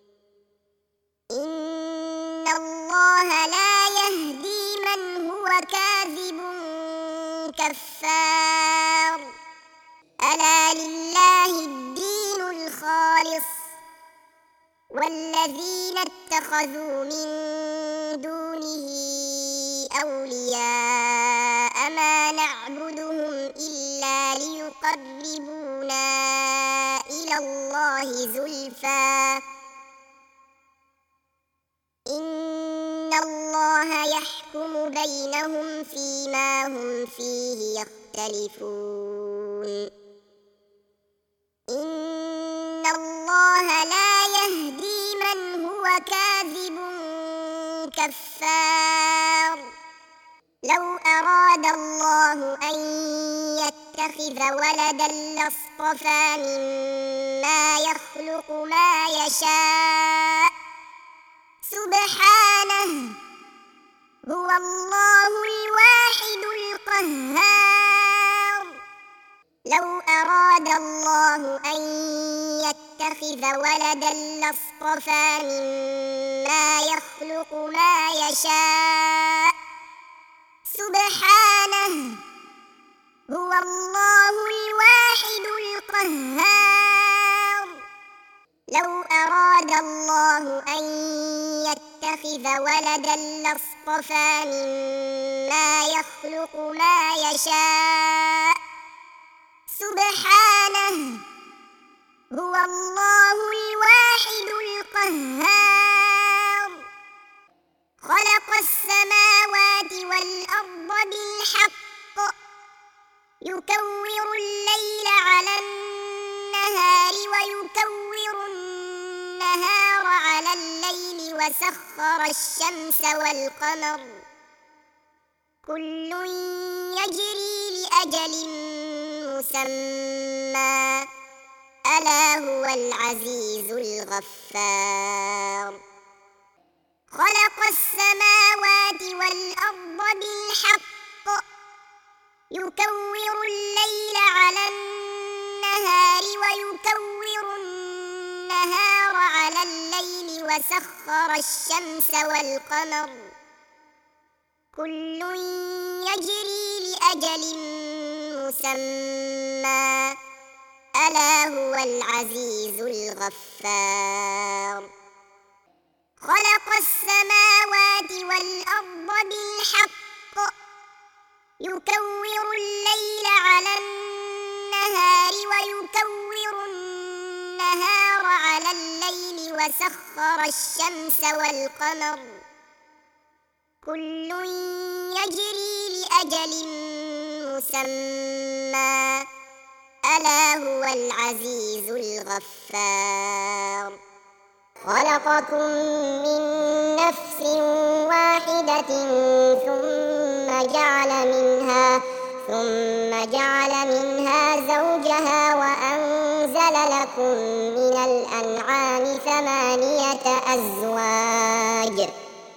إن الله لا يهدي من هو كاذب كفار ألا لله الدين الخالص والذين اتخذوا من دونه أولياء ما نعبدهم إلا ليقربونا إلى الله زلفى إن الله يحكم بينهم فيما هم فيه يختلفون إن الله لا يهدي من هو كاذب كفار لو أراد الله أن يتخذ ولدا لاصطفى مما يخلق ما يشاء سبحانه هو الله الواحد القهار لو أراد الله أن يتخذ ولدا لاصطفى مما يخلق ما يشاء سبحانه هو الله يتخذ ولدا لاصطفى مما يخلق ما يشاء سبحانه هو الله الواحد القهار خلق السماوات والأرض بالحق يكور الليل على النهار ويكور النهار على الليل وسخر الشمس والقمر كل يجري لأجل مسمى ألا هو العزيز الغفار خلق السماوات والأرض بالحق يكور الليل على النهار ويكور النهار على الليل وسخر الشمس والقمر كل يجري لأجل مسمى ألا هو العزيز الغفار خلق السماوات والأرض بالحق يكور الليل على النهار ويكور النهار على الليل وسخر الشمس والقمر كل يجري لأجل مسمى ألا هو العزيز الغفار خلقكم من نفس واحدة ثم جعل منها ثم جعل منها زوجها وأنزل لكم من الأنعام ثمانية أزواج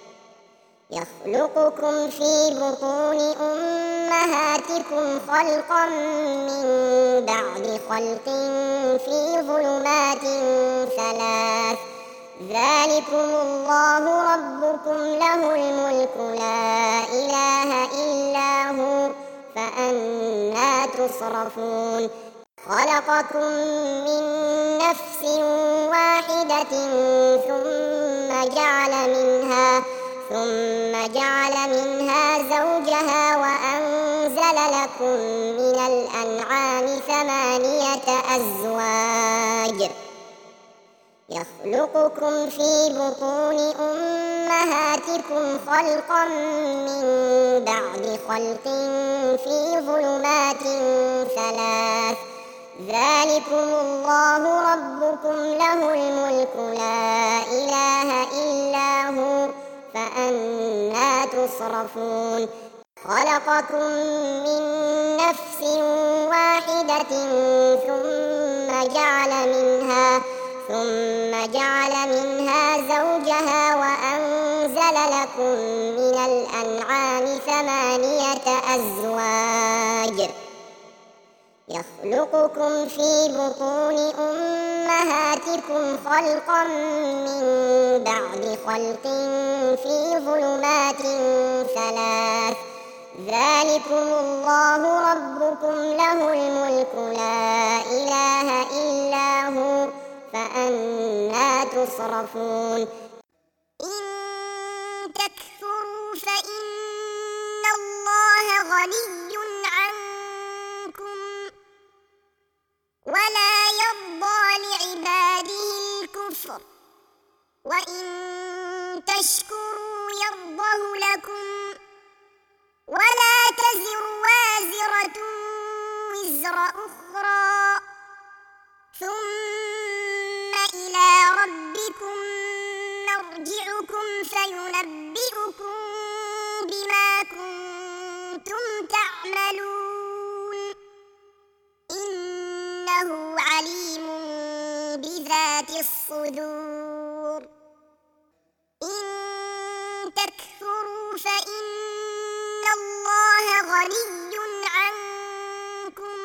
يخلقكم في بطون أمهاتكم خلقا من بعد خلق في ظلمات ثلاث ذلكم الله ربكم له الملك لا إله إلا هو فأنى تصرفون خلقكم من نفس واحدة ثم جعل منها ثم جعل منها زوجها وأنزل لكم من الأنعام ثمانية أزواج يخلقكم في بطون أمهاتكم خلقا من بعد خلق في ظلمات ثلاث ذلكم الله ربكم له الملك لا إله إلا هو فأنى تصرفون خلقكم من نفس واحدة ثم جعل منها ثم جعل منها زوجها وأنزل لكم من الأنعام ثمانية أزواج يخلقكم في بطون أمهاتكم خلقا من بعد خلق في ظلمات ثلاث ذلكم الله ربكم له الملك لا إله إلا هو فأنى تصرفون إن تكفروا فإن الله غني عنكم ولا يرضى لعباده الكفر وإن تشكروا يرضه لكم ولا تزر وازرة وزر أخرى ثم إلى ربكم مرجعكم فينبئكم بما كنتم تعملون إنه عليم بذات الصدور إن تكفروا فإن الله غني عنكم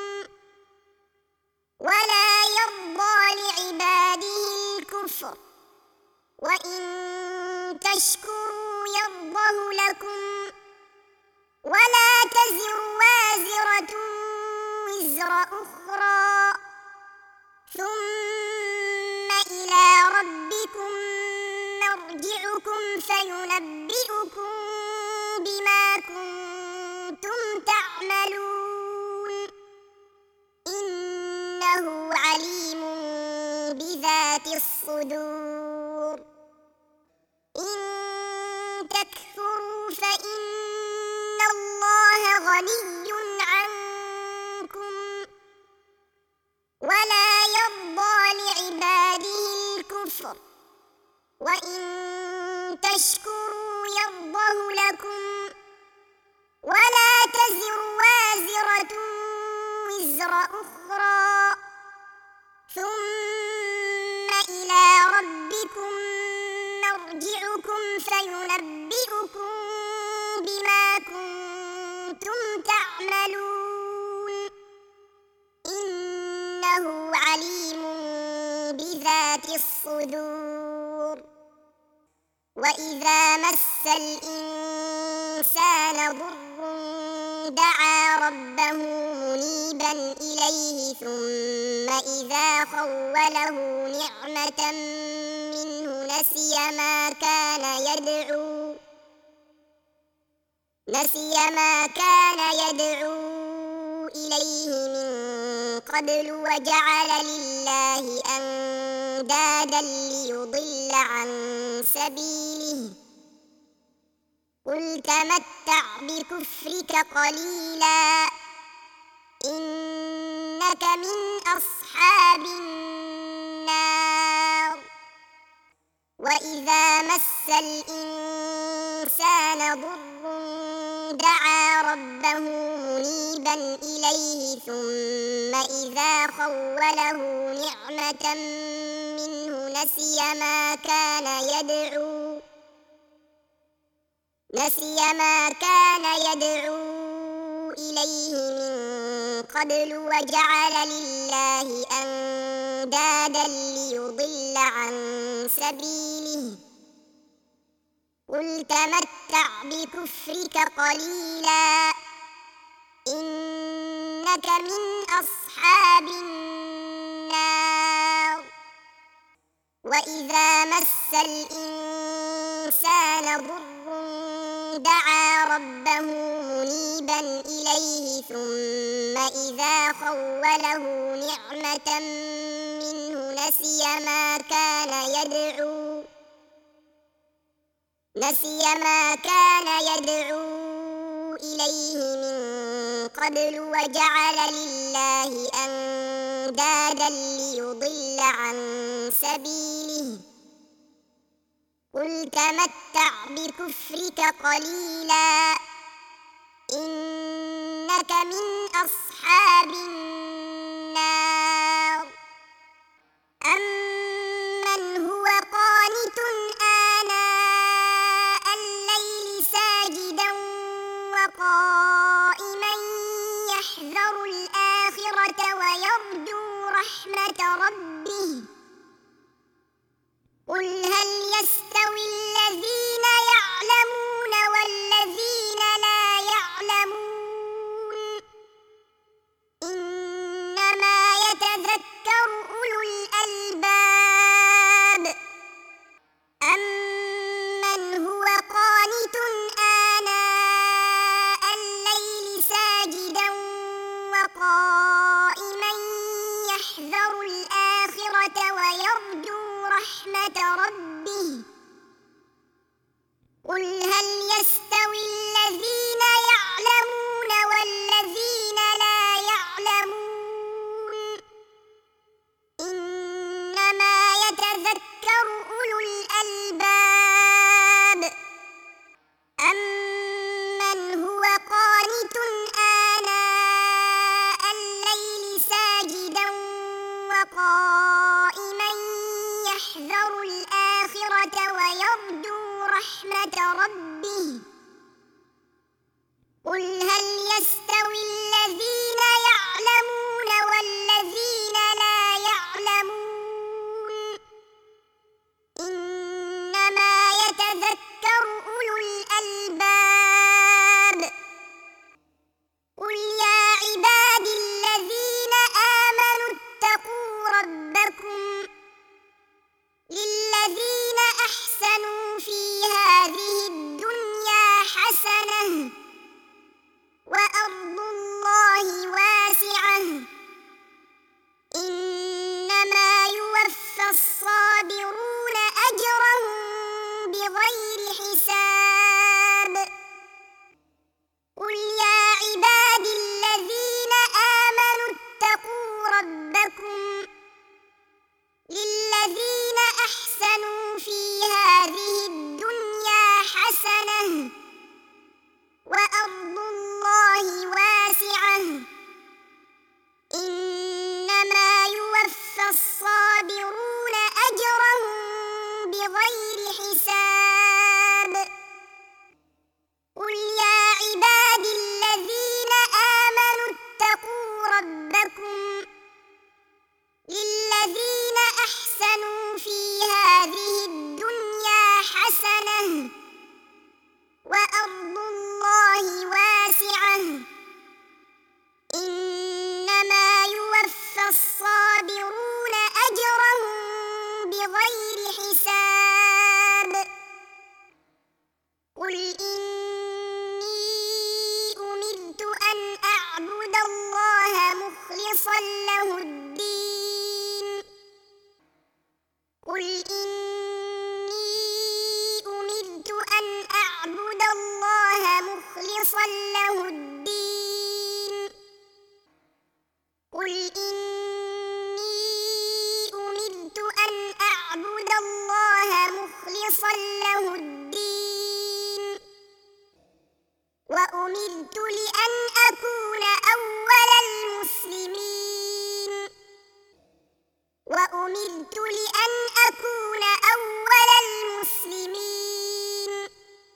ولا يرضى لعباده الكفر وإن تشكروا يرضه لكم ولا تزر وازرة وزر أخرى ثم إلى ربكم مرجعكم فينبئكم بما كنتم تعملون إنه عليم بذات الصدور إن تكفروا فإن الله غني عنكم ولا يرضى لعباده الكفر وإن تشكروا يرضه لكم ولا تزر وازرة وزر أخرى ثم إلى ربكم مرجعكم فينبئكم بما كنتم تعملون إنه عليم بذات الصدور وإذا مس الإنسان ضر دعا ربه منيبا إليه ثم إذا خوله نعمة منه نسي ما كان يدعو نسي ما كان يدعو إليه من قبل وجعل لله أندادا ليضل عن سبيله قل تمتع بكفرك قليلا إنك من أصحاب النار وإذا مس الإنسان ضر دعا ربه منيبا إليه ثم إذا خوله نعمة منه نسي ما كان يدعو نسي ما كان يدعو إليه من قبل وجعل لله أندادا ليضل عن سبيله قل تمتع بكفرك قليلا إنك من أصحاب النار وإذا مس الإنسان ضر دعا ربه منيبا إليه ثم إذا خوله نعمة منه نسي ما كان يدعو نسي ما كان يدعو إليه من قبل وجعل لله أندادا ليضل عن سبيله قل تمتع بكفرك قليلا إنك من أصحاب النار أمن هو قانت آناء الليل ساجدا وقائما يحذر الآخرة ويرجو رحمة ربه قل هل يستوي الذين يعلمون والذين لا يعلمون إنما يتذكر أولو الألباب أمن هو قانت آناء الليل ساجدا وقائما يحذر الآخرة ويرجو رحمة ربه مخلصا له الدين قل إني أمرت أن أعبد الله مخلصا له الدين وأمرت لأن أكون أول المسلمين وأمرت لأن أكون أول المسلمين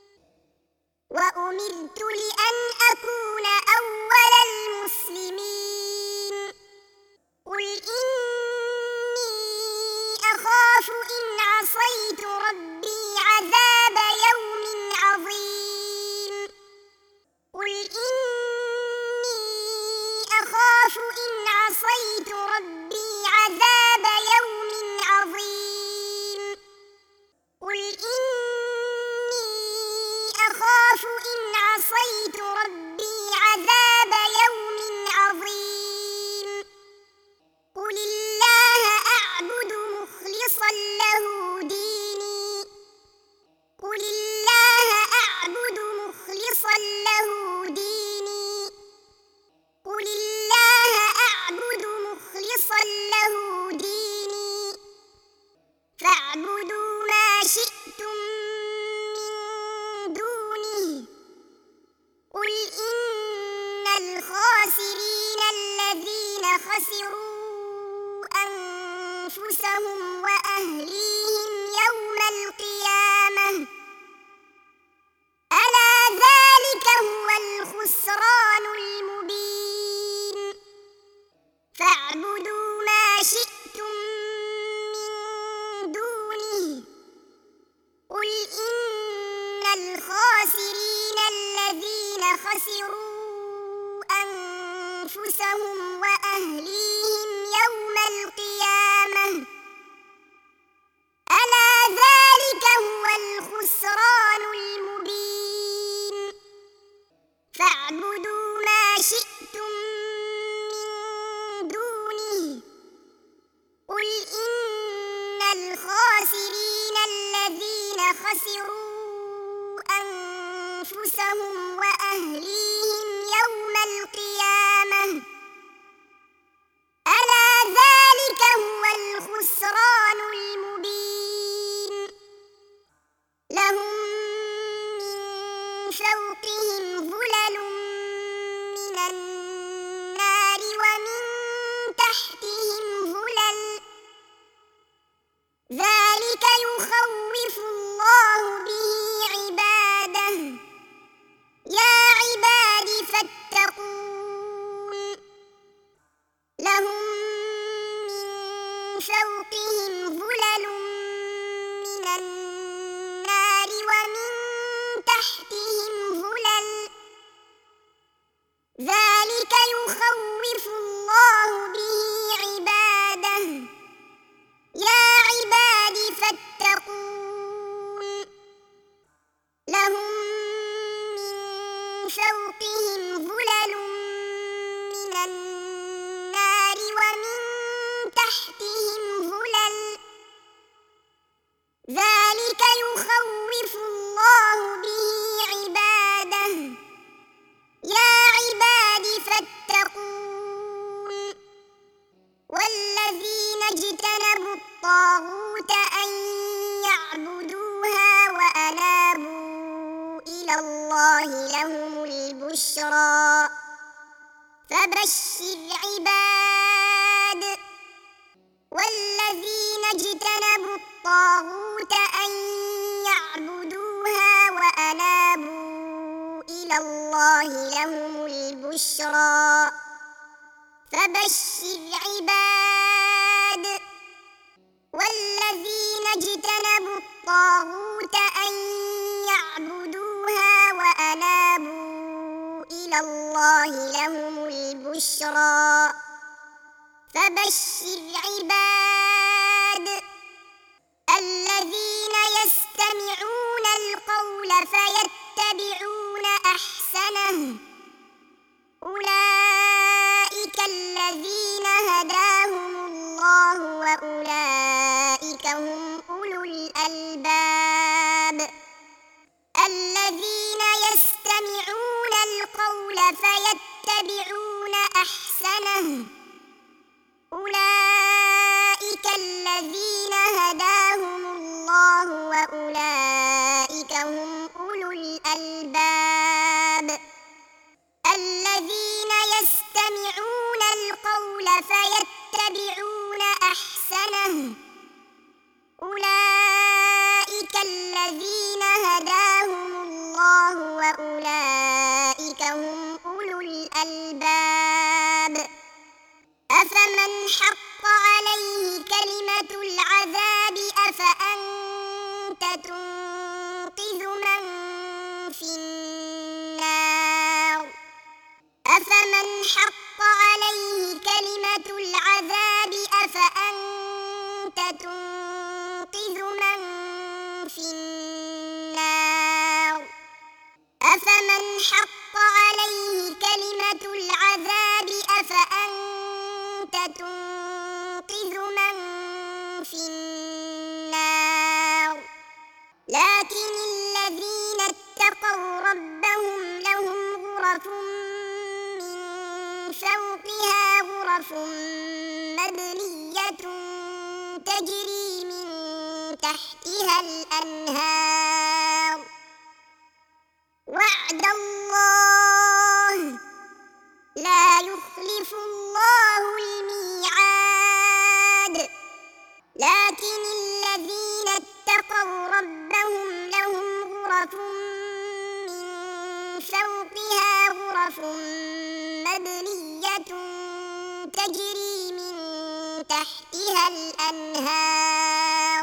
وأمرت لأن أكون أول المسلمين قل إني أخاف إن عصيت ربي عذاب يوم عظيم قل إني أخاف إن عصيت ربي عذاب يوم عظيم قل إني أخاف إن عصيت ربي عذاب يوم عظيم قل الله أعبد مخلصا له ديني قل الله أعبد مخلصا له ديني قل الله أعبد مخلصا له ديني فاعبدوا ما شئتم من دونه قل إن الخاسرين الذين خسروا أنفسهم وأهليهم يوم القيامة ألا ذلك هو الخسران المبين فاعبدوا ما شئتم من دونه قل إن الخاسرين الذين خسروا أنفسهم وأهليهم يوم القيامة ألا ذلك هو الخسران المبين فاعبدوا ما شئتم من دونه قل إن الخاسرين الذين خسروا أنفسهم وأهليهم يوم القيامة ألا ذلك هو الخسران المبين لهم من فوقهم ظلل من النار ومن تحتهم ظلل ذلك يخوف الله به عباده يا عباد فاتقون لهم من فوقهم ظلل من النار ومن تحتهم ظلل ذلك يخوف الله به عباده يا عباد فاتقون لهم من فوقهم ظلل من النار ومن تحتهم ظلل ذلك يخوف الله به عباده يا عباد فاتقون والذين اجتنبوا الطاغوت أن يعبدوها وأنابوا إلى الله لهم البشرى فبشر عباد والذين اجتنبوا الطاغوت أن يعبدوها وأنابوا إلى الله لهم البشرى فبشر عباد والذين اجتنبوا الطاغوت أن يعبدوها وأنابوا إلى الله لهم البشرى فبشر عباد الذين يستمعون القول فيتبعون أحسنه أولئك الذين هداهم الله وأولئك هم أولو الألباب الذين يستمعون فيتبعون أحسنه أولئك الذين هداهم الله وأولئك هم أولو الألباب الذين يستمعون القول فيتبعون أحسنه أولئك الذين هداهم الله وأولئك هم أولو الألباب أفمن حق عليه كلمة العذاب أفأنت تنقذ من في النار أفمن حق عليه كلمة العذاب أفأنت تنقذ من في النار أفمن حق عليه كلمة العذاب أفأنت تنقذ من في النار لكن الذين اتقوا ربهم لهم غرف من فوقها غرف مبنية تجري من تحتها الأنهار وعد الله لا يخلف الله الميعاد لكن الذين اتقوا ربهم لهم غرف من فوقها غرف مبنية تجري من تحتها الأنهار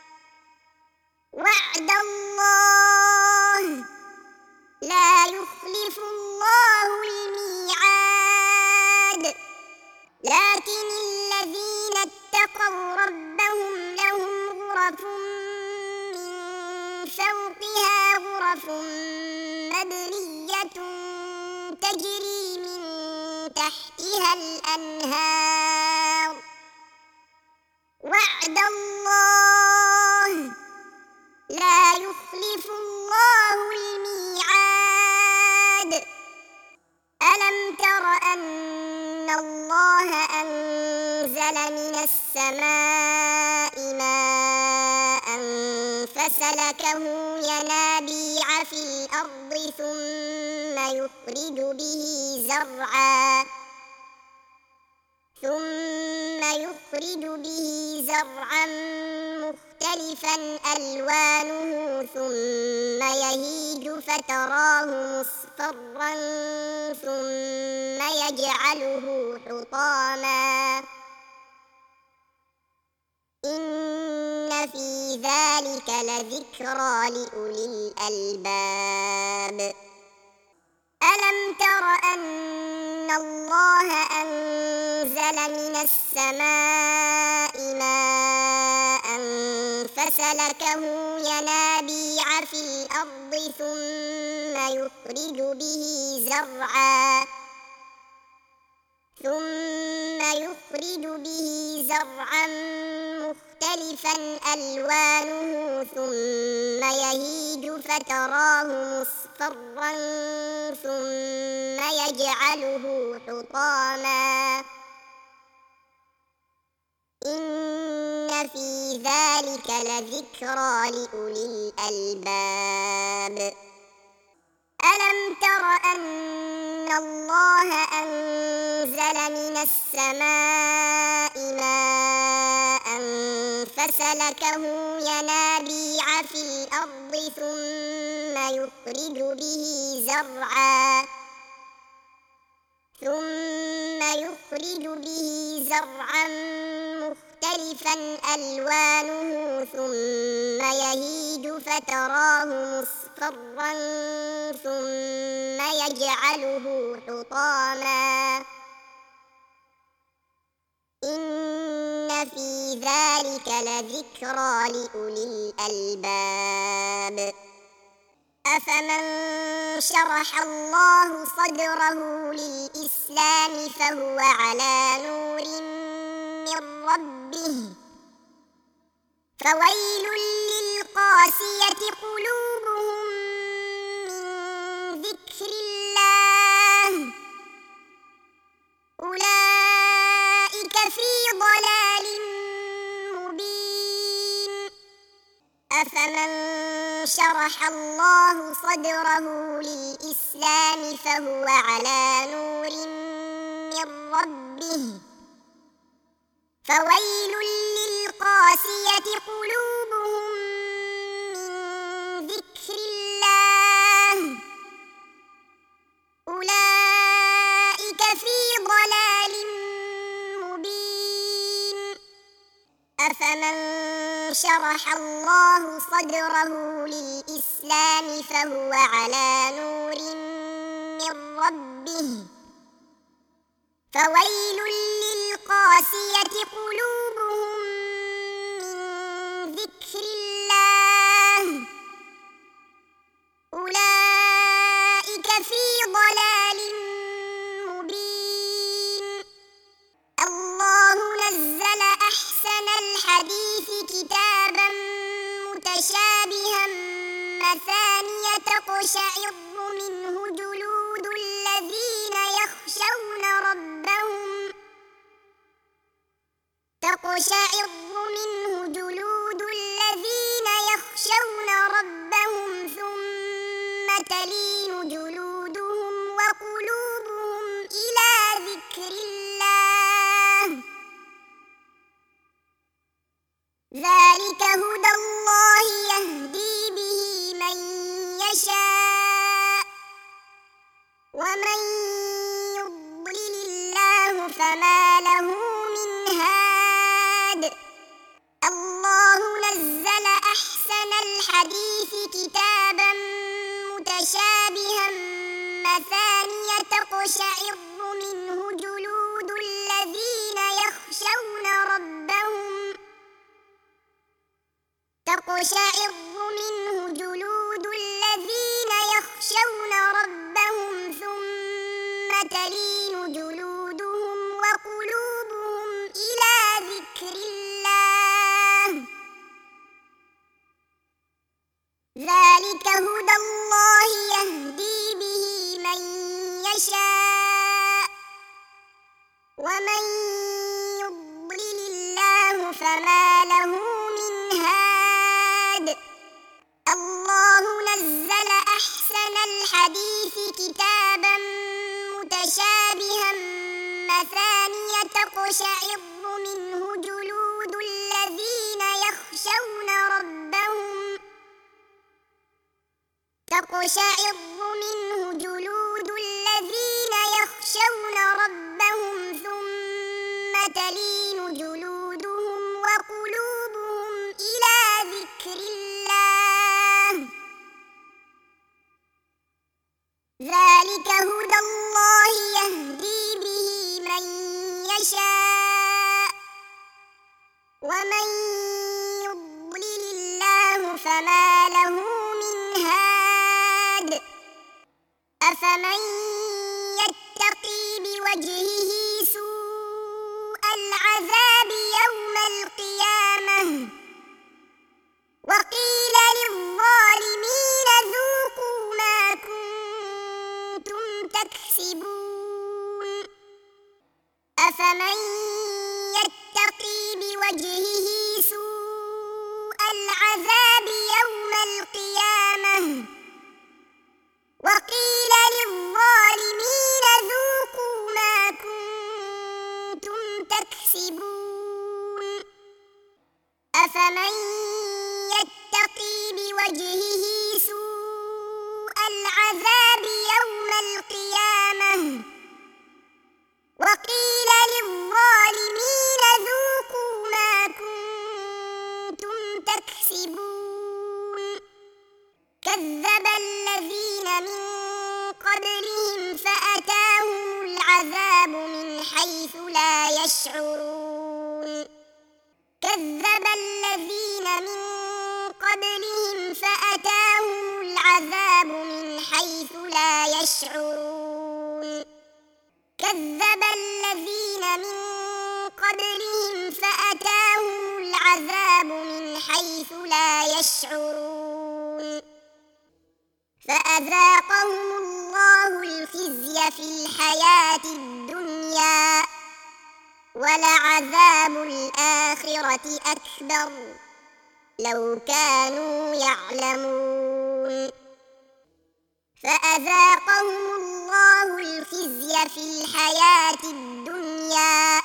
وعد الله لا يخلف الله الميعاد لكن الذين اتقوا ربهم لهم غرف من فوقها غرف مبنية تجري من تحتها الأنهار وعد الله لا يخلف الله الميعاد ألم تر أن الله أنزل من السماء ماء فسلكه ينابيع في الأرض ثم يخرج به زرعا ثم يخرج به زرعا مختلفا ألوانه ثم يهيج فتراه مصفرا ثم يجعله حطاما إن في ذلك لذكرى لأولي الألباب ألم تر أن الله أنزل من السماء ماء فسلكه ينابيع في الأرض ثم يخرج به زرعا ثم يخرج به زرعا مختلفا ألوانه ثم يهيج فتراه مصفرا ثم يجعله حطاما إن في ذلك لذكرى لأولي الألباب ألم تر أن الله أنزل من السماء ماء فسلكه ينابيع في الأرض ثم يخرج به زرعا ثم يخرج به زرعا مختلفا ألوانه ثم يهيج فتراه مصفرا ثم يجعله حطاما إن في ذلك لذكرى لأولي الألباب أفمن شرح الله صدره للإسلام فهو على نور من ربه فويل للقاسية قلوبهم من ذكر الله شرح الله صدره للإسلام فهو على نور من ربه فويل للقاسية قلوبهم من ذكر الله أولئك في ضلال مبين أفمن شرح الله صدره للإسلام فهو على نور من ربه فويل للقاسية قلوبهم من ذكر الله أولئك في ضلال مبين الله نزل أحسن الحديث كتابا متشابها مثانية تقشعر منه جلود الذين يخشون ربهم تقشعر منه جلود الذين يخشون ربهم ثم تلين جلودهم وقلوبهم إلى ذكر الله ذلك هدى الله يهدي به من يشاء ومن يضلل الله فما له من هاد الله نزل أحسن الحديث كتابا متشابها مثانية تقشعر منه جلود الذين يخشون ربهم تقشعر منه جلود الذين يخشون ربهم ثم تلين جلودهم وقلوبهم إلى ذكر الله ذلك هدى الله يهدي به من يشاء ومن يضلل الله فما له من هاد الله نزل أحسن الحديث كتابا متشابها مثانية تقشعر منه جلود الذين يخشون ربهم تقشعر منه جلود الذين يخشون ربهم ثم تلين جلودهم وقلوبهم إلى ذكر الله ذلك هدى الله يهدي به من يشاء ومن يضلل الله فما له من هاد أفمن يتقي بوجهه سوء العذاب يوم القيامة وقيل للظالمين ذوقوا ما كنتم تكسبون أفمن يتقي بوجهه سوء العذاب يوم القيامة وقيل للظالمين ذوقوا ما كنتم تكسبون أفمن يتقي بوجهه سوء العذاب يوم القيامة وقيل للظالمين ذوقوا ما كنتم تكسبون كذب الذين من قبلهم فأتاهم العذاب من حيث لا يشعرون كذب الذين من قبلهم فأتاهم العذاب من حيث لا يشعرون كذب الذين من قبلهم فأتاهم العذاب من حيث لا يشعرون فأذاقهم الله الخزي في الحياة الدنيا ولعذاب الآخرة أكبر لو كانوا يعلمون فأذاقهم الله الخزي في الحياة الدنيا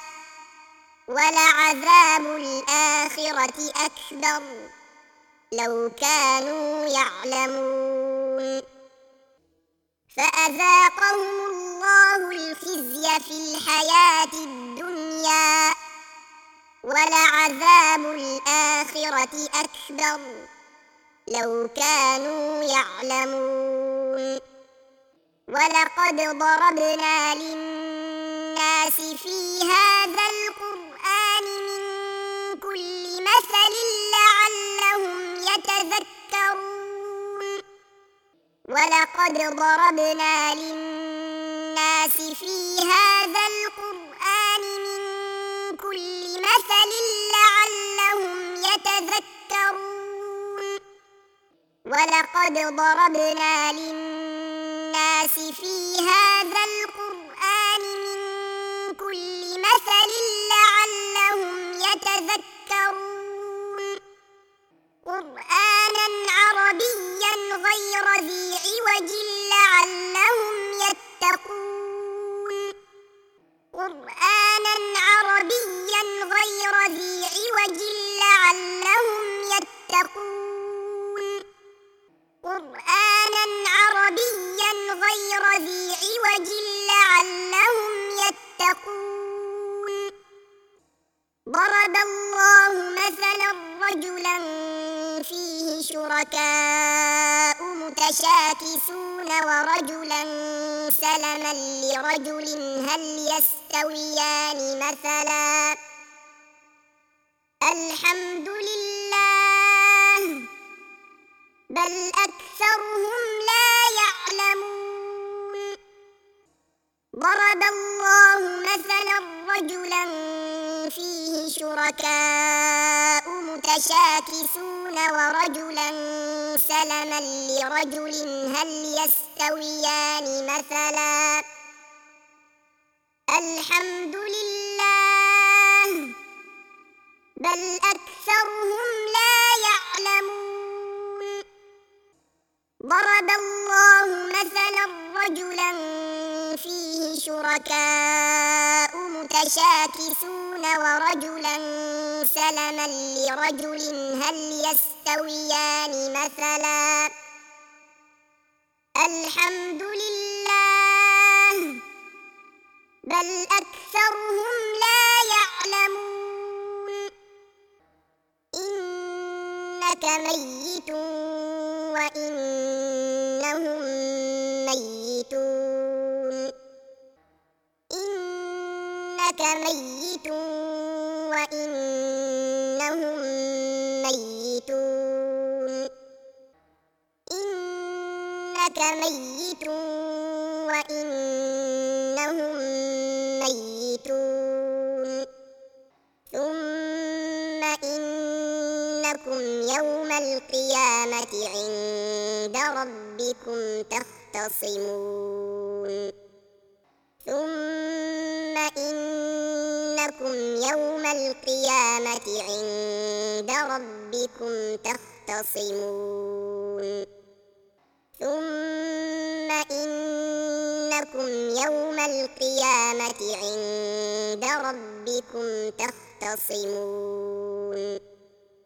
ولعذاب الآخرة أكبر لو كانوا يعلمون فأذاقهم الله الخزي في الحياة الدنيا ولعذاب الآخرة أكبر لو كانوا يعلمون ولقد ضربنا للناس في هذا القرآن من كل مثل لعلهم يتذكرون ولقد ضربنا للناس في هذا القرآن من كل مثل لعلهم يتذكرون ولقد ضربنا للناس في هذا القرآن من كل مثل لعلهم يتذكرون قرآنا عربيا غير ذي عوج لعلهم يتقون قرآنا عربيا غير ذي عوج لعلهم يتقون قرآنا عربيا غير ذي عوج لعلهم يتقون ضرب الله مثلا رجلا فيه شركاء متشاكسون ورجلا سلما لرجل هل يستويان مثلا الحمد لله بل أكثرهم لا يعلمون ضرب الله مثلا رجلا فيه شركاء متشاكسون ورجلا سلما لرجل هل يستويان مثلا الحمد لله بل أكثرهم لا يعلمون ضرب الله مثلا رجلا فيه شركاء متشاكسون ورجلا سلما لرجل هل يستويان مثلا الحمد لله بل أكثرهم لا يعلمون إنك ميت وإنهم ميتون إنك ميت وإنهم ميتون إنك ميت وإنهم ميتون ثم إنكم يوم القيامة عند ربكم تختصمون ثم إنكم يوم القيامة عند ربكم تختصمون ثم إنكم يوم القيامة عند ربكم تختصمون